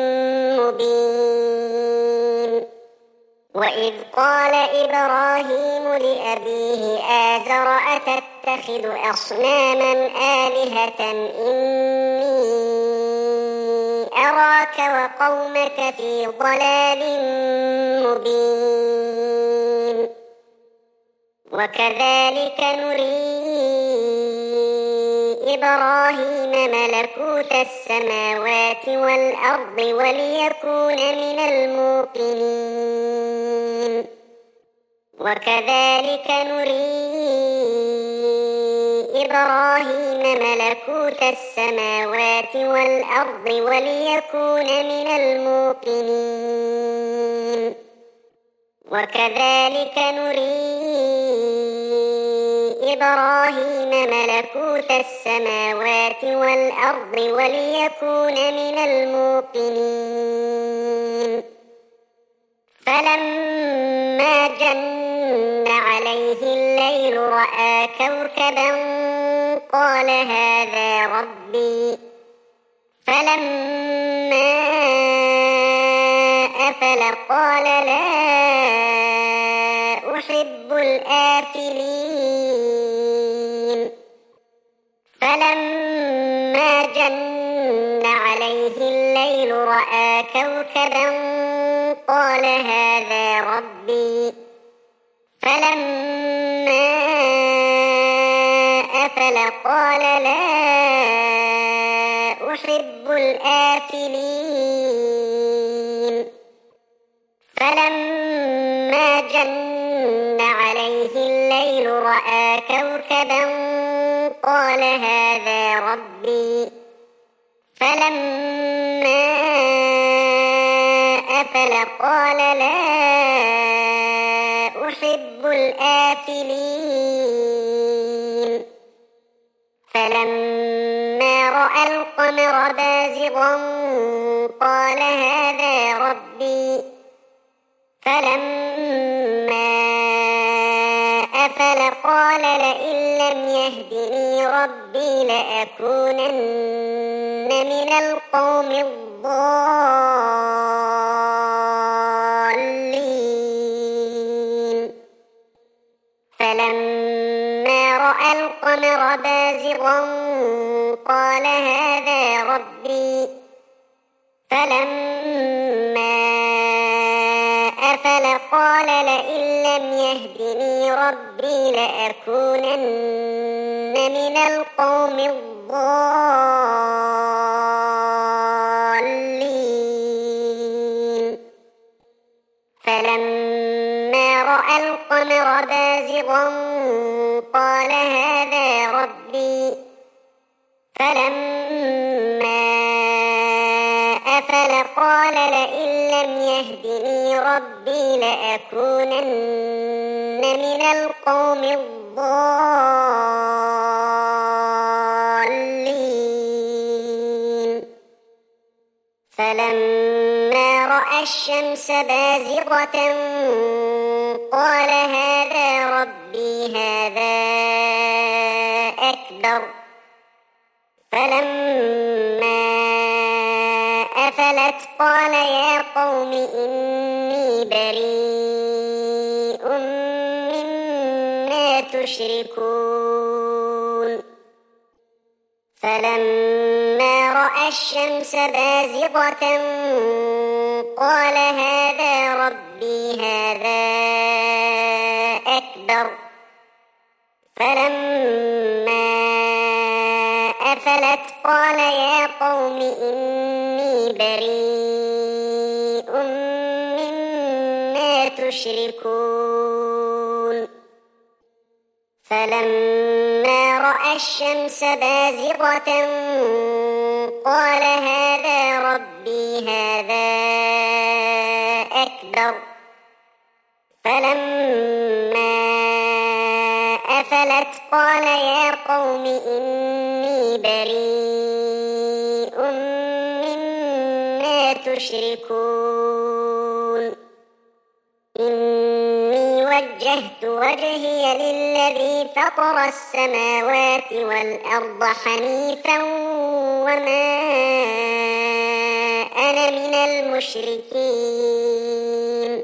مبين وإذ قال إبراهيم لأبيه آزر أتتخذ أصناما آلهة إني أراك وقومك في ضلال مبين وكذلك نري إبراهيم ملكوت السماوات والأرض وليكون من الموقنين وكذلك نري إبراهيم ملكوت السماوات والأرض وليكون من الموقنين وكذلك نري إبراهيم ملكوت السماوات والأرض وليكون من الموقنين فلما جن عليه الليل رأى كوكبا قال هذا ربي فلما أفل قال لا أحب الآفلين فلما جن عليه الليل رأى كوكبا قال هذا ربي فلما أفل قال لا أحب الآفلين فلما جن عليه الليل رأى كوكبا قال هذا ربي فلما أفل قال لا أحب الآفلين فلما رأى القمر بازغا قال هذا ربي فلما أفل قال لئن لم يهدني ربي لأكونن من القوم الضالين فلما رأى القمر بازغا قال هذا ربي فلما أفل أفل قال لئن لم يهدني ربي لأكونن من القوم الضالين فلما رأى القمر بازغا قال هذا ربي فلما أفل قال لئن لم يهدني ربي لأكونن من القوم الضالين فلما رأى الشمس بازغة قال هذا ربي هذا أكبر فلما أفلت قال يا قوم إني بريء مما تشركون فلما رأى الشمس بازغة قال هذا ربي هذا أكبر فلما أفلت قال يا قوم إني بريء مما تشركون فلما رأى الشمس بازغة قال هذا ربي هذا أكبر فلما أفلت قال يا قوم إني بريء مما تشركون إني وجهت وجهي للذي فطر السماوات والأرض حنيفا وما أنا من المشركين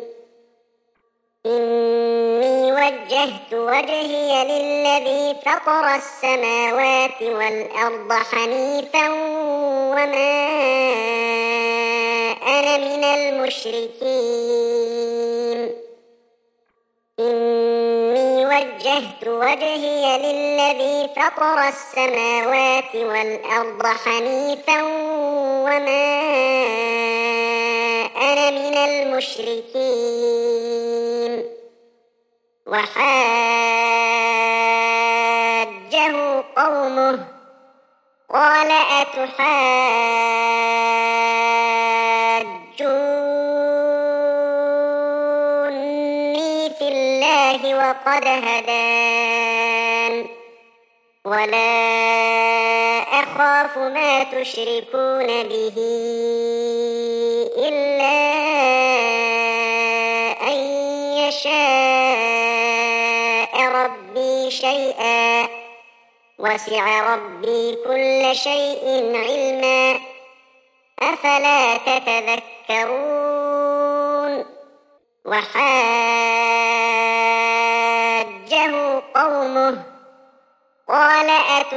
إني وجهت وجهي للذي فطر السماوات والأرض حنيفا وما أنا من المشركين إني وجهت وجهي للذي فطر السماوات والأرض حنيفا وما أنا من المشركين وحاجه قومه قال أتحاجوني في الله وقد هدان ولا أخاف ما تشركون به إلا أن يشاء ربي شيئا وسع ربي كل شيء علما أفلا تتذكرون وحاجه قومه قال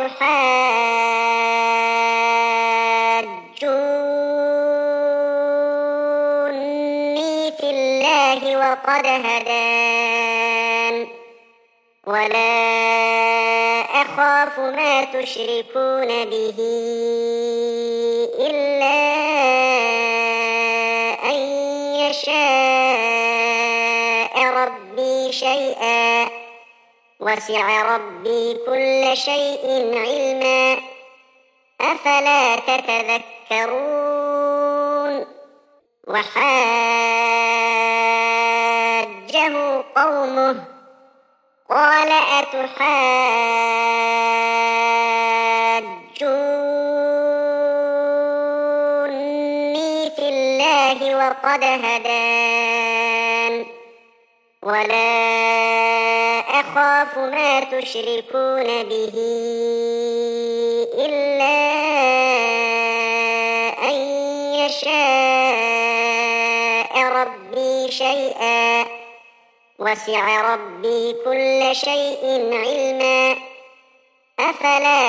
أتحاجوني في الله وقد هدان ولا أخاف ما تشركون به إلا أن يشاء ربي شيئا وسع ربي كل شيء علما أفلا تتذكرون وحاجه قومه قال أتحاجوني في الله وقد هدان ولا أخاف ما تشركون به إلا أن يشاء ربي شيئا وسع ربي كل شيء علما أفلا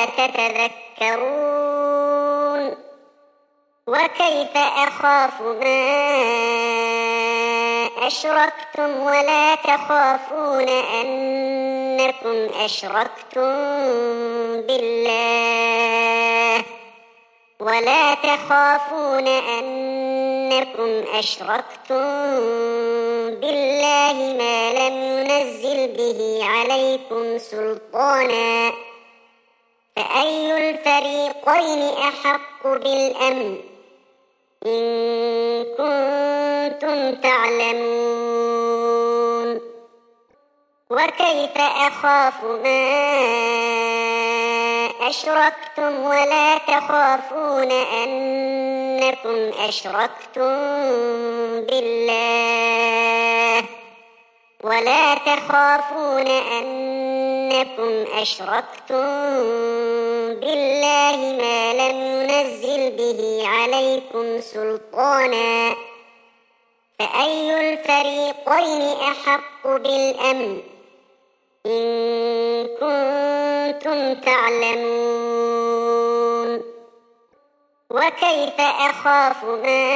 تتذكرون وكيف أخاف ما أشركتم ولا تخافون أنكم أشركتم بالله ولا تخافون أنكم أشركتم بالله ما لم ينزل به عليكم سلطانا فأي الفريقين أحق بالأمن إن كنتم تعلمون وكيف أخاف ما أشركتم ولا تخافون أنكم أشركتم بالله ولا تخافون أنكم أشركتم بالله ما لم ينزل به عليكم سلطانا فأي الفريقين أحق بالأمن إن كنتم تعلمون وكيف أخاف ما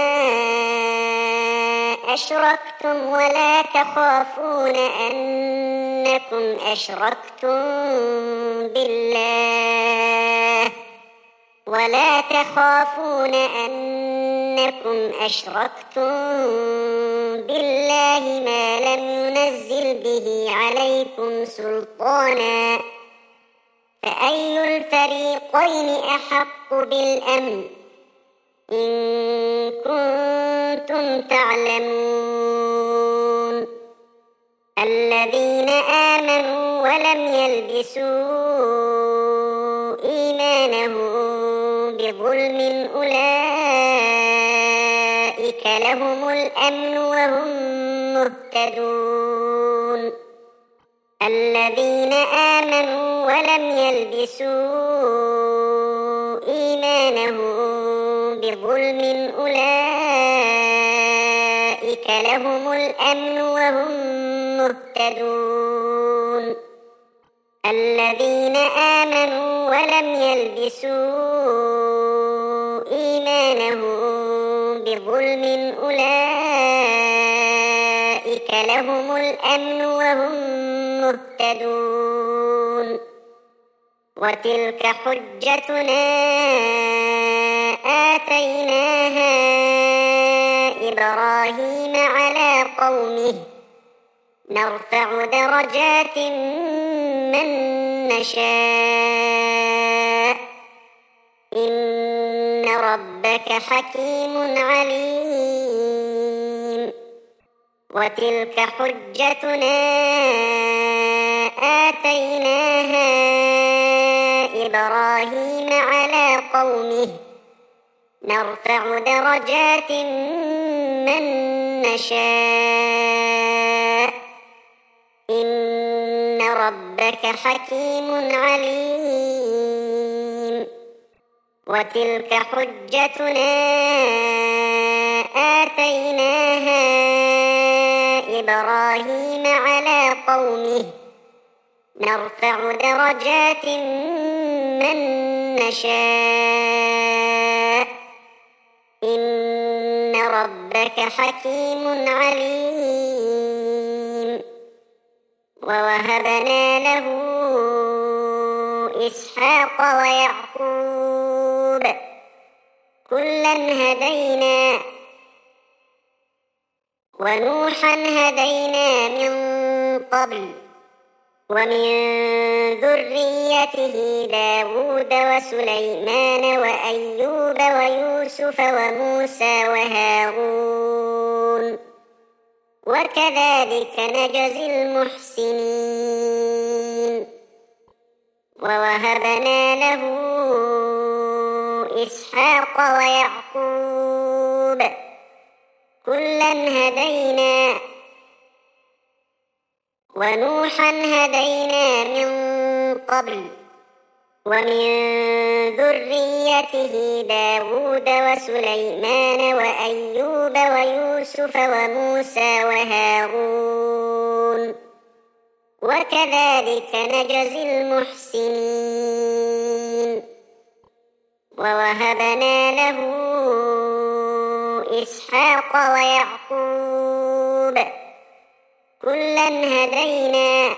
أشركتم ولا تخافون أنكم أشركتم بالله ولا تخافون أنكم أشركتم بالله ما لم ينزل به عليكم سلطانا فأي الفريقين أحق بالأمن إن كنتم تعلمون الذين آمنوا ولم يلبسوا إيمانهم بظلم أولئك لهم الأمن وهم مهتدون الذين آمنوا ولم يلبسوا إيمانهم بظلم أولئك لهم الأمن وهم مهتدون الذين آمنوا ولم يلبسوا إيمانهم بظلم أولئك لهم الأمن وهم مهتدون وتلك حجتنا آتيناها إبراهيم على قومه نرفع درجات من نشاء إن ربك حكيم عليم وتلك حجتنا آتيناها إبراهيم على قومه نرفع درجات من نشاء إن ربك حكيم عليم وتلك حجتنا آتيناها إبراهيم على قومه نرفع درجات من نشاء إن ربك حكيم عليم ووهبنا له إسحاق ويعقوب كلا هدينا ونوحا هدينا من قبل ومن ذريته داود وسليمان وأيوب ويوسف وموسى وهارون وكذلك نجزي المحسنين ووهبنا له إسحاق ويعقوب كلا هدينا ونوحا هدينا من قبل ومن ذريته داود وسليمان وأيوب ويوسف وموسى وهارون وكذلك نجزي المحسنين ووهبنا له إسحاق ويعقوب وأيوب كلا هدينا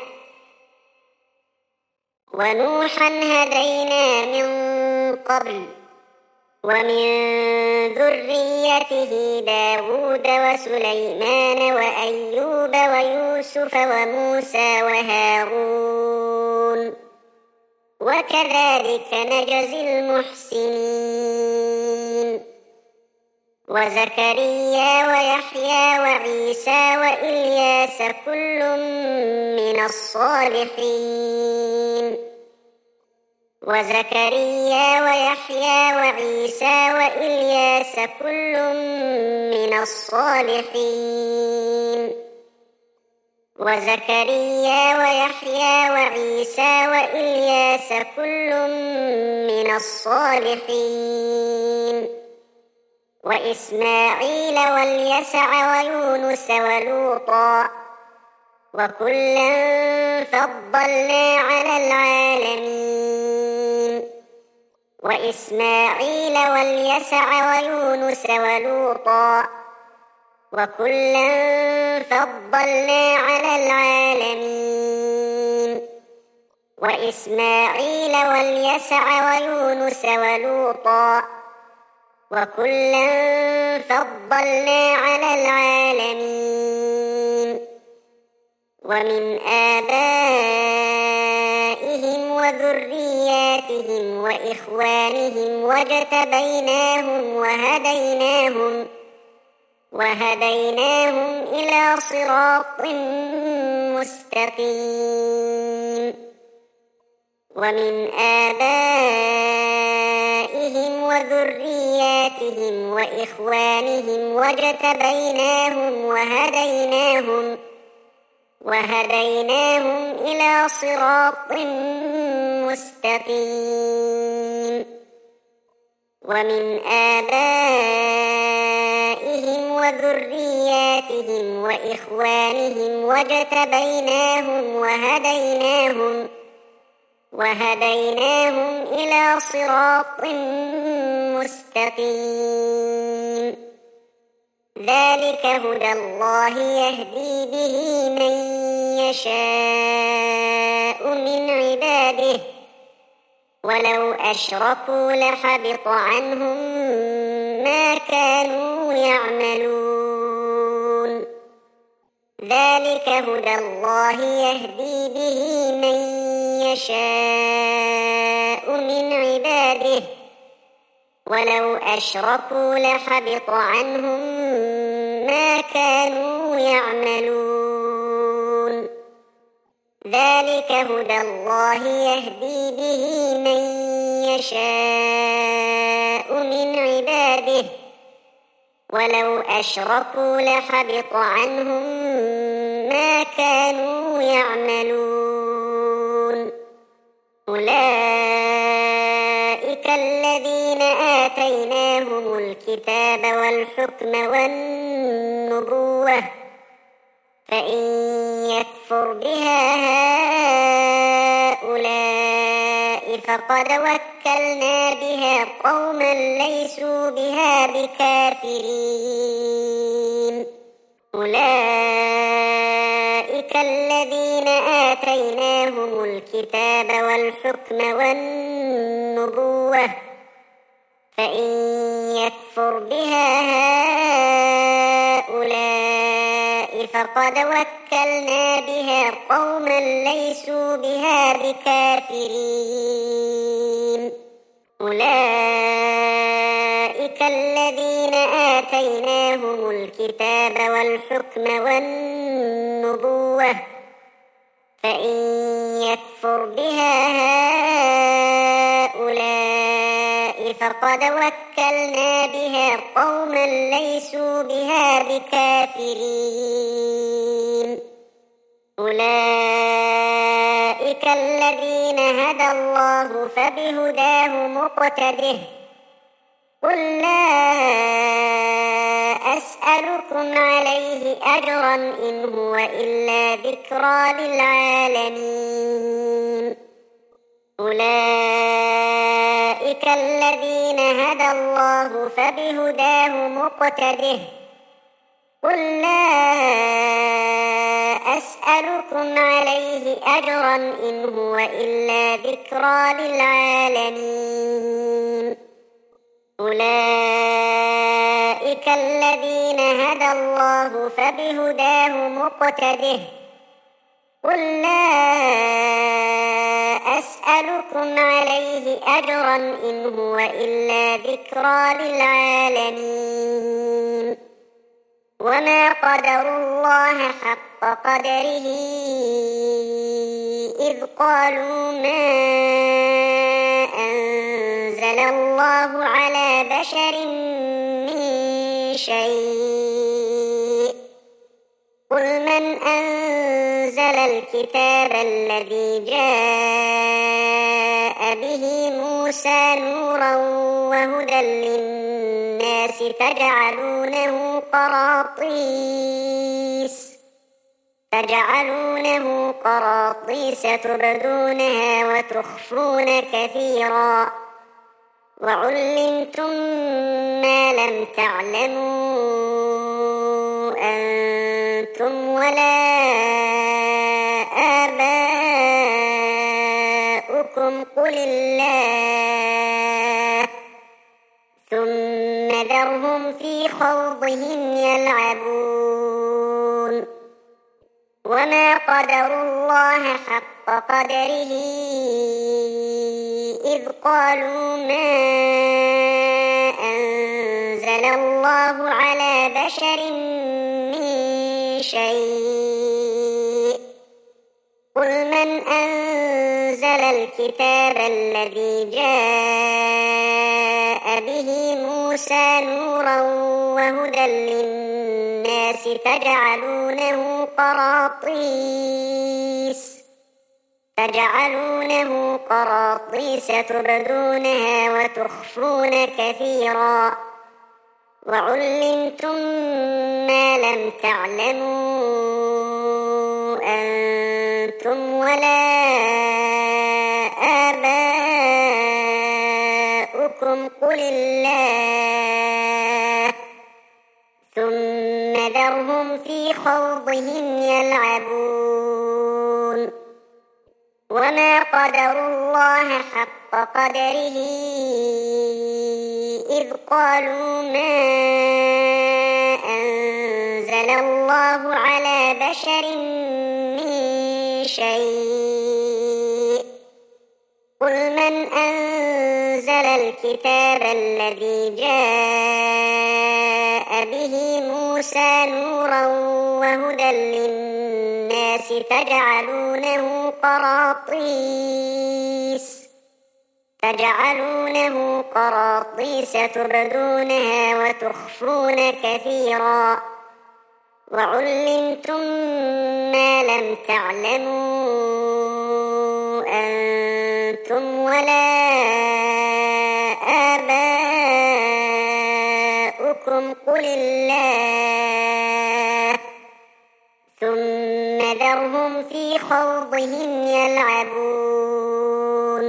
ونوحا هدينا من قبل ومن ذريته داود وسليمان وأيوب ويوسف وموسى وهارون وكذلك نجزي المحسنين وزكريا ويحيى وعيسى وإلياس كل من الصالحين وزكريا ويحيى وعيسى وإلياس كل من الصالحين وزكريا ويحيى وعيسى وإلياس كل من الصالحين وإسماعيل واليسع ويونس ولوطا وكلا فضلنا على العالمين وإسماعيل واليسع ويونس ولوطا وكلا فضلنا على العالمين وإسماعيل واليسع ويونس ولوطا وكلا فضلنا على العالمين ومن آبائهم وذرياتهم وإخوانهم واجتبيناهم وهديناهم وهديناهم إلى صراط مستقيم ومن آبائهم وذرياتهم وإخوانهم واجتبيناهم وهديناهم وهديناهم إلى صراط مستقيم ومن آبائهم وذرياتهم وإخوانهم واجتبيناهم وهديناهم وهديناهم إلى صراط مستقيم ذلك هدى الله يهدي به من يشاء من عباده ولو أشركوا لحبط عنهم ما كانوا يعملون ذلك هدى الله يهدي به من يشاء من عباده ولو أشركوا لحبط عنهم ما كانوا يعملون ذلك هدى الله يهدي به من يشاء من عباده ولو أشركوا لحبط عنهم ما كانوا يعملون أولئك الذين آتيناهم الكتاب والحكم والنبوة فإن يكفر بها هؤلاء فقد وكلنا بها قوما ليسوا بها بكافرين أولئك الذين آتيناهم الكتاب والحكم والنبوة فإن يكفر بها هؤلاء فقد وكلنا بها قوما ليسوا بها بكافرين أولئك الذين آتيناهم الكتاب والحكم والنبوة فإن يكفر بها هؤلاء فقد وكلنا بها قوما ليسوا بها بكافرين أولئك الذين هدى الله فبهداه مقتده قل لا أسألكم عليه أجرا إن هو إلا ذكرى للعالمين أولئك الذين هدى الله فبهداه مقتده قل لا أسألكم عليه أجرا إن هو إلا ذكرى للعالمين. أولئك الذين هدى الله فبهداه مقتده. قل لا أسألكم عليه أجرا إن هو إلا ذكرى للعالمين. وما قدروا الله حق قدره إذ قالوا ما أنزل الله على بشر من شيء. قل من أنزل الكتاب الذي جاء به موسى نورا وهدى للناس تجعلونه قراطيس تجعلونه قراطيس تبدونها وتخفون كثيرا وعلمتم ما لم تعلموا أنتم ولا آباؤكم قل الله ثم ذرهم في خوضهم يلعبون. وما قدروا الله حق قدره إذ قالوا ما أنزل الله على بشر من شيء. قل من أنزل الكتاب الذي جاء به موسى نورا وهدى للناس تجعلونه قراطيس تجعلونه قراطيس تبدونها وتخفون كثيرا وعلمتم ما لم تعلموا أنتم ولا آباؤكم قل الله ثم ذرهم في خوضهم يلعبون. وما قدروا الله حق قدره إذ قالوا ما أنزل الله على بشر من شيء. قل من أنزل الكتاب الذي جاء به موسى نورا وهدى للناس تجعلونه قراطيس تجعلونه قراطيس تبدونها وتخفون كثيرا وعلمتم ما لم تعلموا أنتم ولا آباؤكم قل الله ثم ذرهم في خوضهم يلعبون.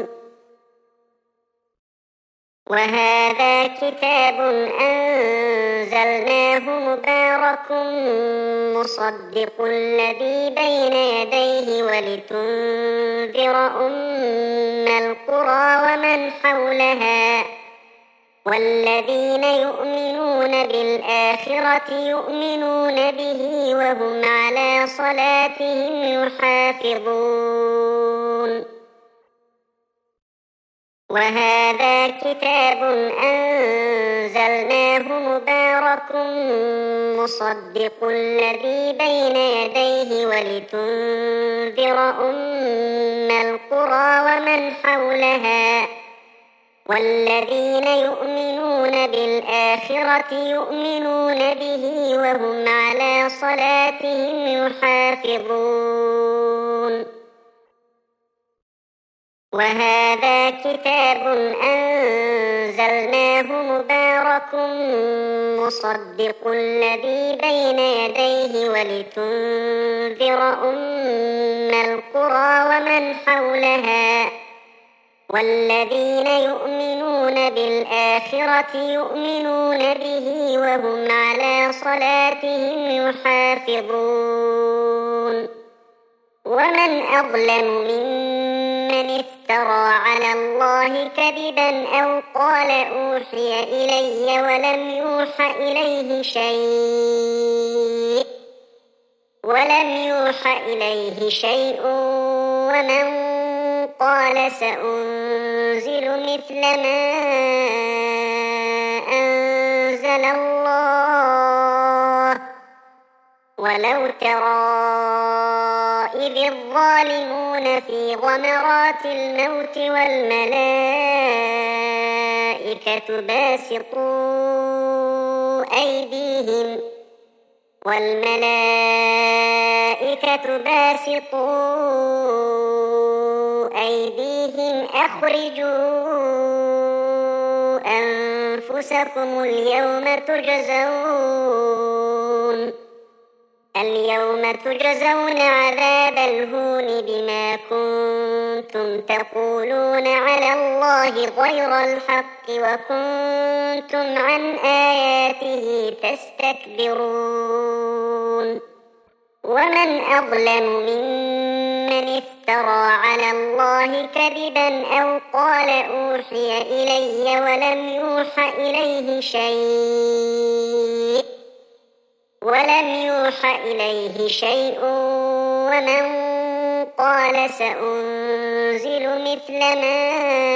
وهذا كتاب أنزلناه مبارك مصدق الذي بين يديه ولتنذر أم القرى ومن حولها والذين يؤمنون بالآخرة يؤمنون به وهم على صلاتهم يحافظون. وهذا كتاب أنزلناه مبارك مصدق الذي بين يديه ولتنذر أم القرى ومن حولها والذين يؤمنون بالآخرة يؤمنون به وهم على صلاتهم يحافظون. وهذا كتاب أنزلناه مبارك مصدق الذي بين يديه ولتنذر أم القرى ومن حولها والذين يؤمنون بالآخرة يؤمنون به وهم على صلاتهم يحافظون ومن أظلم ممن افترى على الله كذبا أو قال أوحي إلي ولم يوحى إليه شيء ولم يوحى إليه شيء ومن قال سأنزل مثل ما أنزل الله ولو ترى إذ الظالمون في غمرات الموت والملائكة باسطوا أيديهم والملائكة باسطوا أيديهم أخرجوا أنفسكم اليوم تجزون اليوم تجزون عذاب الهون بما كنتم تقولون على الله غير الحق وكنتم عن آياته تستكبرون ومن أظلم ممن افترى على الله كذبا أو قال أوحي إلي ولم يوحى إليه شيء ولم يوحى إليه شيء ومن قال سأنزل مثل ما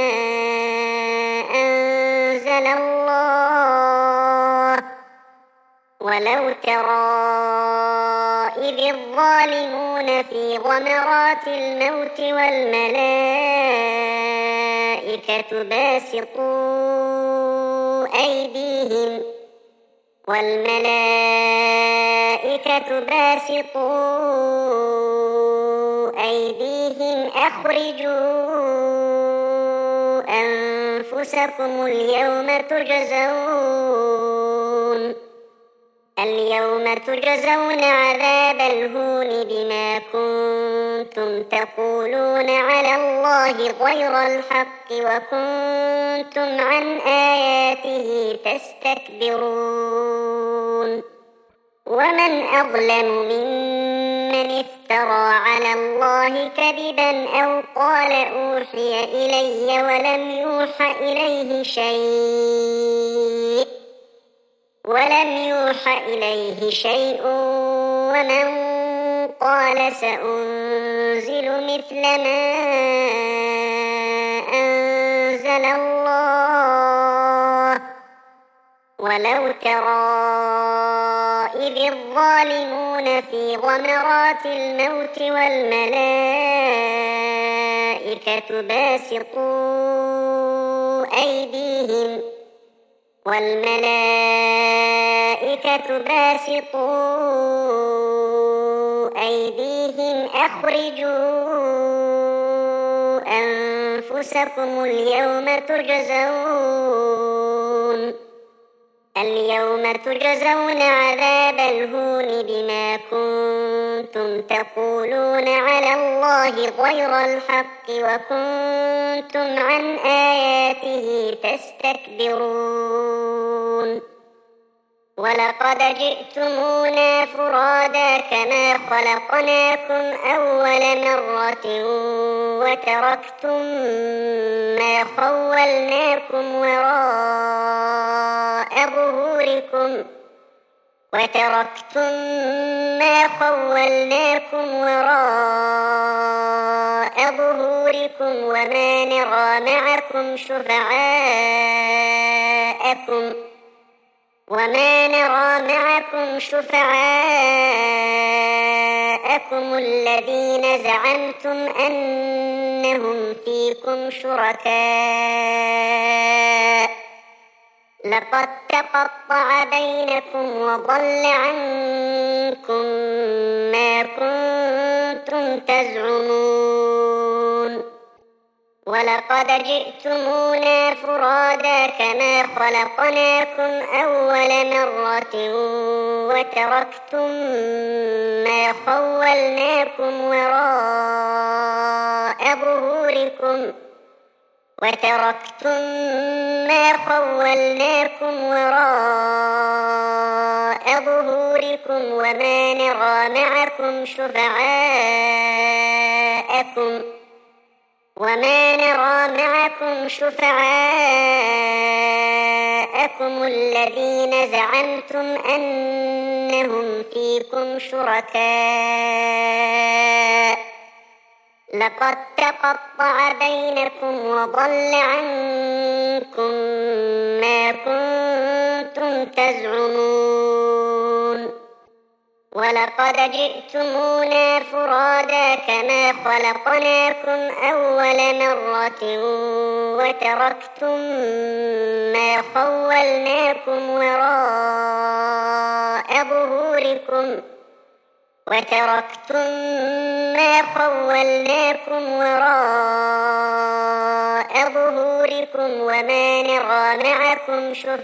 أنزل الله ولو ترى إذ الظالمون في غمرات الموت والملائكة باسطوا أيديهم والملائكة باسطوا أيديهم أخرجوا أنفسكم اليوم تجزون اليوم تجزون عذاب الهون بما كنتم تقولون على الله غير الحق وكنتم عن آياته تستكبرون ومن أظلم ممن افترى على الله كذبا أو قال أوحي إلي ولم يوحى إليه شيء ولم يوحى إليه شيء ومن قال سأنزل مثل ما أنزل الله ولو ترى إذ الظالمون في غمرات الموت والملائكة باسطوا أيديهم والملائكة باسطوا أيديهم أخرجوا أنفسكم اليوم تجزون اليوم تجزون عذاب الهون بما كنتم تقولون على الله غير الحق وكنتم عن آياته تستكبرون ولقد جئتمونا فرادا كما خلقناكم أول مرة وتركتم ما خولناكم وراء ظهوركم وتركتم ما خولناكم وراء ظهوركم وما نرى معكم شفعاءكم وما نرى معكم شفعاءكم الذين زعمتم أنهم فيكم شركاء لقد تقطع بينكم وضل عنكم ما كنتم تزعمون ولقد جئتمونا فرادا كما خلقناكم أول مرة وتركتم ما خولناكم وراء ظهوركم وتركتم ما خولناكم وراء ظهوركم وما نرى معكم شفعاءكم وما نرى معكم شفعاءكم الذين زعمتم أنهم فيكم شركاء لقد تقطع بينكم وضل عنكم ما كنتم تزعمون ولقد جئتمونا فرادا كما خلقناكم أول مرة وتركتم ما خولناكم وراء ظهوركم وتركتم ما خولناكم وراء ظهوركم وما نرى معكم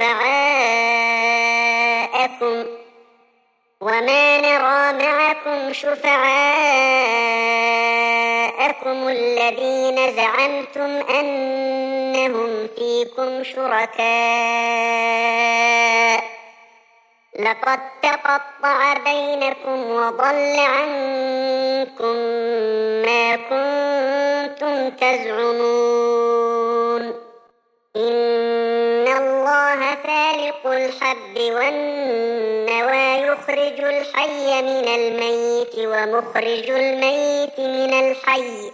شفعاءكم وما نرى معكم شفعاءكم الذين زعمتم أنهم فيكم شركاء لقد تقطع بينكم وضل عنكم ما كنتم تزعمون إن الله فالق الحب والنوى يخرج الحي من الميت ومخرج الميت من الحي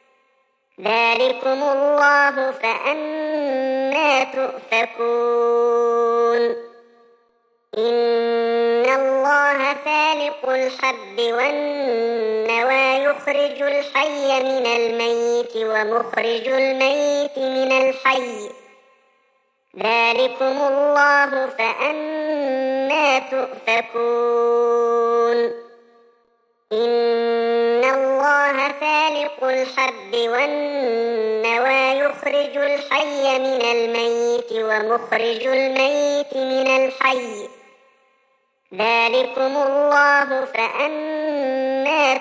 ذلكم الله فأنى تؤفكون إن الله فالق الحب والنوى يخرج الحي من الميت ومخرج الميت من الحي ذلكم الله فأنى تؤفكون إن الله فالق الحب والنوى يخرج الحي من الميت ومخرج الميت من الحي ذلكم الله فأنى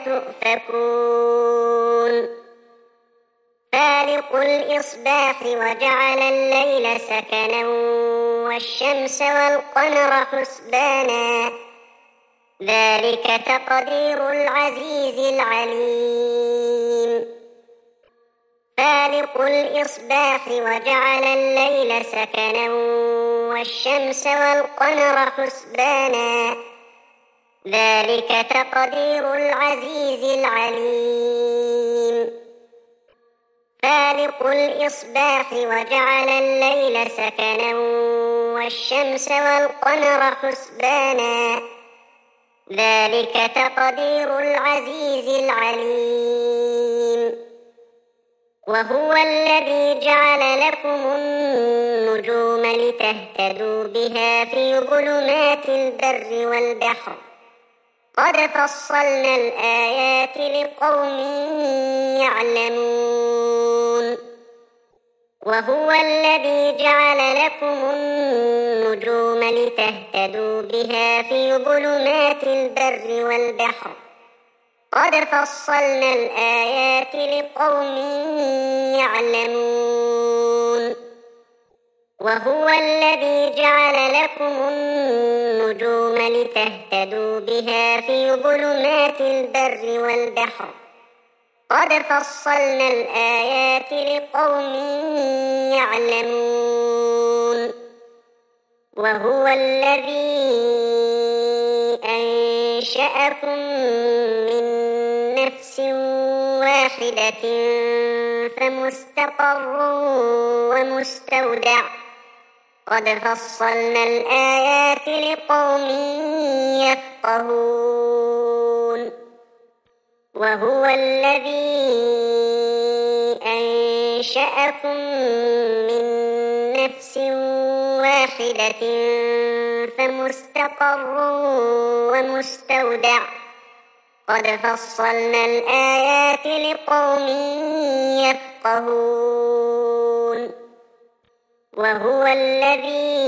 تؤفكون فالق الإصباح وجعل الليل سكنا والشمس والقمر حسبانا ذلك تقدير العزيز العليم فالق الإصباح وجعل الليل سكنا والشمس والقمر حسبانا ذلك تقدير العزيز العليم فالق الإصباح وجعل الليل سكنا والشمس والقمر حسبانا ذلك تقدير العزيز العليم وهو الذي جعل لكم النجوم لتهتدوا بها في ظلمات البر والبحر قد فصلنا الآيات لقوم يعلمون وهو الذي جعل لكم النجوم لتهتدوا بها في ظلمات البر والبحر قد فصلنا الآيات لقوم يعلمون وهو الذي جعل لكم النجوم لتهتدوا بها في ظلمات البر والبحر قد فصلنا الآيات لقوم يعلمون وهو الذي أنشأكم من نفس واحدة فمستقر ومستودع قد فصلنا الآيات لقوم يفقهون وهو الذي أنشأكم من نفس واحدة فمستقر ومستودع قد فصلنا الآيات لقوم يفقهون وهو الذي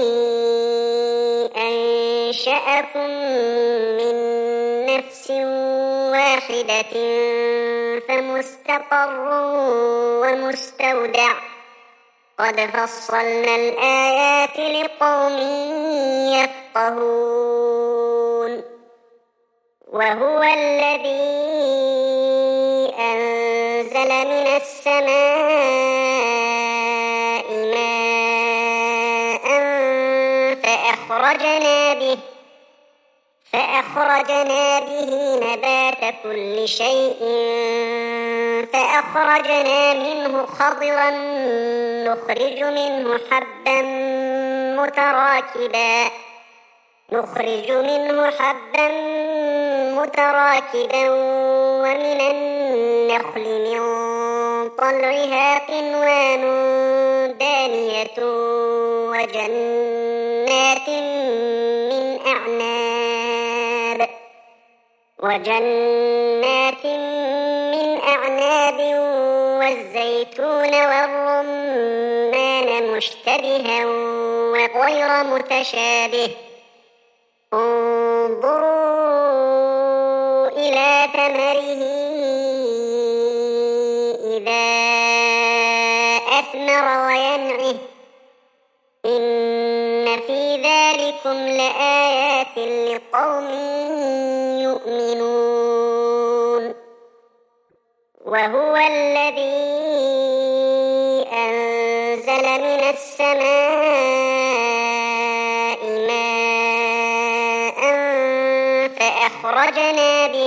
أنشأكم من نفس واحدة فمستقر ومستودع قد فصلنا الآيات لقوم يفقهون وهو الذي أنزل من السماء ماء فأخرجنا به فأخرجنا به نبات كل شيء فأخرجنا منه خضرا نخرج منه حبا متراكبا نخرج منه حبا متراكبا ومن النخل من طلعها قنوان دانية وجنات من أعناب وجنات من أعناب والزيتون والرمان مشتبها وغير متشابه انظروا إلى ثمره إذا أثمر وينعه إن في ذلكم لآيات لقوم يؤمنون وهو الذي أنزل من السماء ماء فأخرجنا به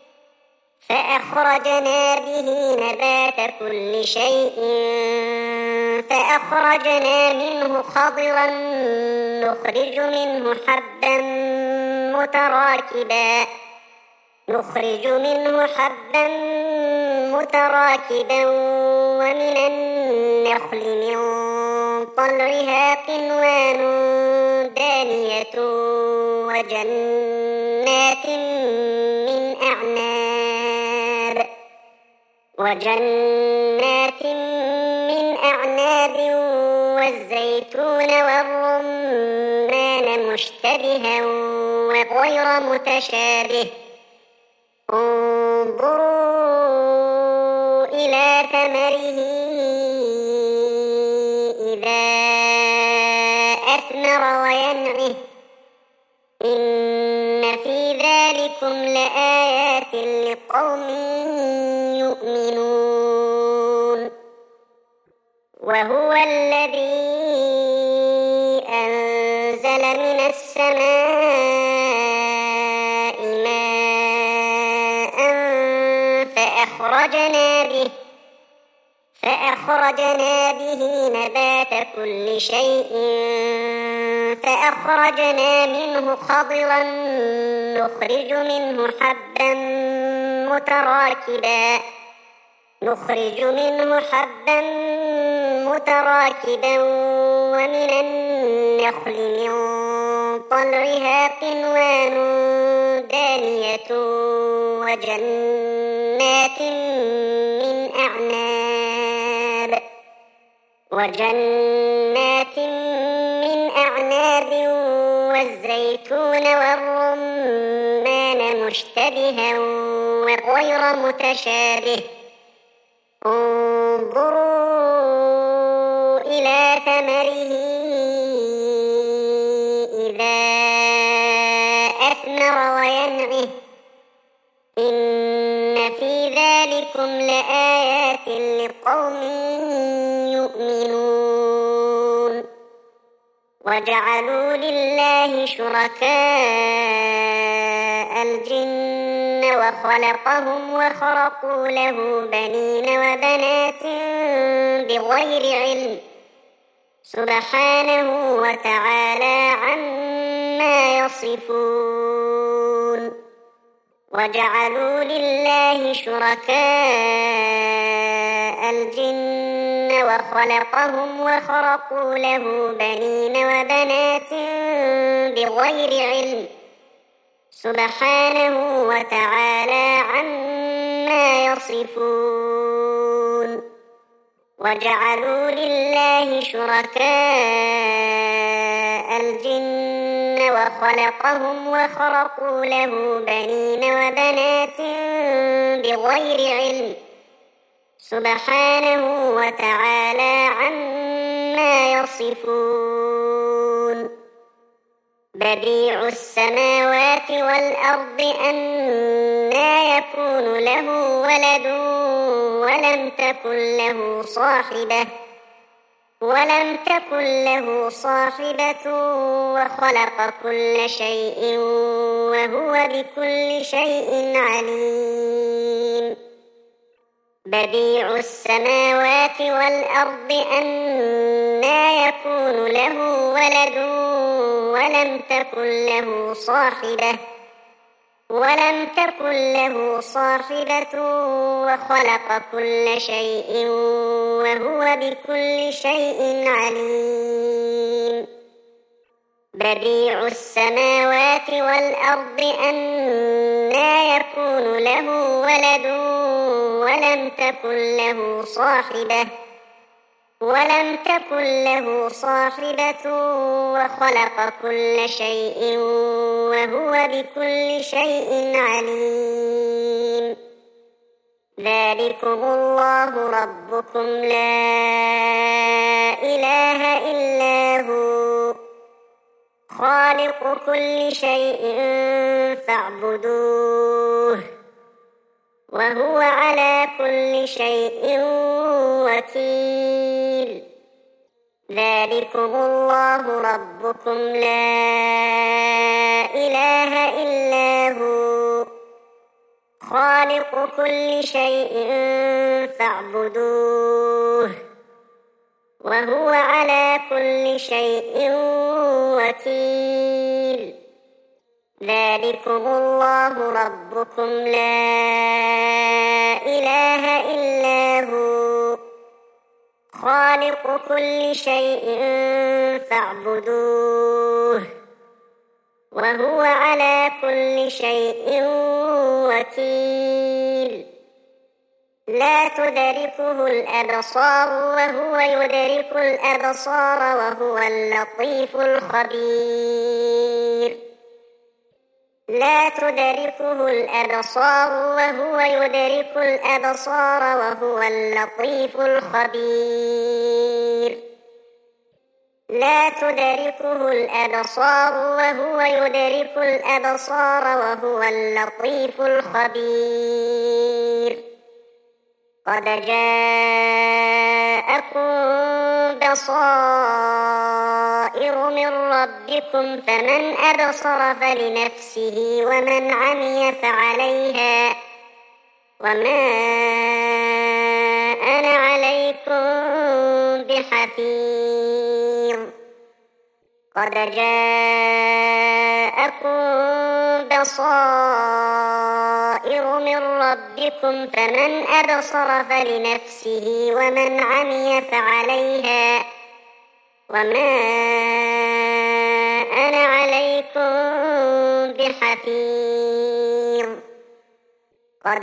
فأخرجنا به نبات كل شيء فأخرجنا منه خضرا نخرج منه حبا متراكبا نخرج منه حبا متراكبا ومن النخل من طلعها قنوان دانية وجنات من أعناب وجنات من أعناب والزيتون والرمان مشتبها وغير متشابه انظروا إلى ثمره إذا أثمر وينعه إن في ذلكم لآيات لقوم يؤمنون وهو الذي أنزل من السماء ماء فأخرجنا به فأخرجنا به نبات كل شيء فأخرجنا منه خضرا نخرج منه حبا متراكبا نخرج منه حبا متراكبا ومن النخل من طلعها قنوان دانية وجنات من أعناب وجنات من أعناب والزيتون والرمان مشتبها وغير متشابه انظروا إلى ثمره إذا أثمر وينعه إن في ذلكم لآيات لقوم يؤمنون وجعلوا لله شركاء الجن وخلقهم وخرقوا له بنين وبنات بغير علم سبحانه وتعالى عما يصفون وجعلوا لله شركاء الجن وخلقهم وخرقوا له بنين وبنات بغير علم سبحانه وتعالى عما يصفون وجعلوا لله شركاء الجن وخلقهم وخرقوا له بنين وبنات بغير علم سبحانه وتعالى عما عما يصفون بديع السماوات والأرض أنى يكون له ولد ولم تكن له صاحبة ولم تكن له صاحبة وخلق كل شيء وهو بكل شيء عليم بديع السماوات والأرض أنى يكون له ولد ولم تكن له صاحبة ولم تكن له صاحبة وخلق كل شيء وهو بكل شيء عليم بديع السماوات والأرض أنى يكون له ولد ولم تكن له صاحبة ولم تكن له صاحبة وخلق كل شيء وهو بكل شيء عليم ذلكم الله ربكم لا إله إلا هو خالق كل شيء فاعبدوه وهو على كل شيء وكيل ذلكم الله ربكم لا إله إلا هو خالق كل شيء فاعبدوه وهو على كل شيء وكيل ذلكم الله ربكم لا إله إلا هو خالق كل شيء فاعبدوه وهو على كل شيء وكيل لا تدركه الأبصار وهو يدرك الأبصار وهو اللطيف الخبير لا تدركه الأبصار وهو يدرك الأبصار وهو اللطيف الخبير لا تدركه الأبصار وهو يدرك الأبصار وهو اللطيف الخبير قد جاءكم بصائر من ربكم فمن أبصر فلنفسه ومن عمي فعليها وما أنا عليكم بحفيظ قد جاءكم بصائر من ربكم فمن أبصر فلنفسه ومن عمي فعليها وما أنا عليكم بحفيظ قد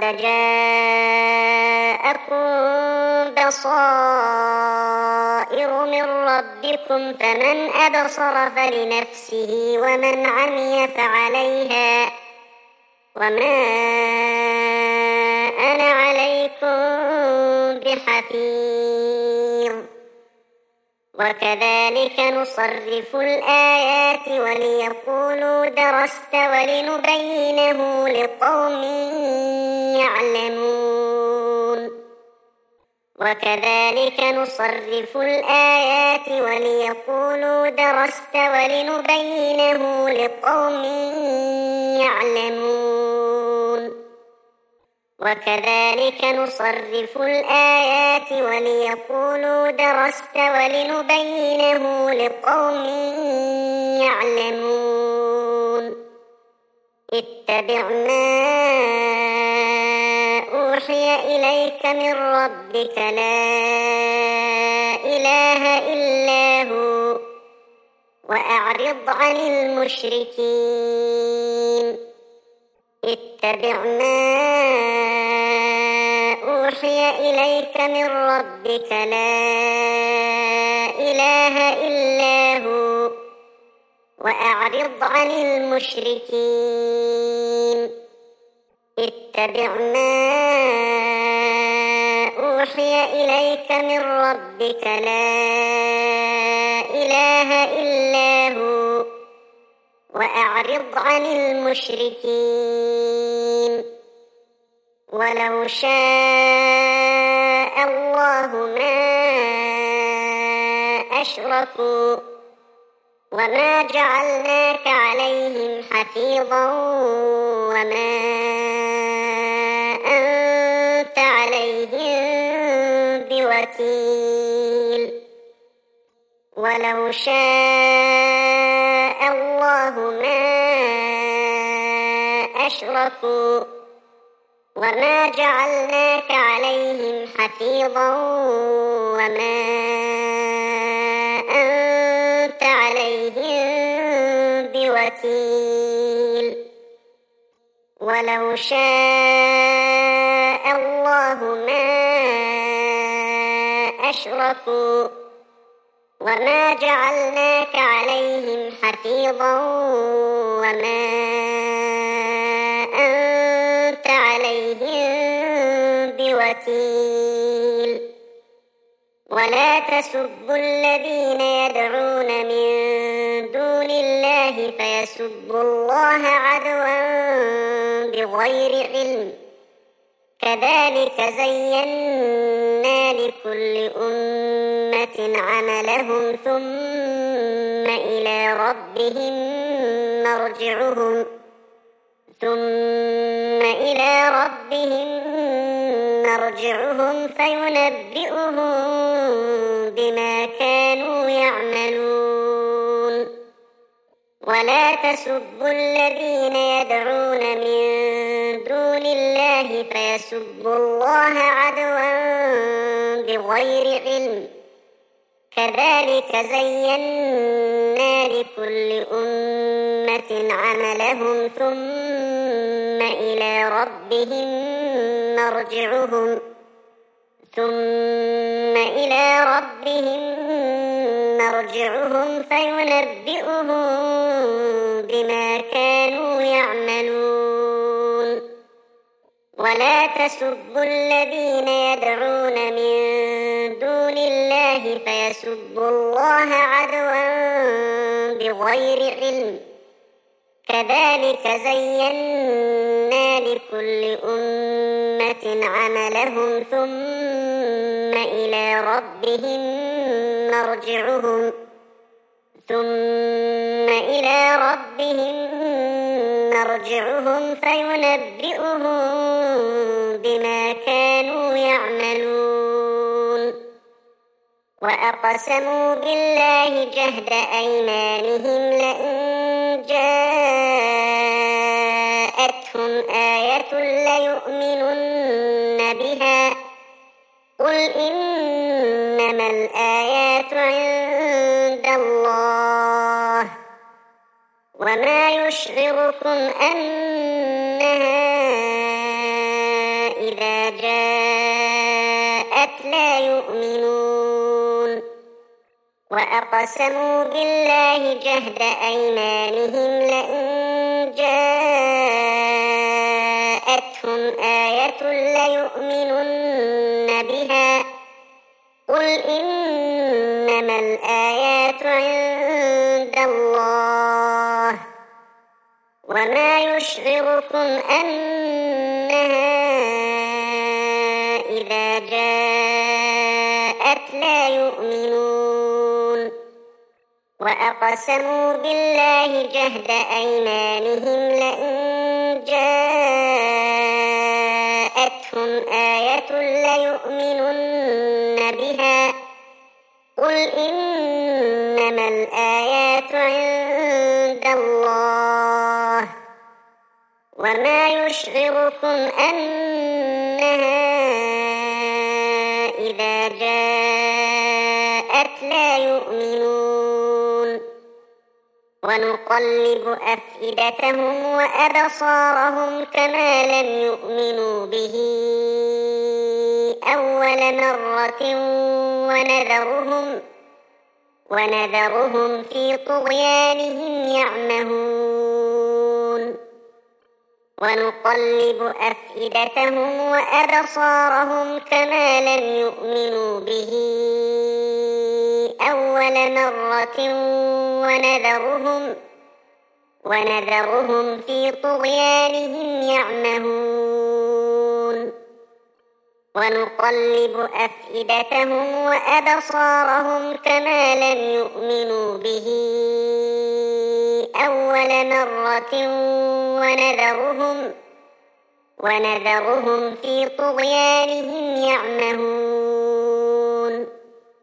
جاءكم بصائر من ربكم فمن أبصر فلنفسه ومن عمي فعليها وما أنا عليكم بحفيظ وكذلك نصرف الآيات وليقولوا درست ولنبينه لقوم يعلمون وكذلك نصرف الآيات وليقولوا درست ولنبينه لقوم يعلمون وكذلك نصرف الآيات وليقولوا درست ولنبينه لقوم يعلمون اتبع ما أوحي إليك من ربك لا إله إلا هو وأعرض عن المشركين اتبع ما أوحي إليك من ربك لا إله إلا هو وأعرض عن المشركين اتبع ما أوحي إليك من ربك لا إله إلا هو وأعرض عن المشركين ولو شاء الله ما أشركوا وما جعلناك عليهم حفيظا وما أنت عليهم بوكيل ولو شاء الله ما أشركوا وما جعلناك عليهم حفيظا وما أنت عليهم بوكيل ولو شاء الله ما أشركوا وما جعلناك عليهم حفيظا وما أنت عليهم بوكيل ولا تسبوا الذين يدعون من دون الله فيسبوا الله عدوا بغير علم كذلك زينا لكل أمة عملهم ثم إلى ربهم مرجعهم ثم إلى ربهم مرجعهم فينبئهم بما كانوا يعملون ولا تسبوا الذين يدعون من دون الله فيسبوا الله عدوا بغير علم كذلك زينا لكل أمة عملهم ثم إلى ربهم مرجعهم ثم إلى ربهم مرجعهم فينبئهم بما كانوا يعملون ولا تسبوا الذين يدعون من دون الله فيسبوا الله عدوا بغير علم كذلك زينا لكل أمة عملهم ثم إلى ربهم مرجعهم ثم إلى ربهم مرجعهم فينبئهم بما كانوا يعملون وأقسموا بالله جهد أيمانهم لئن جاءتهم آية ليؤمنن بها قل إنما الآيات عند الله وما يشعركم أنها إذا جاءت لا يؤمنون وأقسموا بالله جهد أيمانهم لئن جاءتهم آية ليؤمنن بها قل إنما الآيات عند الله وما يشعركم أنها إذا جاءت لا يؤمنون وأقسموا بالله جهد أيمانهم لئن جاءتهم آية ليؤمنن بها قل إنما الآيات عند الله وما يشعركم أنها إذا جاءت لا يؤمنون ونقلب أفئدتهم وأبصارهم كما لم يؤمنوا به أول مرة ونذرهم ونذرهم في طغيانهم يعمهون ونقلب أفئدتهم وأبصارهم كما لم يؤمنوا به أول مرة ونذرهم ونذرهم في طغيانهم يعمهون ونقلب أفئدتهم وأبصارهم كما لم يؤمنوا به أول مرة ونذرهم ونذرهم في طغيانهم يعمهون